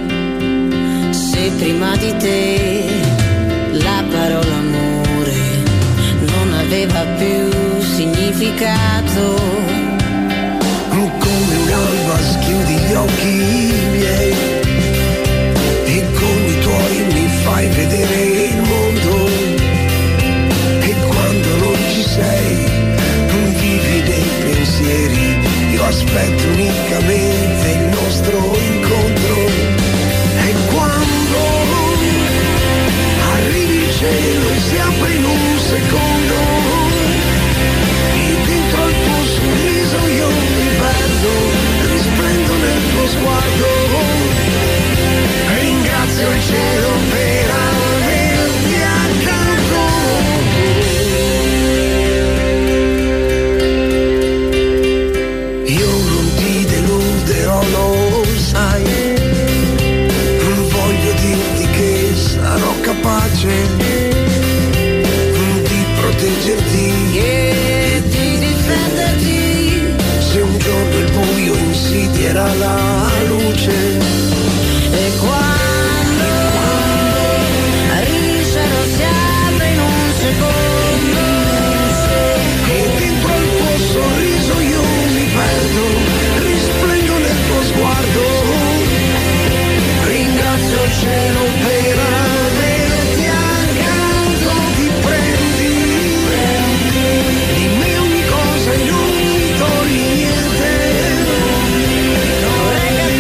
se prima di te la parola amore non aveva più significato. Come un'alba schiudi gli occhi miei e con i tuoi mi fai vedere il mondo, e quando non ci sei non vivi dei pensieri, io aspetto unicamente il nostro incontro. E quando arrivi il cielo e si apre in un secondo e dentro al tuo sorriso io mi perdo, risplendo nel tuo sguardo, ringrazio il cielo per averti accanto. Io non ti deluderò, lo sai, voglio dirti che sarò capace di proteggerti e di difenderti se un giorno il buio insidierà la luce. E quando arrivi il cielo si apre in un secondo e dentro al tuo sorriso io mi perdo, risplendo nel tuo sguardo, ringrazio il cielo per averti accanto. Ti prendi di me ogni cosa e non mi togli niente, vorrei capire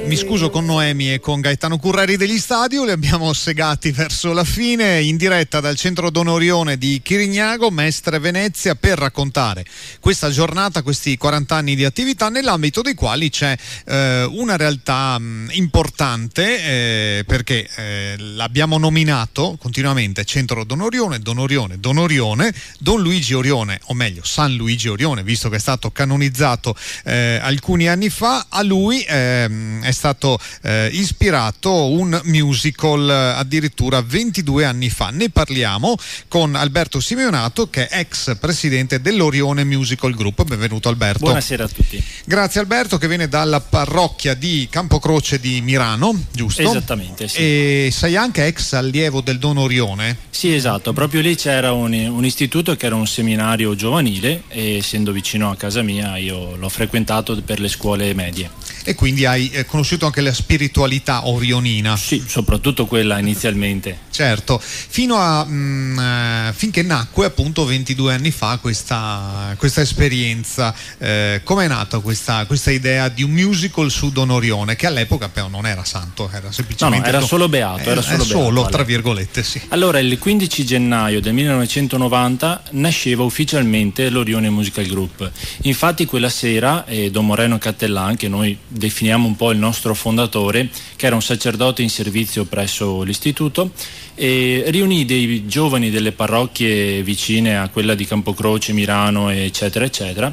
Mi scuso con Noemi e con Gaetano Curreri degli Stadio, li abbiamo segati verso la fine, in diretta dal centro Don Orione di Chirignago, Mestre Venezia, per raccontare questa giornata, questi quaranta anni di attività, nell'ambito dei quali c'è eh, una realtà mh, importante eh, perché eh, l'abbiamo nominato continuamente centro Don Orione, Don Orione, Don Orione, Don Luigi Orione, o meglio San Luigi Orione, visto che è stato canonizzato eh, alcuni anni fa. A lui eh, è stato eh, ispirato un musical eh, addirittura ventidue anni fa. Ne parliamo con Alberto Simeonato, che è ex presidente dell'Orione Musical Group. Benvenuto Alberto. Buonasera a tutti. Grazie Alberto, che viene dalla parrocchia di Campocroce di Mirano, giusto? Esattamente, sì. E sei anche ex allievo del Don Orione? Sì, esatto, proprio lì c'era un, un istituto che era un seminario giovanile e essendo vicino a casa mia io l'ho frequentato per le scuole medie. E quindi hai eh, conosciuto anche la spiritualità orionina? Sì, soprattutto quella inizialmente. Certo, fino a mh, eh, finché nacque appunto ventidue anni fa questa, questa esperienza. Eh, com'è nata questa, questa idea di un musical su Don Orione, che all'epoca però non era santo, era semplicemente... No, no, era solo beato. Era, era solo, solo beato, beato, tra virgolette, sì. Allora, il quindici gennaio del millenovecentonovanta nasceva ufficialmente l'Orione Musical Group. Infatti quella sera eh, Don Moreno Cattellan, che noi definiamo un po' il nostro fondatore, che era un sacerdote in servizio presso l'istituto, e riunì dei giovani delle parrocchie vicine a quella di Campocroce, Mirano, eccetera eccetera,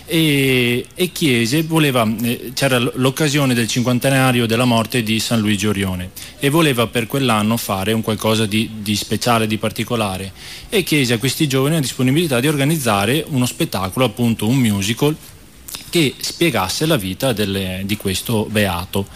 e, e chiese, voleva, eh, c'era l'occasione del cinquantenario della morte di San Luigi Orione e voleva per quell'anno fare un qualcosa di, di speciale, di particolare, e chiese a questi giovani la disponibilità di organizzare uno spettacolo, appunto un musical, che spiegasse la vita delle, di questo beato.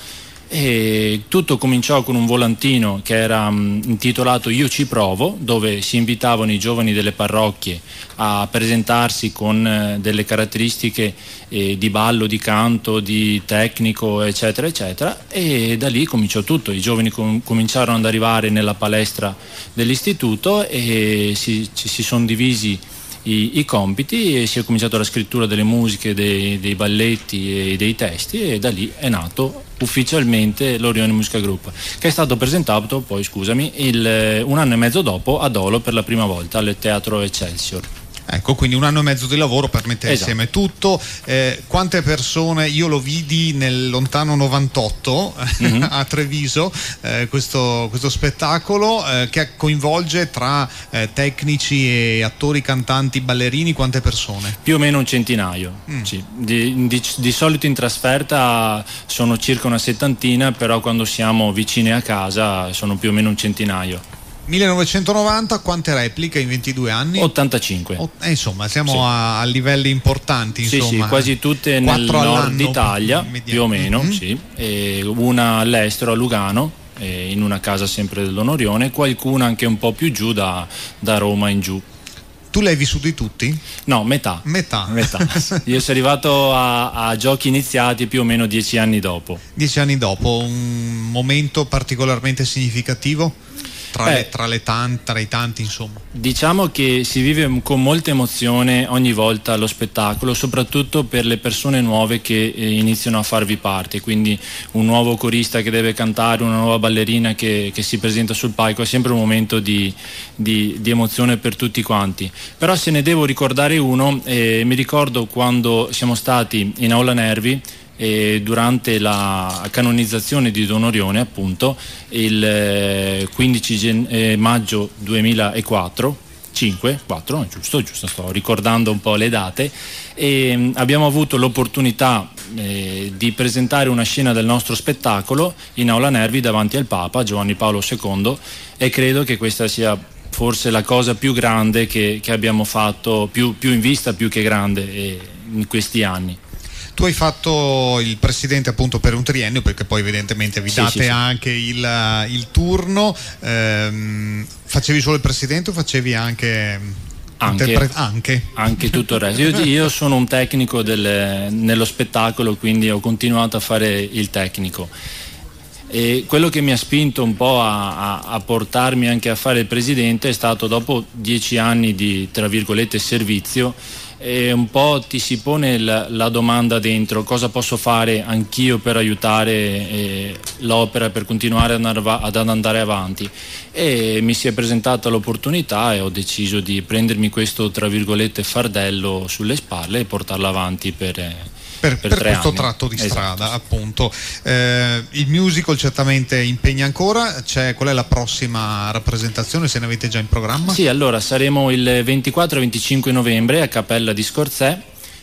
E tutto cominciò con un volantino che era um, intitolato Io ci provo, dove si invitavano i giovani delle parrocchie a presentarsi con eh, delle caratteristiche eh, di ballo, di canto, di tecnico, eccetera eccetera, e da lì cominciò tutto. I giovani com- cominciarono ad arrivare nella palestra dell'istituto e si, ci si sono divisi I, i compiti e si è cominciato la scrittura delle musiche, dei, dei balletti e dei testi, e da lì è nato ufficialmente l'Orione Musical Group, che è stato presentato poi, scusami, il, un anno e mezzo dopo a Dolo per la prima volta al Teatro Excelsior. Ecco, quindi un anno e mezzo di lavoro per mettere esatto. insieme tutto. Eh, quante persone? Io lo vidi nel lontano novantotto mm-hmm. a Treviso, eh, questo, questo spettacolo eh, che coinvolge tra eh, tecnici e attori, cantanti, ballerini. Quante persone? Più o meno un centinaio. Mm. Sì. Di, di, di solito in trasferta sono circa una settantina, però quando siamo vicini a casa sono più o meno un centinaio. millenovecentonovanta, quante repliche in ventidue anni? ottantacinque. O, eh, insomma, siamo sì. a, a livelli importanti. Sì, insomma. sì, quasi tutte nel nord Italia, più o meno, mm-hmm. sì. E una all'estero, a Lugano, e in una casa sempre del Don Orione, qualcuna anche un po' più giù, da, da Roma in giù. Tu l'hai vissuti tutti? No, metà. Metà. metà. Io sono arrivato a, a giochi iniziati più o meno dieci anni dopo. Dieci anni dopo, un momento particolarmente significativo? Tra, Beh, le, tra, le tanti, tra i tanti, insomma. Diciamo che si vive con molta emozione ogni volta lo spettacolo, soprattutto per le persone nuove che eh, iniziano a farvi parte, quindi un nuovo corista che deve cantare, una nuova ballerina che, che si presenta sul palco, è sempre un momento di, di, di emozione per tutti quanti. Però se ne devo ricordare uno, eh, mi ricordo quando siamo stati in Aula Nervi, e durante la canonizzazione di Don Orione, appunto il quindici gen- eh, maggio duemilaquattro, cinque, quattro, giusto, giusto, sto ricordando un po' le date, e mh, abbiamo avuto l'opportunità eh, di presentare una scena del nostro spettacolo in Aula Nervi davanti al Papa Giovanni Paolo secondo, e credo che questa sia forse la cosa più grande che, che abbiamo fatto, più, più in vista, più che grande eh, in questi anni. Tu hai fatto il presidente appunto per un triennio, perché poi evidentemente vi sì, date sì, sì. anche il, il turno. Ehm, facevi solo il presidente o facevi anche... Anche, interpre- anche. anche tutto il resto. Io, io sono un tecnico del, nello spettacolo, quindi ho continuato a fare il tecnico. E quello che mi ha spinto un po' a, a, a portarmi anche a fare il presidente è stato, dopo dieci anni di, tra virgolette, servizio, e un po' ti si pone la, la domanda dentro: cosa posso fare anch'io per aiutare eh, l'opera, per continuare ad andare, ad andare avanti? E mi si è presentata l'opportunità e ho deciso di prendermi questo, tra virgolette, fardello sulle spalle e portarlo avanti per, per, per, per tre questo anni. tratto di Esatto. strada, appunto. Eh, il musical certamente impegna ancora. C'è, qual è la prossima rappresentazione, se ne avete già in programma? Sì, allora saremo il ventiquattro e venticinque novembre a Cappella di Scorzè,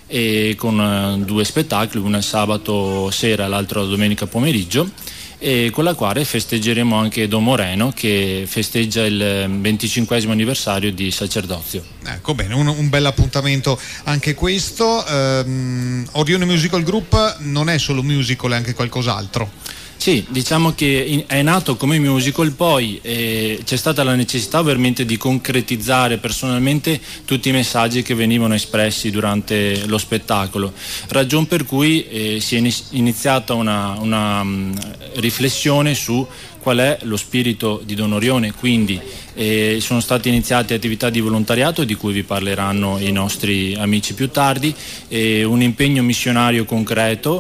e con uh, due spettacoli, uno il sabato sera e l'altro la domenica pomeriggio, e con la quale festeggeremo anche Don Moreno, che festeggia il venticinquesimo anniversario di sacerdozio. Ecco, bene, un, un bel appuntamento anche questo. ehm, Orione Musical Group non è solo musical, è anche qualcos'altro. Sì, diciamo che è nato come musical, poi eh, c'è stata la necessità veramente di concretizzare personalmente tutti i messaggi che venivano espressi durante lo spettacolo, ragion per cui eh, si è iniziata una, una um, riflessione su qual è lo spirito di Don Orione. Quindi eh, sono state iniziate attività di volontariato di cui vi parleranno i nostri amici più tardi, eh, un impegno missionario concreto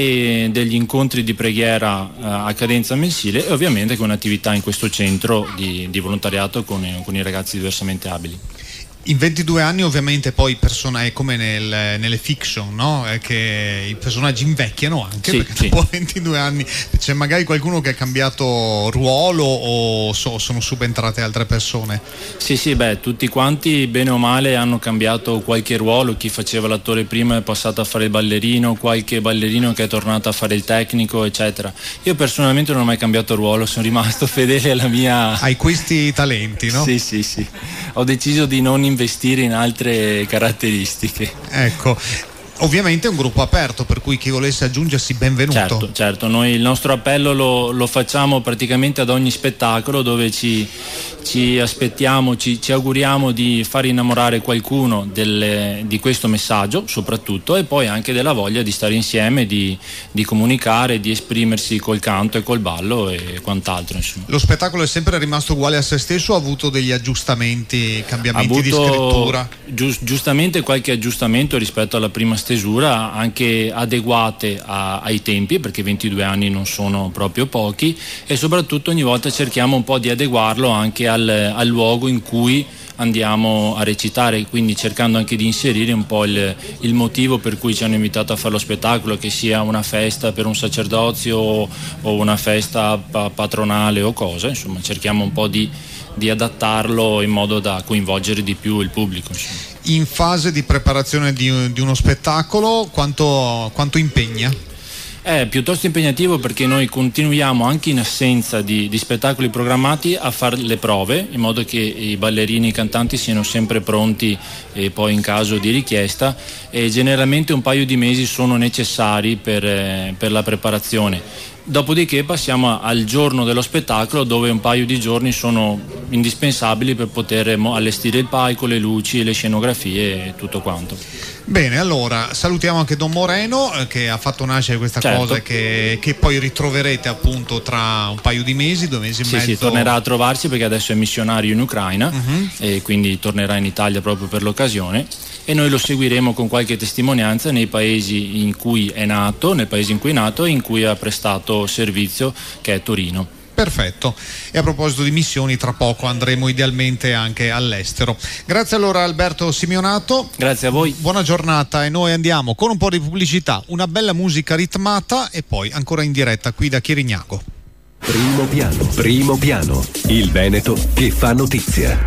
e degli incontri di preghiera eh, a cadenza mensile, e ovviamente con un'attività in questo centro di, di volontariato con, con i ragazzi diversamente abili. In ventidue anni ovviamente poi persona è come nel, nelle fiction, no? È che i personaggi invecchiano anche, sì, perché sì. dopo ventidue anni c'è magari qualcuno che ha cambiato ruolo o so, sono subentrate altre persone. Sì, sì, beh, tutti quanti bene o male hanno cambiato qualche ruolo. Chi faceva l'attore prima è passato a fare il ballerino, qualche ballerino che è tornato a fare il tecnico, eccetera. Io personalmente non ho mai cambiato ruolo, sono rimasto fedele alla mia... Hai questi talenti, no? Sì, sì, sì. Ho deciso di non investire in altre caratteristiche. Ecco, ovviamente è un gruppo aperto, per cui chi volesse aggiungersi benvenuto. Certo, certo, noi il nostro appello lo, lo facciamo praticamente ad ogni spettacolo, dove ci, ci aspettiamo, ci, ci auguriamo di far innamorare qualcuno delle, di questo messaggio soprattutto, e poi anche della voglia di stare insieme, di, di comunicare, di esprimersi col canto e col ballo e quant'altro, insomma. Lo spettacolo è sempre rimasto uguale a se stesso o ha avuto degli aggiustamenti, cambiamenti Ha avuto, di scrittura? Giust, giustamente qualche aggiustamento rispetto alla prima stesura, anche adeguate a, ai tempi, perché ventidue anni non sono proprio pochi, e soprattutto ogni volta cerchiamo un po' di adeguarlo anche al, al luogo in cui andiamo a recitare, quindi cercando anche di inserire un po' il, il motivo per cui ci hanno invitato a fare lo spettacolo, che sia una festa per un sacerdozio o, o una festa pa- patronale o cosa, insomma cerchiamo un po' di, di adattarlo in modo da coinvolgere di più il pubblico, insomma. In fase di preparazione di, di uno spettacolo quanto, quanto impegna? È piuttosto impegnativo, perché noi continuiamo anche in assenza di, di spettacoli programmati a fare le prove, in modo che i ballerini e i cantanti siano sempre pronti, e poi in caso di richiesta, e generalmente un paio di mesi sono necessari per, eh, per la preparazione. Dopodiché passiamo al giorno dello spettacolo, dove un paio di giorni sono indispensabili per poter allestire il palco, le luci, le scenografie e tutto quanto. Bene, allora salutiamo anche Don Moreno, eh, che ha fatto nascere questa Certo. cosa e che, che poi ritroverete appunto tra un paio di mesi, due mesi e Sì, mezzo. sì, tornerà a trovarci, perché adesso è missionario in Ucraina, uh-huh. e quindi tornerà in Italia proprio per l'occasione, e noi lo seguiremo con qualche testimonianza nei paesi in cui è nato, nel paese in cui è nato e in cui ha prestato servizio, che è Torino. Perfetto, e a proposito di missioni, tra poco andremo idealmente anche all'estero. Grazie allora Alberto Simeonato. Grazie a voi. Buona giornata, e noi andiamo con un po' di pubblicità, una bella musica ritmata e poi ancora in diretta qui da Chirignago. Primo piano, primo piano, il Veneto che fa notizia.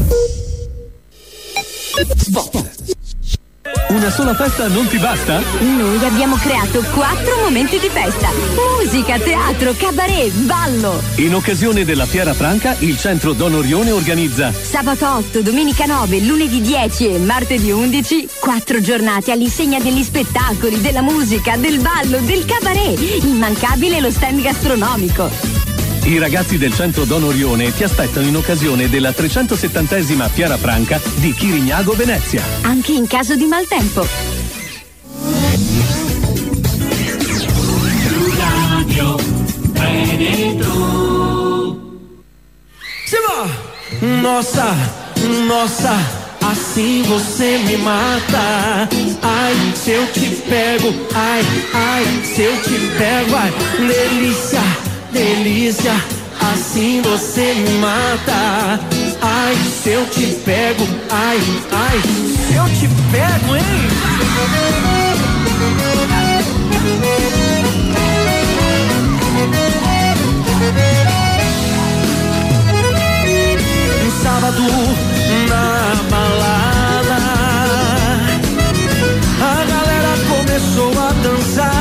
Spot. Una sola festa non ti basta? Noi abbiamo creato quattro momenti di festa: musica, teatro, cabaret, ballo. In occasione della Fiera Franca, il centro Don Orione organizza Sabato otto, domenica nove, lunedì dieci e martedì undici, quattro giornate all'insegna degli spettacoli, della musica, del ballo, del cabaret. Immancabile lo stand gastronomico. I ragazzi del centro Don Orione ti aspettano in occasione della trecentosettantesima Fiera Franca di Chirignago, Venezia. Anche in caso di maltempo. Radio Veneto. Si va! Nossa, nossa, assim você me mata. Ai, se eu te pego, ai, ai, se eu te pego, ai, delícia, delícia, assim você me mata. Ai, se eu te pego, ai, ai, se eu te pego, hein? Um sábado na balada, a galera começou a dançar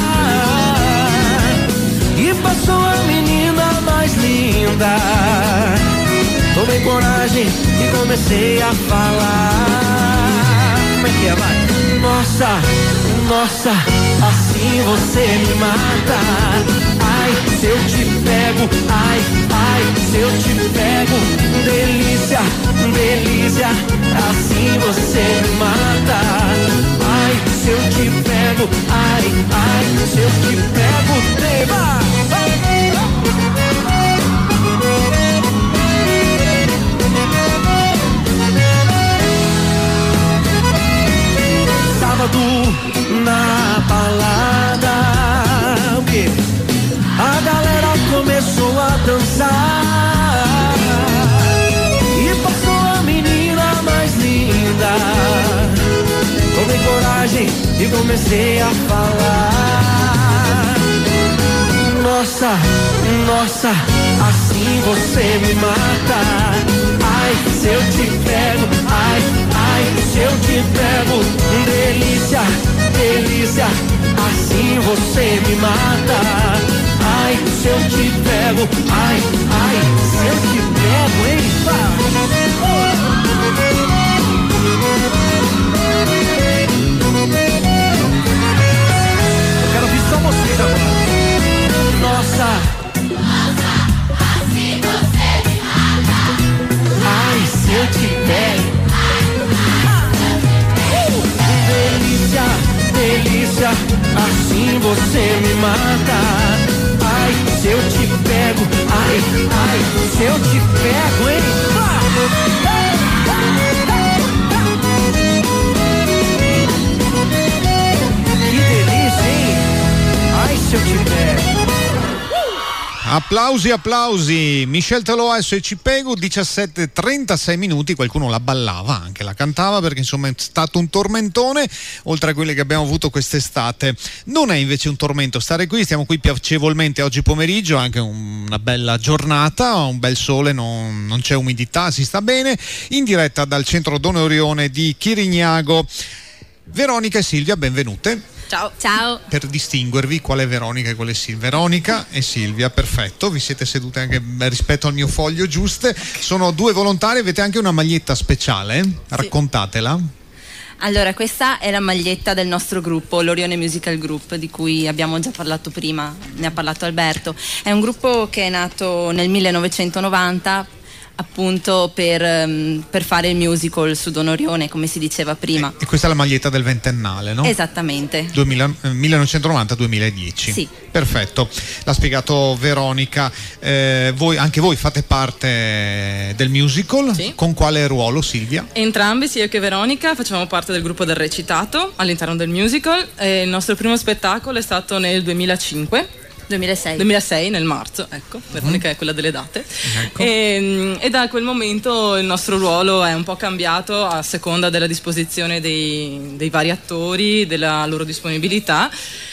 e passou a menina mais linda. Tomei coragem e comecei a falar. Como é que é, vai? Nossa, nossa, assim você me mata. Ai, se eu te pego, ai, ai, se eu te pego, delícia, delícia, assim você me mata. Ai, se eu te pego, ai, ai, se eu te pego, tema. Sábado na balada, o quê? A galera começou a dançar e passou a menina mais linda. Tomei coragem e comecei a falar. Nossa, nossa, assim você me mata. Ai, se eu te pego, ai, ai, se eu te pego, delícia, delícia, assim você me mata. Ai, se eu te pego, ai, ai, se eu te pego, hein? Eu quero ouvir só vocês agora. Nossa. Se eu te pego, delícia, delícia, assim você me mata. Ai, se eu te pego, ai, ai, se eu te pego, hein? Que delícia, hein? Ai, se eu te pego. Applausi, applausi. Michel Teloa, Se ci pego, diciassette e trentasei minuti. Qualcuno la ballava, anche la cantava, perché insomma è stato un tormentone, oltre a quelli che abbiamo avuto quest'estate. Non è invece un tormento stare qui, stiamo qui piacevolmente oggi pomeriggio, anche una bella giornata, un bel sole, non, non c'è umidità, si sta bene. In diretta dal centro Don Orione di Chirignago. Veronica e Silvia, benvenute. Ciao. Ciao. Per distinguervi qual è Veronica e qual è Silvia. Veronica e Silvia, perfetto, vi siete sedute anche rispetto al mio foglio giuste. Sono due volontari, avete anche una maglietta speciale, sì. Raccontatela. Allora, questa è la maglietta del nostro gruppo, l'Orione Musical Group, di cui abbiamo già parlato prima, ne ha parlato Alberto. È un gruppo che è nato nel millenovecentonovanta, appunto per, um, per fare il musical su Don Orione, come si diceva prima. E, e questa è la maglietta del ventennale, no? Esattamente. duemila, eh, millenovecentonovanta duemiladieci. Sì. Perfetto, l'ha spiegato Veronica. Eh, voi, anche voi fate parte del musical? Sì. Con quale ruolo, Silvia? Entrambi, sia io che Veronica, facciamo parte del gruppo del recitato all'interno del musical. E il nostro primo spettacolo è stato nel duemilacinque. duemilasei. duemilasei nel marzo, ecco, Veronica mm. è quella delle date. Ecco. E, e da quel momento il nostro ruolo è un po' cambiato a seconda della disposizione dei, dei vari attori, della loro disponibilità,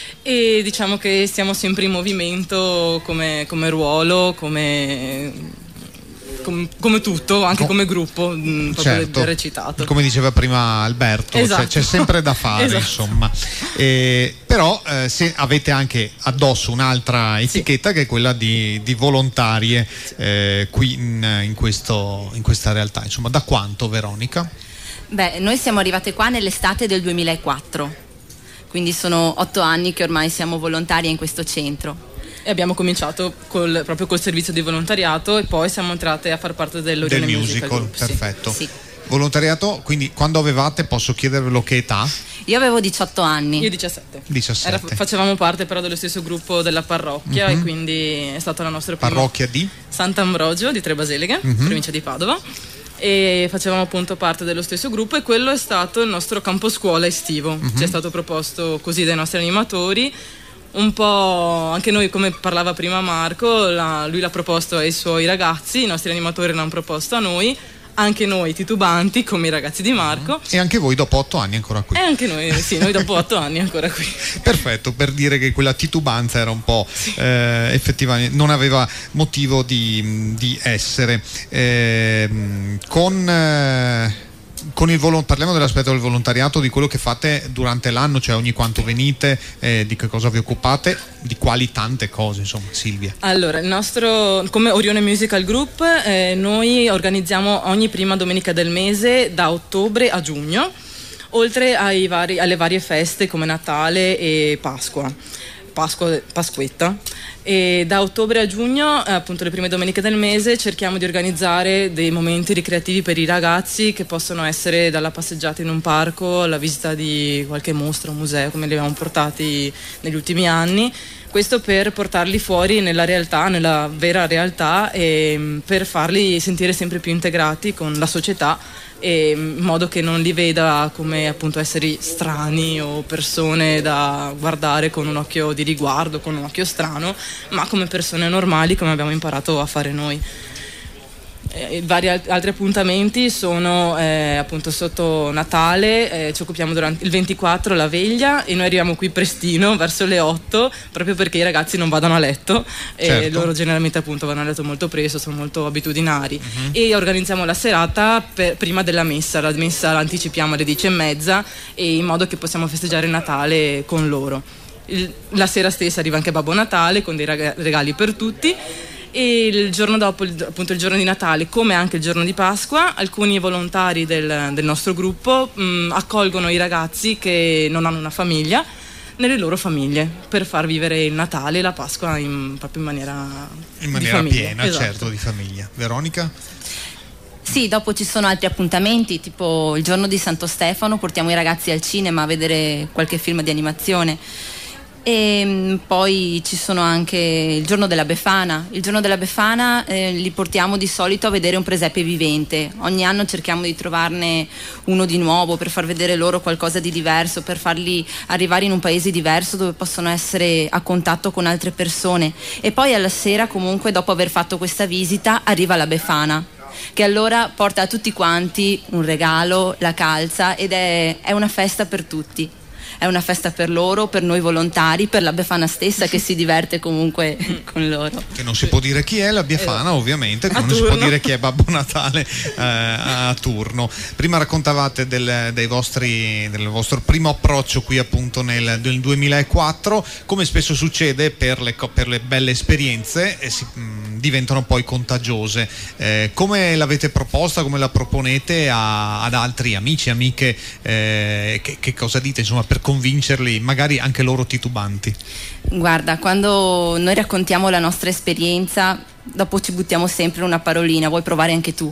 e diciamo che stiamo sempre in movimento come, come ruolo, come... Com- come tutto, anche Com- come gruppo, mh, proprio certo. del recitato. Come diceva prima Alberto, esatto. c'è, c'è sempre da fare, esatto. insomma. Eh, però eh, se avete anche addosso un'altra etichetta, sì. che è quella di, di volontarie eh, qui in, in, questo, in questa realtà. Insomma, da quanto, Veronica? Beh, noi siamo arrivate qua nell'estate del duemilaquattro, quindi sono otto anni che ormai siamo volontarie in questo centro. E abbiamo cominciato col, proprio col servizio di volontariato e poi siamo entrate a far parte dell'Orione del Musical, musical Group, perfetto. Sì. Volontariato, quindi quando avevate, posso chiedervelo che età? Io avevo diciotto anni. Io diciassette. diciassette. Era, facevamo parte però dello stesso gruppo della parrocchia, mm-hmm. e quindi è stata la nostra prima parrocchia di? Sant'Ambrogio di Tre Baseleghe, mm-hmm. provincia di Padova. e facevamo appunto parte dello stesso gruppo, e quello è stato il nostro campo scuola estivo. Mhm. Ci è stato proposto così dai nostri animatori, un po' anche noi, come parlava prima Marco, la- lui l'ha proposto ai suoi ragazzi, i nostri animatori l'hanno proposto a noi, anche noi titubanti come i ragazzi di Marco, E anche voi dopo otto anni ancora qui. e anche noi, sì, noi dopo otto anni ancora qui. Perfetto, per dire che quella titubanza era un po' eh, effettivamente non aveva motivo di, di essere. Ehm, con eh, con il volo- parliamo dell'aspetto del volontariato, di quello che fate durante l'anno, cioè ogni quanto venite, eh, di che cosa vi occupate, di quali tante cose, insomma, Silvia. Allora, il nostro, come Orione Musical Group, eh, noi organizziamo ogni prima domenica del mese da ottobre a giugno, oltre ai vari- alle varie feste come Natale e Pasqua, Pasqua Pasquetta. E da ottobre a giugno, eh, appunto le prime domeniche del mese, cerchiamo di organizzare dei momenti ricreativi per i ragazzi, che possono essere dalla passeggiata in un parco alla visita di qualche mostra o museo, come li abbiamo portati negli ultimi anni. Questo per portarli fuori nella realtà, nella vera realtà, e mh, per farli sentire sempre più integrati con la società, e in modo che non li veda come appunto esseri strani o persone da guardare con un occhio di riguardo, con un occhio strano, ma come persone normali, come abbiamo imparato a fare noi. Eh, vari al- altri appuntamenti sono eh, appunto sotto Natale, eh, ci occupiamo durante il ventiquattro la veglia, e noi arriviamo qui prestino verso le otto, proprio perché i ragazzi non vadano a letto, e Certo. loro generalmente appunto vanno a letto molto presto, sono molto abitudinari, e organizziamo la serata per- prima della messa. La messa la anticipiamo alle dieci e mezza, e in modo che possiamo festeggiare il Natale con loro. Il- la sera stessa arriva anche Babbo Natale con dei raga- regali per tutti, e il giorno dopo, il- appunto il giorno di Natale, come anche il giorno di Pasqua, alcuni volontari del, del nostro gruppo mh, accolgono i ragazzi che non hanno una famiglia nelle loro famiglie, per far vivere il Natale e la Pasqua in, proprio in maniera, In di maniera famiglia. piena, Esatto. certo, di famiglia. Veronica? Sì, dopo ci sono altri appuntamenti, tipo il giorno di Santo Stefano portiamo i ragazzi al cinema a vedere qualche film di animazione. E mh, poi ci sono anche il giorno della Befana. Il giorno della Befana eh, li portiamo di solito a vedere un presepe vivente. Ogni anno cerchiamo di trovarne uno di nuovo, per far vedere loro qualcosa di diverso, per farli arrivare in un paese diverso dove possono essere a contatto con altre persone. E poi alla sera, comunque, dopo aver fatto questa visita, arriva la Befana, che allora porta a tutti quanti un regalo, la calza, ed è, è una festa per tutti. È una festa per loro, per noi volontari, per la Befana stessa, che si diverte comunque con loro. Che non si può dire chi è la Befana, ovviamente, che A non si può turno. dire chi è Babbo Natale eh, a turno. Prima raccontavate del, dei vostri, del vostro primo approccio qui appunto nel, nel duemilaquattro. Come spesso succede per le, co- per le belle esperienze, eh, si, mh, diventano poi contagiose. Eh, come l'avete proposta, come la proponete a- ad altri amici, amiche? Eh, che, che cosa dite, insomma, per convincerli, magari anche loro titubanti? Guarda, quando noi raccontiamo la nostra esperienza, dopo ci buttiamo sempre una parolina: vuoi provare anche tu?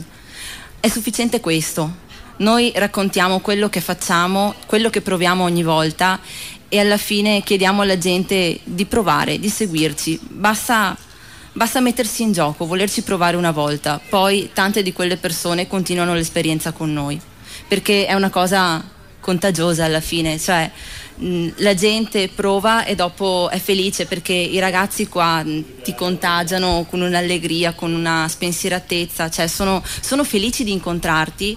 È sufficiente questo. Noi raccontiamo quello che facciamo, quello che proviamo ogni volta, e alla fine chiediamo alla gente di provare, di seguirci. Basta, basta mettersi in gioco, volerci provare una volta. Poi tante di quelle persone continuano l'esperienza con noi, perché è una cosa contagiosa alla fine, cioè mh, la gente prova e dopo è felice, perché i ragazzi qua mh, ti contagiano con un'allegria, con una spensieratezza, cioè sono, sono felici di incontrarti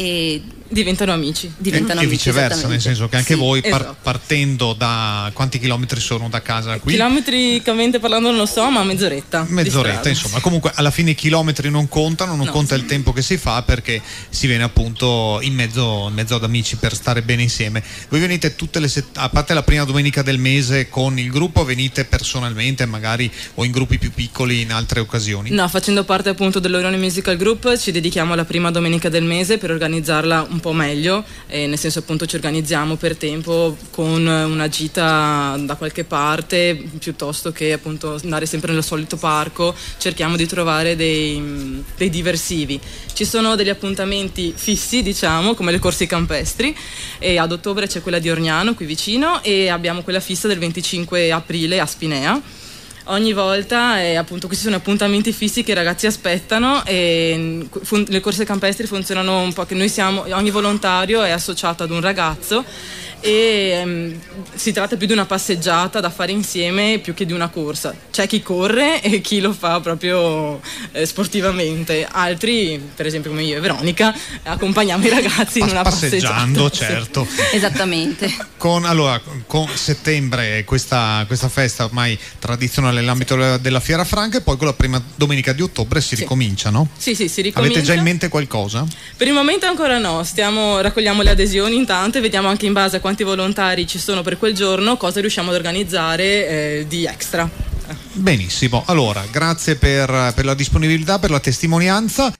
e diventano amici. Diventano e amici, viceversa, nel esattamente. senso che anche Sì, voi par- esatto. partendo da quanti chilometri sono da casa qui? Chilometricamente parlando non lo so, ma mezz'oretta. di Mezz'oretta, strada. insomma. Comunque alla fine i chilometri non contano, non No. conta il tempo che si fa, perché si viene appunto in mezzo, in mezzo ad amici per stare bene insieme. Voi venite tutte le set- a parte la prima domenica del mese con il gruppo, venite personalmente magari o in gruppi più piccoli in altre occasioni? No, facendo parte appunto dell'Orione Musical Group ci dedichiamo alla prima domenica del mese per organizzarla un po' meglio, eh, nel senso appunto ci organizziamo per tempo con una gita da qualche parte, piuttosto che appunto andare sempre nel solito parco. Cerchiamo di trovare dei, dei diversivi. Ci sono degli appuntamenti fissi, diciamo, come le corse campestri, e ad ottobre c'è quella di Orgnano qui vicino, e abbiamo quella fissa del venticinque aprile a Spinea. ogni volta, e appunto questi sono appuntamenti fissi che i ragazzi aspettano, e fun- le corse campestri funzionano un po' che noi siamo, ogni volontario è associato ad un ragazzo e um, si tratta più di una passeggiata da fare insieme più che di una corsa. C'è chi corre e chi lo fa proprio eh, sportivamente, altri, per esempio come io e Veronica, accompagniamo i ragazzi in una passeggiando, passeggiata. certo. Esattamente. Con, allora, con settembre questa, questa festa ormai tradizionale nell'ambito della Fiera Franca, e poi con la prima domenica di ottobre si Sì. ricomincia, no? Sì, sì, si ricomincia. Avete già in mente qualcosa? Per il momento ancora no, stiamo, raccogliamo le adesioni intanto e vediamo anche in base a quanti volontari ci sono per quel giorno cosa riusciamo ad organizzare eh, di extra. Benissimo, allora grazie per, per la disponibilità, per la testimonianza.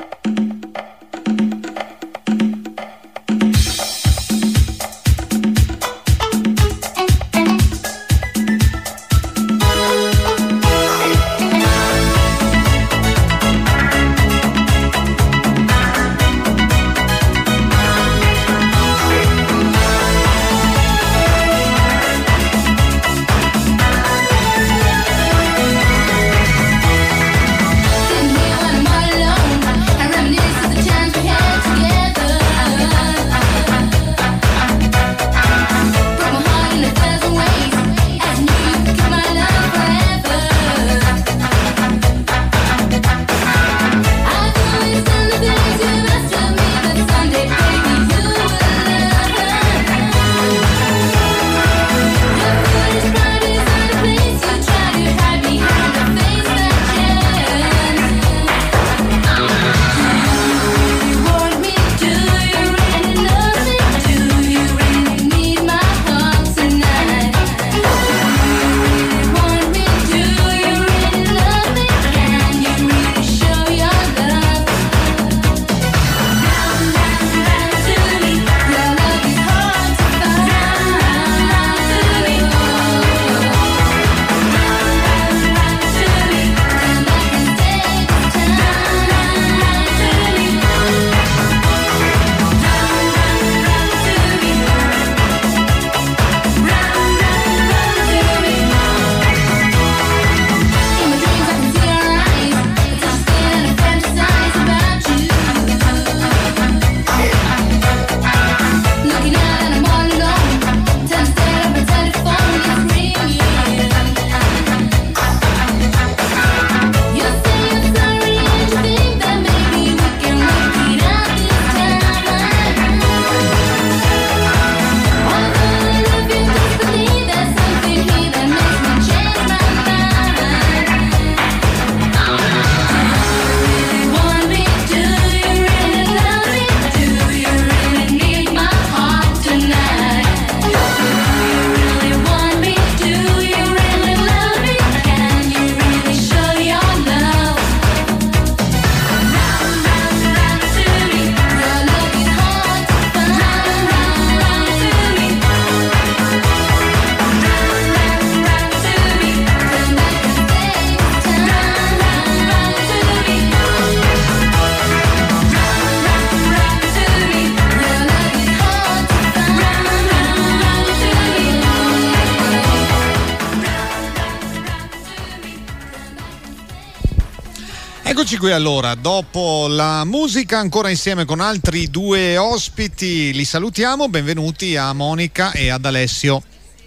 Eccoci qui allora, dopo la musica ancora insieme con altri due ospiti, li salutiamo, benvenuti a Monica e ad Alessio.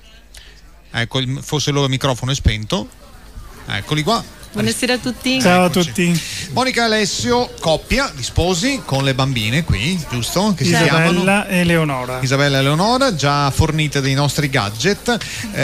Ecco, forse il loro microfono è spento, eccoli qua. Buonasera a tutti. Ciao Eccoci. a tutti. Monica e Alessio, coppia di sposi con le bambine qui, giusto? Che si Isabella chiamano e Leonora. Isabella e Leonora, già fornite dei nostri gadget,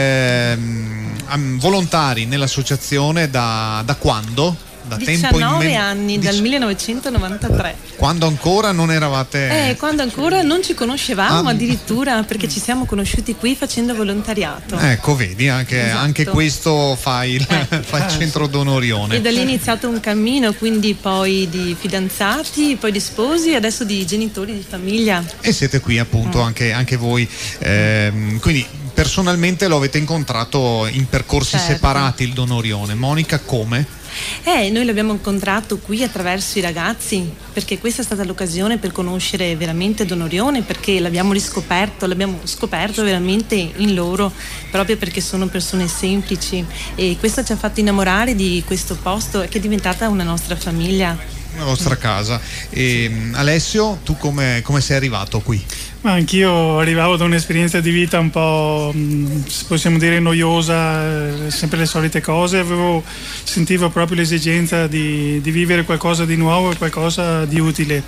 ehm, volontari nell'associazione da, da quando? Da tempo diciannove immen- anni, dic- dal millenovecentonovantatré. Quando ancora non eravate... Eh, quando ancora non ci conoscevamo Ah. addirittura, perché ci siamo conosciuti qui facendo volontariato. Ecco, vedi, anche, Esatto. anche questo fa il, fa il centro d'onorione. E da lì è iniziato un cammino, quindi poi di fidanzati, poi di sposi e adesso di genitori di famiglia. E siete qui appunto Mm. anche, anche voi, ehm, quindi personalmente lo avete incontrato in percorsi Certo. separati il Donorione. Monica come? Eh, noi l'abbiamo incontrato qui attraverso i ragazzi, perché questa è stata l'occasione per conoscere veramente Don Orione, perché l'abbiamo riscoperto, l'abbiamo scoperto veramente in loro, proprio perché sono persone semplici, e questo ci ha fatto innamorare di questo posto che è diventata una nostra famiglia. La vostra casa. E, Alessio, tu come, come sei arrivato qui? Ma anch'io arrivavo da un'esperienza di vita un po', possiamo dire, noiosa, sempre le solite cose. Avevo, sentivo proprio l'esigenza di, di vivere qualcosa di nuovo e qualcosa di utile.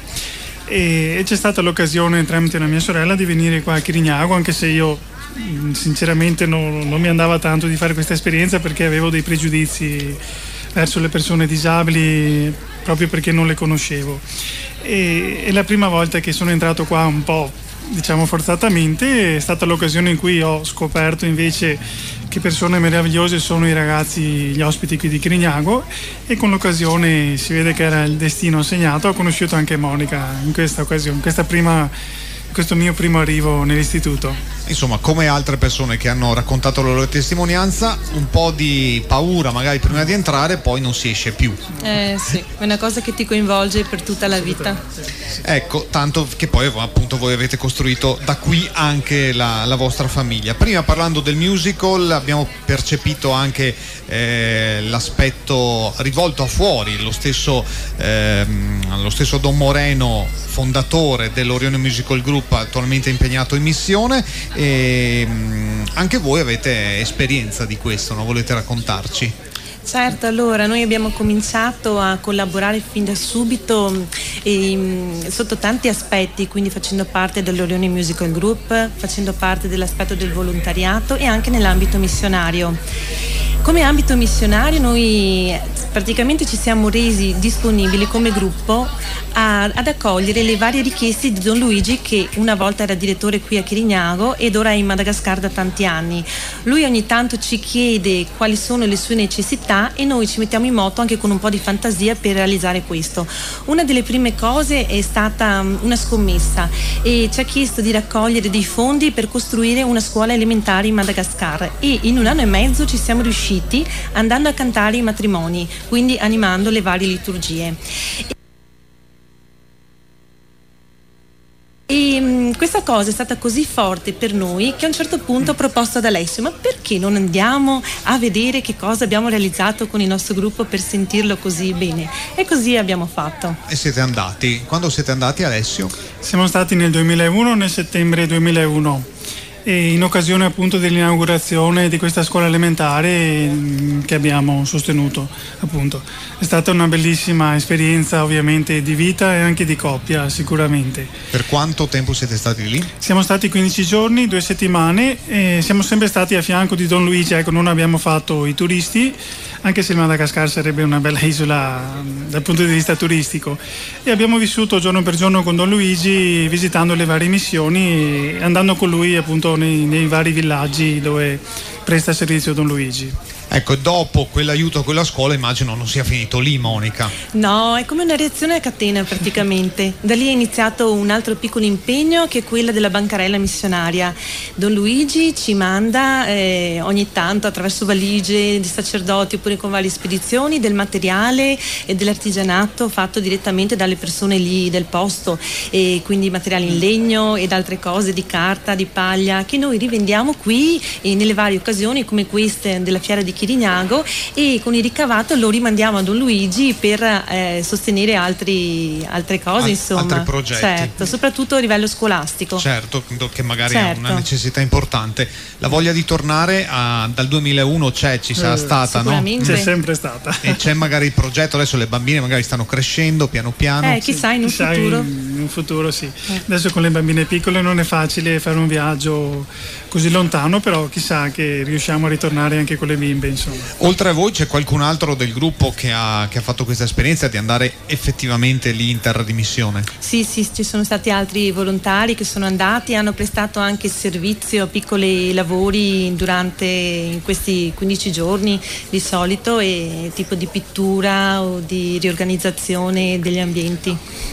E, e c'è stata l'occasione, tramite la mia sorella, di venire qua a Chirignago, anche se io sinceramente non, non mi andava tanto di fare questa esperienza, perché avevo dei pregiudizi verso le persone disabili, proprio perché non le conoscevo. E, e la prima volta che sono entrato qua un po', diciamo, forzatamente, è stata l'occasione in cui ho scoperto invece che persone meravigliose sono i ragazzi, gli ospiti qui di Chirignago, e con l'occasione, si vede che era il destino segnato, ho conosciuto anche Monica in questa occasione, in questa prima, questo mio primo arrivo nell'istituto. Insomma, come altre persone che hanno raccontato la loro testimonianza, un po' di paura magari prima di entrare, poi non si esce più. Eh sì, è una cosa che ti coinvolge per tutta la vita. Ecco, tanto che poi appunto voi avete costruito da qui anche la, la vostra famiglia. Prima, parlando del musical, abbiamo percepito anche eh, l'aspetto rivolto a fuori, lo stesso, ehm, lo stesso Don Moreno, fondatore dell'Orione Musical Group, attualmente impegnato in missione. E anche voi avete esperienza di questo, non volete raccontarci? Certo, allora noi abbiamo cominciato a collaborare fin da subito e, sotto tanti aspetti, quindi facendo parte dell'Orione Musical Group, facendo parte dell'aspetto del volontariato e anche nell'ambito missionario. Come ambito missionario noi praticamente ci siamo resi disponibili come gruppo a, ad accogliere le varie richieste di Don Luigi, che una volta era direttore qui a Chirignago ed ora è in Madagascar da tanti anni. Lui ogni tanto ci chiede quali sono le sue necessità e noi ci mettiamo in moto anche con un po' di fantasia per realizzare questo. Una delle prime cose è stata una scommessa e ci ha chiesto di raccogliere dei fondi per costruire una scuola elementare in Madagascar, e in un anno e mezzo ci siamo riusciti andando a cantare i matrimoni, quindi animando le varie liturgie. E mh, questa cosa è stata così forte per noi che a un certo punto ho proposto ad Alessio: ma perché non andiamo a vedere che cosa abbiamo realizzato con il nostro gruppo per sentirlo così bene? E così abbiamo fatto. E siete andati? Quando siete andati, Alessio? Siamo stati nel duemilauno, nel settembre duemilauno, e in occasione appunto dell'inaugurazione di questa scuola elementare che abbiamo sostenuto, appunto. È stata una bellissima esperienza, ovviamente di vita e anche di coppia, sicuramente. Per quanto tempo siete stati lì? Siamo stati quindici giorni, due settimane, e siamo sempre stati a fianco di Don Luigi. Ecco, non abbiamo fatto i turisti, anche se il Madagascar sarebbe una bella isola dal punto di vista turistico, e abbiamo vissuto giorno per giorno con Don Luigi, visitando le varie missioni e andando con lui appunto nei, nei vari villaggi dove presta servizio Don Luigi. Ecco, dopo quell'aiuto a quella scuola immagino non sia finito lì, Monica. No, è come una reazione a catena praticamente. Da lì è iniziato un altro piccolo impegno, che è quella della bancarella missionaria. Don Luigi ci manda eh, ogni tanto attraverso valigie di sacerdoti oppure con varie spedizioni del materiale e dell'artigianato fatto direttamente dalle persone lì del posto, e quindi materiali in legno ed altre cose di carta, di paglia, che noi rivendiamo qui e nelle varie occasioni come queste della fiera di Chirignago, e con il ricavato lo rimandiamo a Don Luigi per eh, sostenere altri, altre cose, Al, insomma. Altri progetti. Certo, soprattutto a livello scolastico. Certo, che magari certo. è una necessità importante. La voglia di tornare a, dal duemilauno c'è, ci sarà eh, stata, no? C'è sempre stata. E c'è magari il progetto, adesso le bambine magari stanno crescendo piano piano. Eh, chissà in un chissà futuro. In, in un futuro sì. Eh. Adesso con le bambine piccole non è facile fare un viaggio così lontano, però chissà che riusciamo a ritornare anche con le bimbe, insomma. Oltre a voi c'è qualcun altro del gruppo che ha, che ha fatto questa esperienza di andare effettivamente lì in terra di missione? Sì, sì, ci sono stati altri volontari che sono andati, hanno prestato anche servizio, piccoli lavori durante in questi quindici giorni di solito, e tipo di pittura o di riorganizzazione degli ambienti.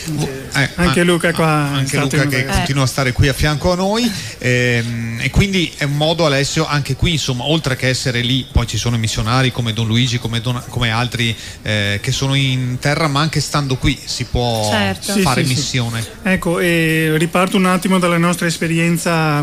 Eh, anche Luca qua, anche Luca che continua a stare qui a fianco a noi, ehm, e quindi è un modo, Alessio, anche qui insomma, oltre che essere lì, poi ci sono i missionari come Don Luigi, come, Don, come altri eh, che sono in terra, ma anche stando qui si può certo. fare sì, sì, missione. Sì. Ecco, e riparto un attimo dalla nostra esperienza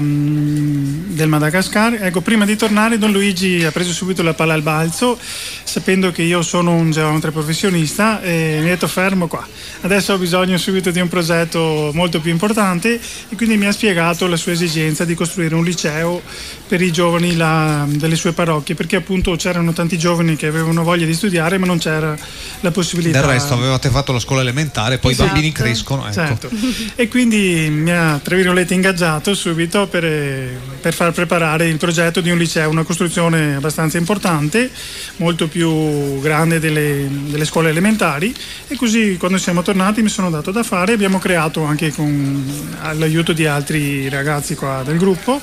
mh, del Madagascar. Ecco, prima di tornare Don Luigi ha preso subito la palla al balzo, sapendo che io sono un geometra professionista, e mi ha detto fermo qua, adesso ho bisogno subito di un progetto molto più importante, e quindi mi ha spiegato la sua esigenza di costruire un liceo per i giovani là, delle sue parrocchie, perché appunto c'erano tanti giovani che avevano voglia di studiare ma non c'era la possibilità. Del resto avevate fatto la scola elementare, poi esatto. i bambini crescono, ecco. Certo. E quindi mi ha tra virgolette ingaggiato subito per, per far preparare il progetto di un liceo, una costruzione abbastanza importante, molto più grande delle, delle scuole elementari, e così quando siamo tornati mi sono dato da fare. Abbiamo creato anche con l'aiuto di altri ragazzi qua del gruppo,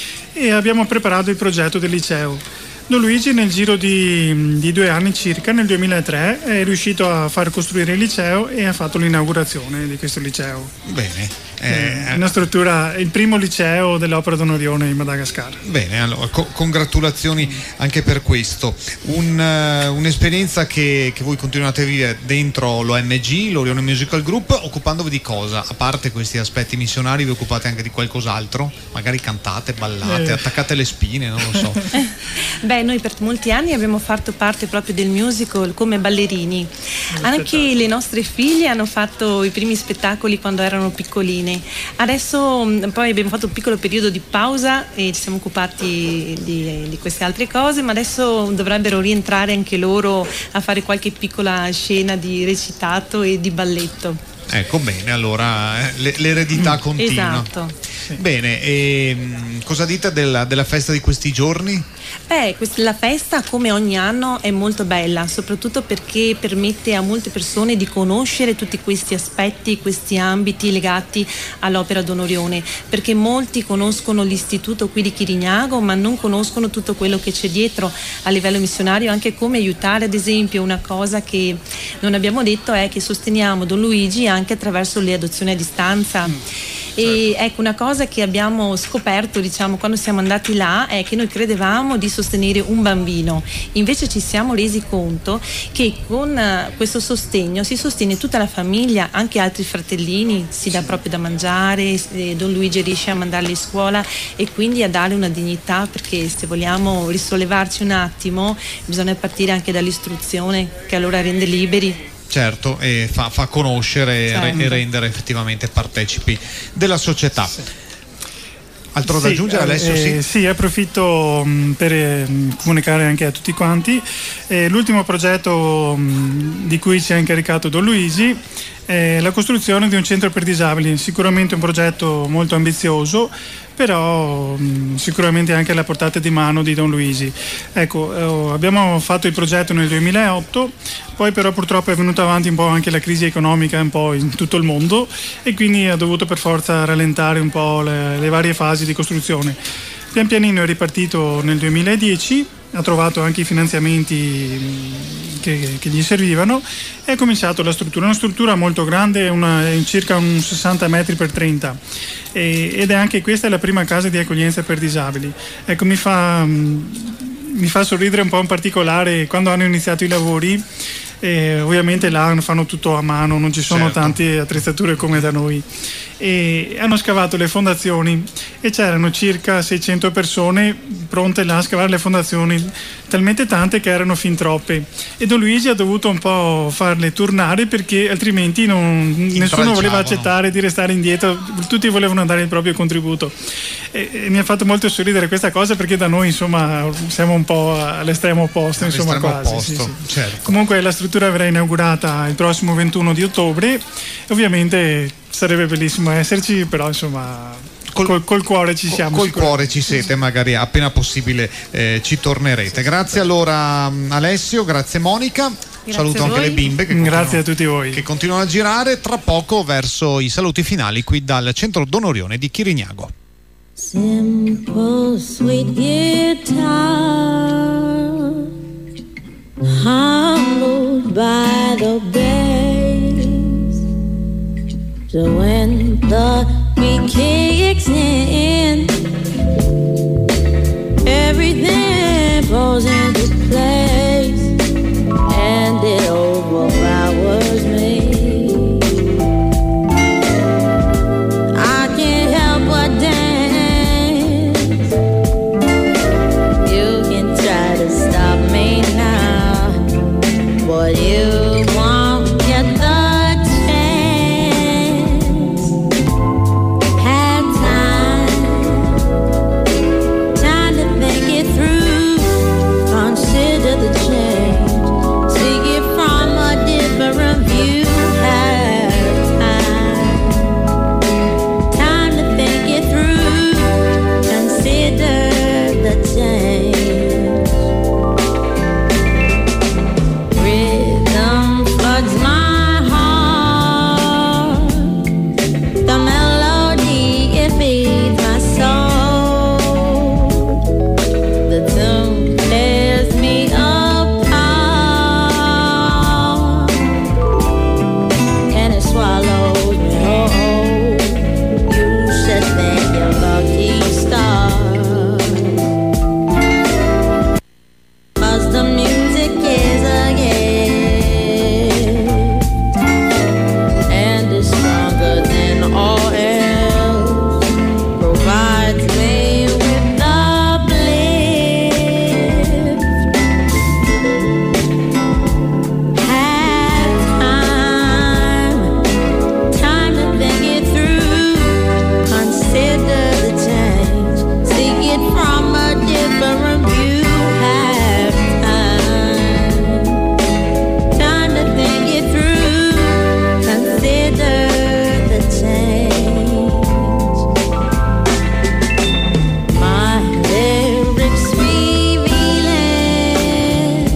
e abbiamo preparato il progetto del liceo. Don Luigi nel giro di, di due anni circa, nel duemilatré, è riuscito a far costruire il liceo e ha fatto l'inaugurazione di questo liceo. Bene. Eh, una struttura, il primo liceo dell'Opera d'Onorione in Madagascar. Bene, allora co- congratulazioni anche per questo. Un, uh, un'esperienza che, che voi continuate a vivere dentro l'O M G, l'Orione Musical Group, occupandovi di cosa? A parte questi aspetti missionari, vi occupate anche di qualcos'altro? Magari cantate, ballate, Eh. attaccate le spine, non lo so. Beh, noi per molti anni abbiamo fatto parte proprio del musical come ballerini. Anche le nostre figlie hanno fatto i primi spettacoli quando erano piccoline. Adesso mh, poi abbiamo fatto un piccolo periodo di pausa e ci siamo occupati di, di queste altre cose, ma adesso dovrebbero rientrare anche loro a fare qualche piccola scena di recitato e di balletto. Ecco, bene, allora eh, l'eredità continua. Esatto. Bene, e mh, cosa dite della, della festa di questi giorni? Beh, quest- la festa come ogni anno è molto bella, soprattutto perché permette a molte persone di conoscere tutti questi aspetti, questi ambiti legati all'Opera d'Onorione, perché molti conoscono l'istituto qui di Chirignago ma non conoscono tutto quello che c'è dietro a livello missionario, anche come aiutare. Ad esempio, una cosa che non abbiamo detto è che sosteniamo Don Luigi anche attraverso le adozioni a distanza. E ecco, una cosa che abbiamo scoperto, diciamo, quando siamo andati là è che noi credevamo di sostenere un bambino, invece ci siamo resi conto che con eh, questo sostegno si sostiene tutta la famiglia, anche altri fratellini, si dà proprio da mangiare, eh, Don Luigi riesce a mandarli a scuola e quindi a dare una dignità, perché se vogliamo risollevarci un attimo bisogna partire anche dall'istruzione, che allora rende liberi. Certo, e fa, fa conoscere Certo. e rendere effettivamente partecipi della società. Altro da Sì, aggiungere, Alessio? eh, Sì. sì, approfitto mh, per eh, comunicare anche a tutti quanti. Eh, l'ultimo progetto mh, di cui ci ha incaricato Don Luigi è la costruzione di un centro per disabili, sicuramente un progetto molto ambizioso, però mh, sicuramente anche alla portata di mano di Don Luigi. Ecco, eh, abbiamo fatto il progetto nel duemilaotto, poi però purtroppo è venuta avanti un po' anche la crisi economica un po' in tutto il mondo, e quindi ha dovuto per forza rallentare un po' le, le varie fasi di costruzione. Pian pianino è ripartito nel duemiladieci, ha trovato anche i finanziamenti che, che gli servivano, e ha cominciato la struttura, una struttura molto grande, una, circa un sessanta metri per trenta, e, ed è anche questa la prima casa di accoglienza per disabili. Ecco, mi fa, mi fa sorridere un po' in particolare quando hanno iniziato i lavori. Eh, ovviamente là fanno tutto a mano, non ci sono Certo. tante attrezzature come da noi, e hanno scavato le fondazioni e c'erano circa seicento persone pronte là a scavare le fondazioni, talmente tante che erano fin troppe, e Don Luigi ha dovuto un po' farle tornare perché altrimenti non, nessuno voleva accettare di restare indietro, tutti volevano dare il proprio contributo, e, e mi ha fatto molto sorridere questa cosa, perché da noi insomma siamo un po' all'estremo opposto, insomma, All'estremo quasi opposto, sì, sì. certo. Comunque la struttura verrà inaugurata il prossimo ventuno di ottobre, e ovviamente sarebbe bellissimo esserci, però insomma col, col cuore ci siamo. Col cuore ci siete, magari appena possibile eh, ci tornerete. Grazie allora Alessio, grazie Monica. Grazie Saluto a anche voi. le bimbe che Grazie continuano, a tutti voi. che continuano a girare. Tra poco verso i saluti finali qui dal centro Donorione di Chirignago. Simple sweet guitar, hallowed by the bass, the week kicks in, everything falls into place, and it overpowers me. I can't help but dance. You can try to stop me now, but you won't get the chance. Had time, time to think it through. Consider the change, see it from a different view. Have time, time to think it through. Consider the change. Rhythm floods my heart, the melody it feeds my soul. The tune tears me apart, and it swallows me whole. You should thank your lucky star, 'cause the music is a gift, and it's stronger than all else. Provides me with uplift. Have time, time to think it through. Consider the change, see it from a different view. Have time, time to think it through. Consider the change. My lyrics revealing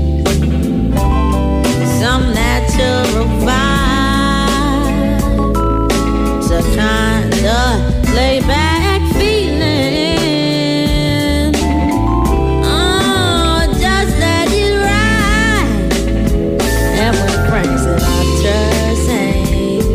some natural vibe, so kind of lay back feeling. Oh, just let it ride. And when Frank Sinatra sings,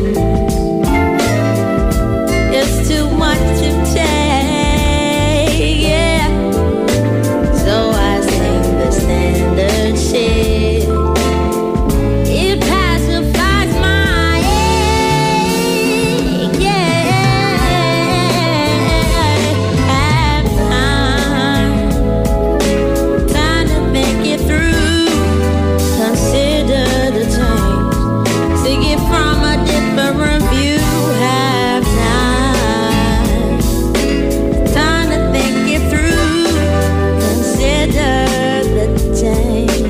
it's too much to take, yeah. So I sing the standard shit. It pacifies my ache, yeah. Have time, time to think it through. Consider the change, see it from a different view. Have time, time to think it through. Consider the change.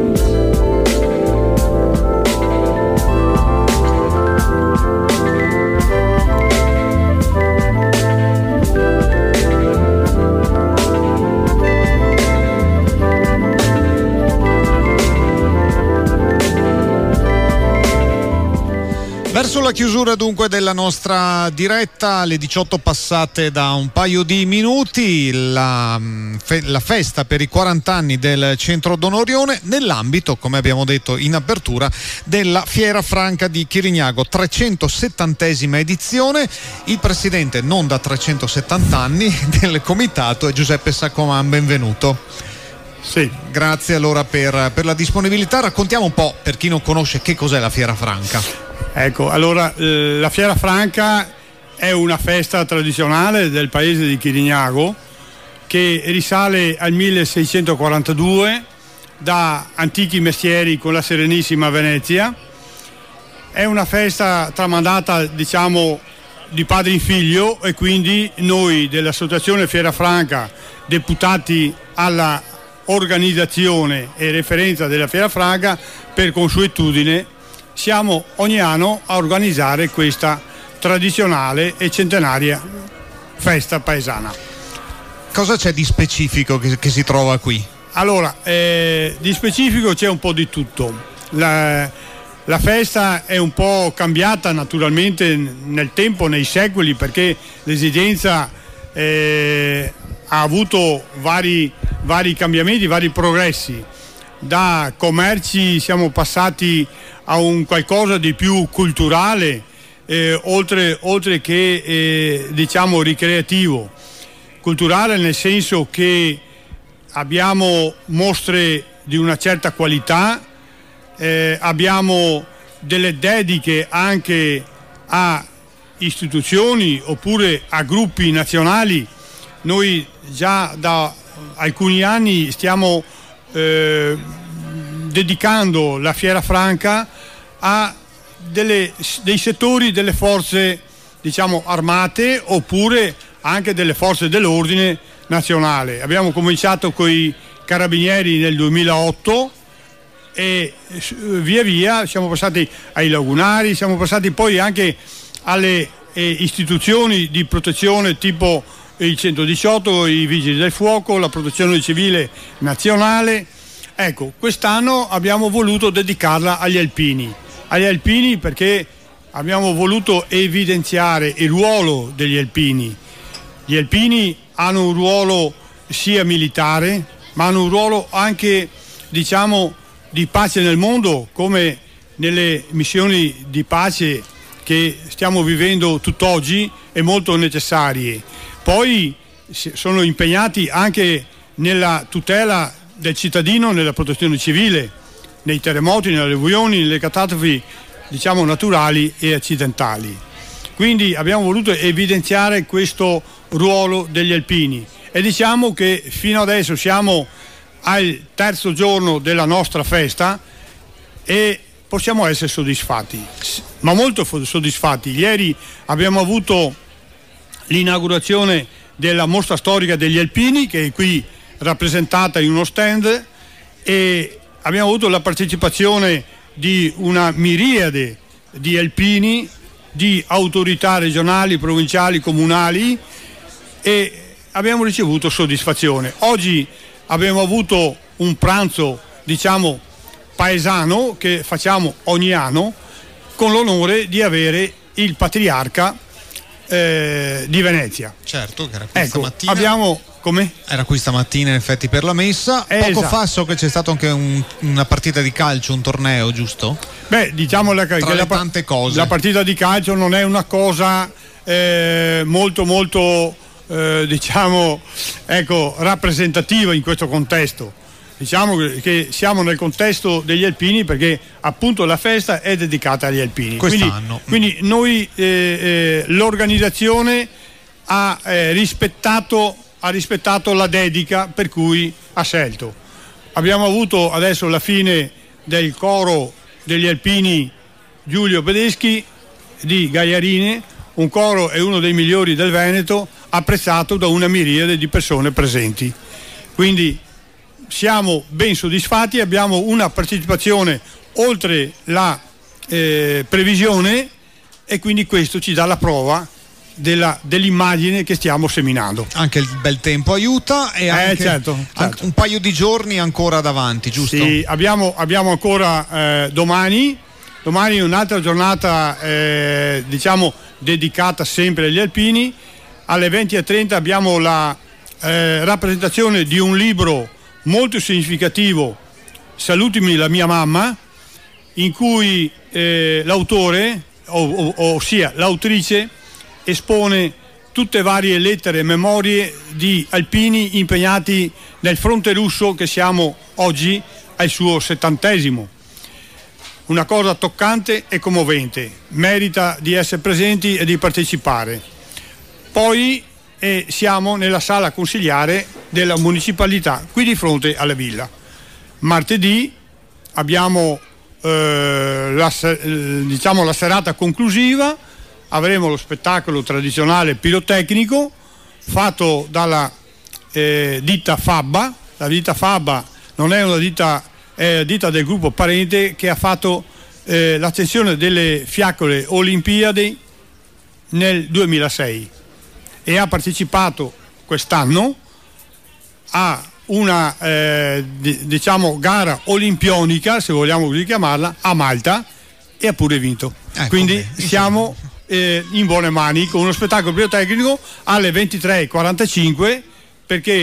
Verso la chiusura dunque della nostra diretta, alle diciotto passate da un paio di minuti, la, fe- la festa per i quaranta anni del Centro Don Orione nell'ambito, come abbiamo detto in apertura, della Fiera Franca di Chirignago, trecentosettantesima edizione. Il presidente, non da trecentosettanta anni, del comitato è Giuseppe Saccoman, benvenuto. Sì. Grazie allora per, per la disponibilità. Raccontiamo un po', per chi non conosce, che cos'è la Fiera Franca. Ecco, allora eh, la Fiera Franca è una festa tradizionale del paese di Chirignago che risale al milleseicentoquarantadue da antichi mestieri con la Serenissima Venezia. È una festa tramandata, diciamo, di padre in figlio, e quindi noi dell'Associazione Fiera Franca, deputati alla organizzazione e referenza della Fiera Franca, per consuetudine siamo ogni anno a organizzare questa tradizionale e centenaria festa paesana. Cosa c'è di specifico che, che si trova qui? Allora, eh, di specifico c'è un po' di tutto. La, la festa è un po' cambiata naturalmente nel tempo, nei secoli, perché l'esigenza eh, ha avuto vari, vari cambiamenti, vari progressi. Da commerci siamo passati a un qualcosa di più culturale, eh, oltre, oltre che eh, diciamo ricreativo, culturale, nel senso che abbiamo mostre di una certa qualità, eh, abbiamo delle dediche anche a istituzioni oppure a gruppi nazionali. Noi già da alcuni anni stiamo eh, dedicando la Fiera Franca a delle, dei settori delle forze, diciamo, armate oppure anche delle forze dell'ordine nazionale. Abbiamo cominciato con i carabinieri nel duemilaotto e via via siamo passati ai lagunari, siamo passati poi anche alle eh, istituzioni di protezione tipo il centodiciotto, i vigili del fuoco, la protezione civile nazionale. Ecco, quest'anno abbiamo voluto dedicarla agli alpini, agli alpini perché abbiamo voluto evidenziare il ruolo degli alpini. Gli alpini hanno un ruolo sia militare, ma hanno un ruolo anche, diciamo, di pace nel mondo, come nelle missioni di pace che stiamo vivendo tutt'oggi e molto necessarie. Poi sono impegnati anche nella tutela del cittadino, nella protezione civile, nei terremoti, nelle alluvioni, nelle catastrofi, diciamo, naturali e accidentali. Quindi abbiamo voluto evidenziare questo ruolo degli alpini e diciamo che fino adesso siamo al terzo giorno della nostra festa e possiamo essere soddisfatti, ma molto soddisfatti. Ieri abbiamo avuto l'inaugurazione della mostra storica degli alpini, che è qui rappresentata in uno stand, e abbiamo avuto la partecipazione di una miriade di alpini, di autorità regionali, provinciali, comunali, e abbiamo ricevuto soddisfazione. Oggi abbiamo avuto un pranzo, diciamo, paesano che facciamo ogni anno con l'onore di avere il patriarca eh, di Venezia. Certo, che era qui ecco, stamattina. Abbiamo come? Era qui stamattina in effetti per la messa. Eh, Poco esatto. fa so che c'è stato anche un, una partita di calcio, un torneo, giusto? Beh, diciamo la, Tra che le la, tante cose. La partita di calcio non è una cosa eh, molto molto eh, diciamo ecco rappresentativa in questo contesto. Diciamo che siamo nel contesto degli alpini perché appunto la festa è dedicata agli alpini. Quest'anno. Quindi, quindi noi eh, eh, l'organizzazione ha eh, rispettato ha rispettato la dedica per cui ha scelto. Abbiamo avuto adesso la fine del coro degli alpini Giulio Bedeschi di Gaiarine, un coro è uno dei migliori del Veneto, apprezzato da una miriade di persone presenti. Quindi siamo ben soddisfatti, abbiamo una partecipazione oltre la eh, previsione e quindi questo ci dà la prova della, dell'immagine che stiamo seminando. Anche il bel tempo aiuta e anche, eh, certo, certo. anche un paio di giorni ancora davanti, giusto? Sì, abbiamo, abbiamo ancora eh, domani, domani un'altra giornata eh, diciamo dedicata sempre agli alpini. Alle venti e trenta abbiamo la eh, rappresentazione di un libro molto significativo, Salutimi la mia mamma, in cui eh, l'autore, o, o, ossia l'autrice, espone tutte varie lettere e memorie di alpini impegnati nel fronte russo, che siamo oggi al suo settantesimo. Una cosa toccante e commovente, merita di essere presenti e di partecipare. Poi eh, siamo nella sala consigliare della municipalità, qui di fronte alla villa. Martedì abbiamo eh, la, diciamo, la serata conclusiva, avremo lo spettacolo tradizionale pirotecnico fatto dalla eh, ditta Fabba. La ditta Fabba non è una ditta, è la ditta del gruppo Parente che ha fatto eh, l'accensione delle fiaccole Olimpiadi nel duemilasei e ha partecipato quest'anno a una eh, d- diciamo gara olimpionica, se vogliamo così chiamarla, a Malta, e ha pure vinto. Ecco, quindi beh, siamo eh, in buone mani con uno spettacolo pirotecnico alle ventitré e quarantacinque, perché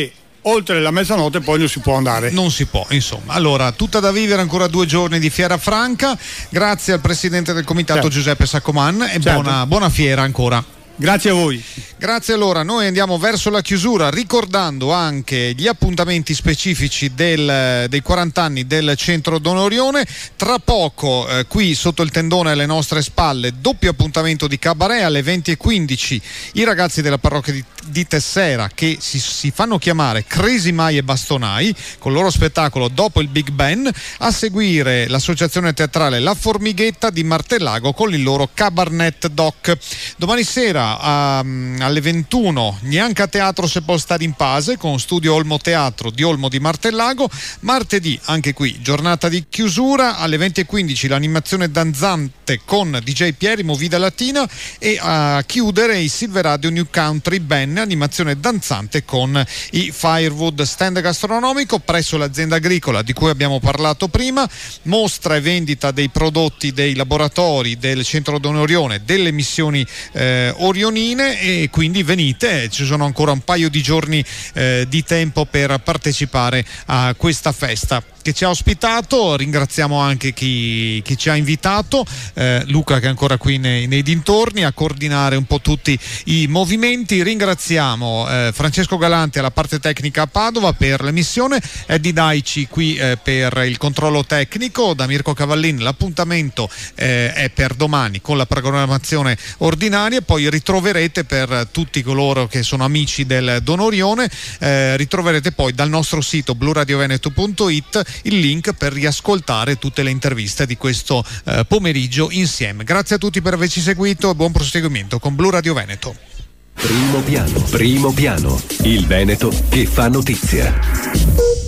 oltre la mezzanotte poi non si può andare. Non si può, insomma. Allora, tutta da vivere, ancora due giorni di Fiera Franca. Grazie al presidente del comitato, certo, Giuseppe Saccoman, e certo, buona, buona fiera ancora. Grazie a voi. Grazie. Allora, noi andiamo verso la chiusura, ricordando anche gli appuntamenti specifici del, dei quaranta anni del Centro Don Orione. Tra poco eh, qui sotto il tendone alle nostre spalle, doppio appuntamento di cabaret alle venti e quindici. I ragazzi della parrocchia di, di Tessera, che si, si fanno chiamare Cresimai e Bastonai, con il loro spettacolo Dopo il Big Ben. A seguire l'associazione teatrale La Formighetta di Martellago con il loro Cabarnet Doc. Domani sera A, alle ventuno neanche a teatro se può stare in pace, con Studio Olmo Teatro di Olmo di Martellago. Martedì anche qui giornata di chiusura, alle venti e quindici l'animazione danzante con D J Pieri Movida Latina, e a chiudere i Silveradio New Country Band, animazione danzante con i Firewood. Stand gastronomico presso l'azienda agricola di cui abbiamo parlato prima, mostra e vendita dei prodotti dei laboratori del Centro Don Orione, delle missioni eh, orionine, e quindi venite, ci sono ancora un paio di giorni eh, di tempo per partecipare a questa festa che ci ha ospitato. Ringraziamo anche chi, chi ci ha invitato, eh, Luca, che è ancora qui nei, nei dintorni a coordinare un po' tutti i movimenti. Ringraziamo eh, Francesco Galanti alla parte tecnica a Padova per l'emissione, Eddie Daici qui eh, per il controllo tecnico. Da Mirko Cavallin l'appuntamento eh, è per domani con la programmazione ordinaria. Poi ritroverete, per tutti coloro che sono amici del Don Orione, eh, ritroverete poi dal nostro sito blu radio veneto punto it il link per riascoltare tutte le interviste di questo eh, pomeriggio insieme. Grazie a tutti per averci seguito e buon proseguimento con Blu Radio Veneto. Primo piano, primo piano, il Veneto che fa notizia.